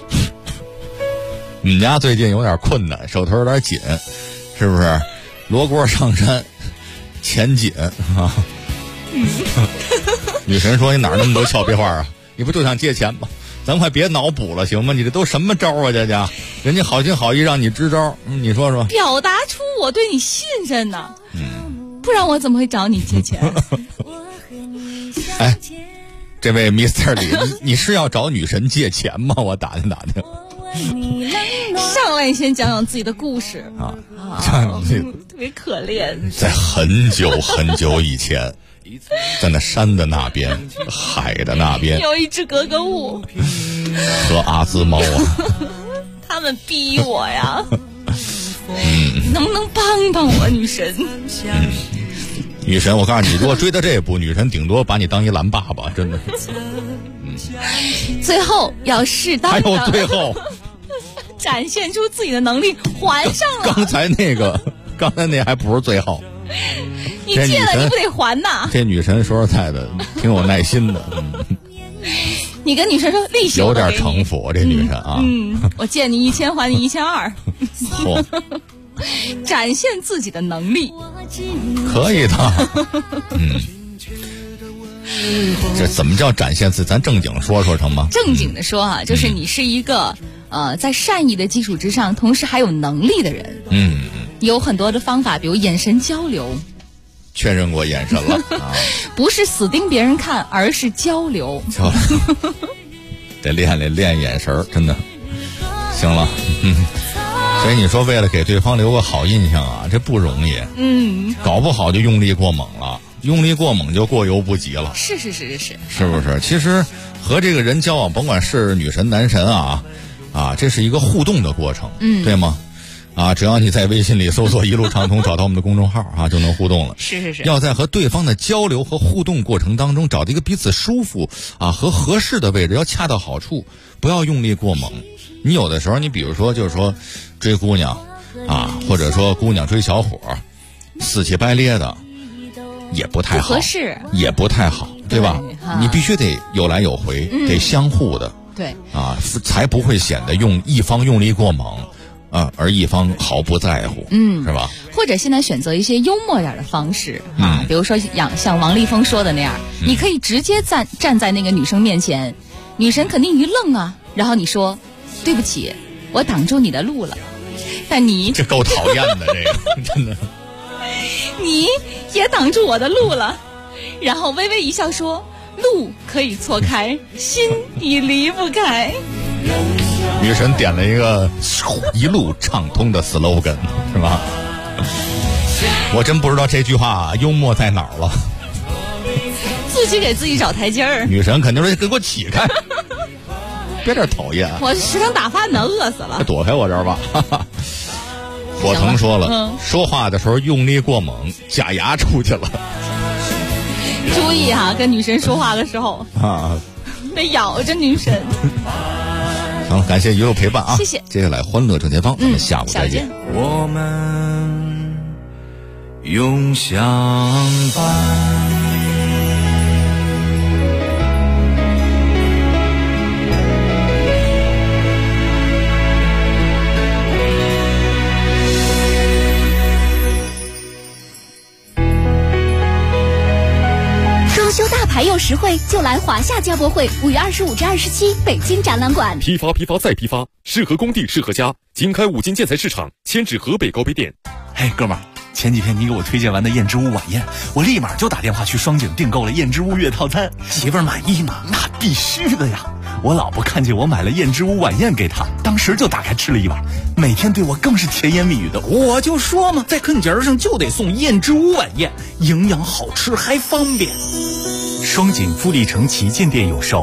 你们家最近有点困难，手头有点紧，是不是？罗锅上山，钱紧啊。女神说：“你哪儿那么多俏皮话啊？你不就想借钱吗？咱快别脑补了，行吗？你这都什么招啊？这家人家好心好意让你支招，你说说。 表达出我对你信任呢，不然我怎么会找你借钱？ 哎，这位 Mr. 李，你是要找女神借钱吗？我打听。 上来先讲讲自己的故事讲讲自己特别可怜。 在很久很久以前。”在那山的那边，海的那边， 有一只格格巫和阿兹猫他们逼我呀。能不能帮帮我，女神？ 女神，我告诉你，如果追到这一步，女神顶多把你当一蓝爸爸，真的是。 最后要适当的， 还有最后展现出自己的能力，还上了。 刚才那还不是最后。 你借了你不得还呐？ 这女神说实在的挺有耐心的。 你跟女神说利息有点城府，这女神我借你1000还你1200。展现自己的能力， 可以的。这怎么叫展现自己？咱正经说成吗？ 正经的说就是你是一个在善意的基础之上，同时还有能力的人。有很多的方法，比如眼神交流。 确认过眼神了不是死盯别人看，而是交流。 得练眼神，真的。行了，所以你说为了给对方留个好印象这不容易。搞不好就用力过猛了，用力过猛就过犹不及了。 是不是？ 其实和这个人交往，甭管是女神男神这是一个互动的过程，对吗？只要你在微信里搜索一路畅通，找到我们的公众号就能互动了。 是。 要在和对方的交流和互动过程当中，找到一个彼此舒服和合适的位置，要恰到好处，不要用力过猛。你有的时候，你比如说就是说追姑娘或者说姑娘追小伙，死乞白咧的，也不太好， 不合适， 也不太好，对吧？你必须得有来有回，得相互的， 对才不会显得一方用力过猛。而一方毫不在乎，是吧？ 或者现在选择一些幽默点的方式比如说像王丽峰说的那样，你可以直接站在那个女生面前，女神肯定一愣然后你说对不起，我挡住你的路了，但你这够讨厌的，这个真的， 你也挡住我的路了，然后微微一笑说路可以错开，心已离不开。 女神点了一个一路畅通的 slogan， 是吧？我真不知道这句话幽默在哪儿了。 自己给自己找台阶儿。 女神肯定说：“给我起开！ 别这讨厌。 我食堂打饭呢，饿死了。 躲开我这儿吧。火腾说了，说话的时候用力过猛，假牙出去了。 注意哈，跟女神说话的时候啊，得咬着女神。 行了，感谢一路陪伴啊， 谢谢。 接下来欢乐正前方，我们下午再见。 我们永相伴。 修大牌又实惠，就来华夏交博会，5月25至27，北京展览馆。 批发再批发，适合工地，适合家。经开5金建材市场，迁至河北高碑店。 嘿，哥们儿，前几天你给我推荐完的燕之屋晚宴，我立马就打电话去双井订购了燕之屋月套餐。媳妇儿满意吗？那必须的呀！我老婆看见我买了燕之屋晚宴给她，当时就打开吃了一碗，每天对我更是甜言蜜语的。我就说嘛，在坑节上就得送燕之屋晚宴，营养好吃还方便。双井富力城旗舰店有售。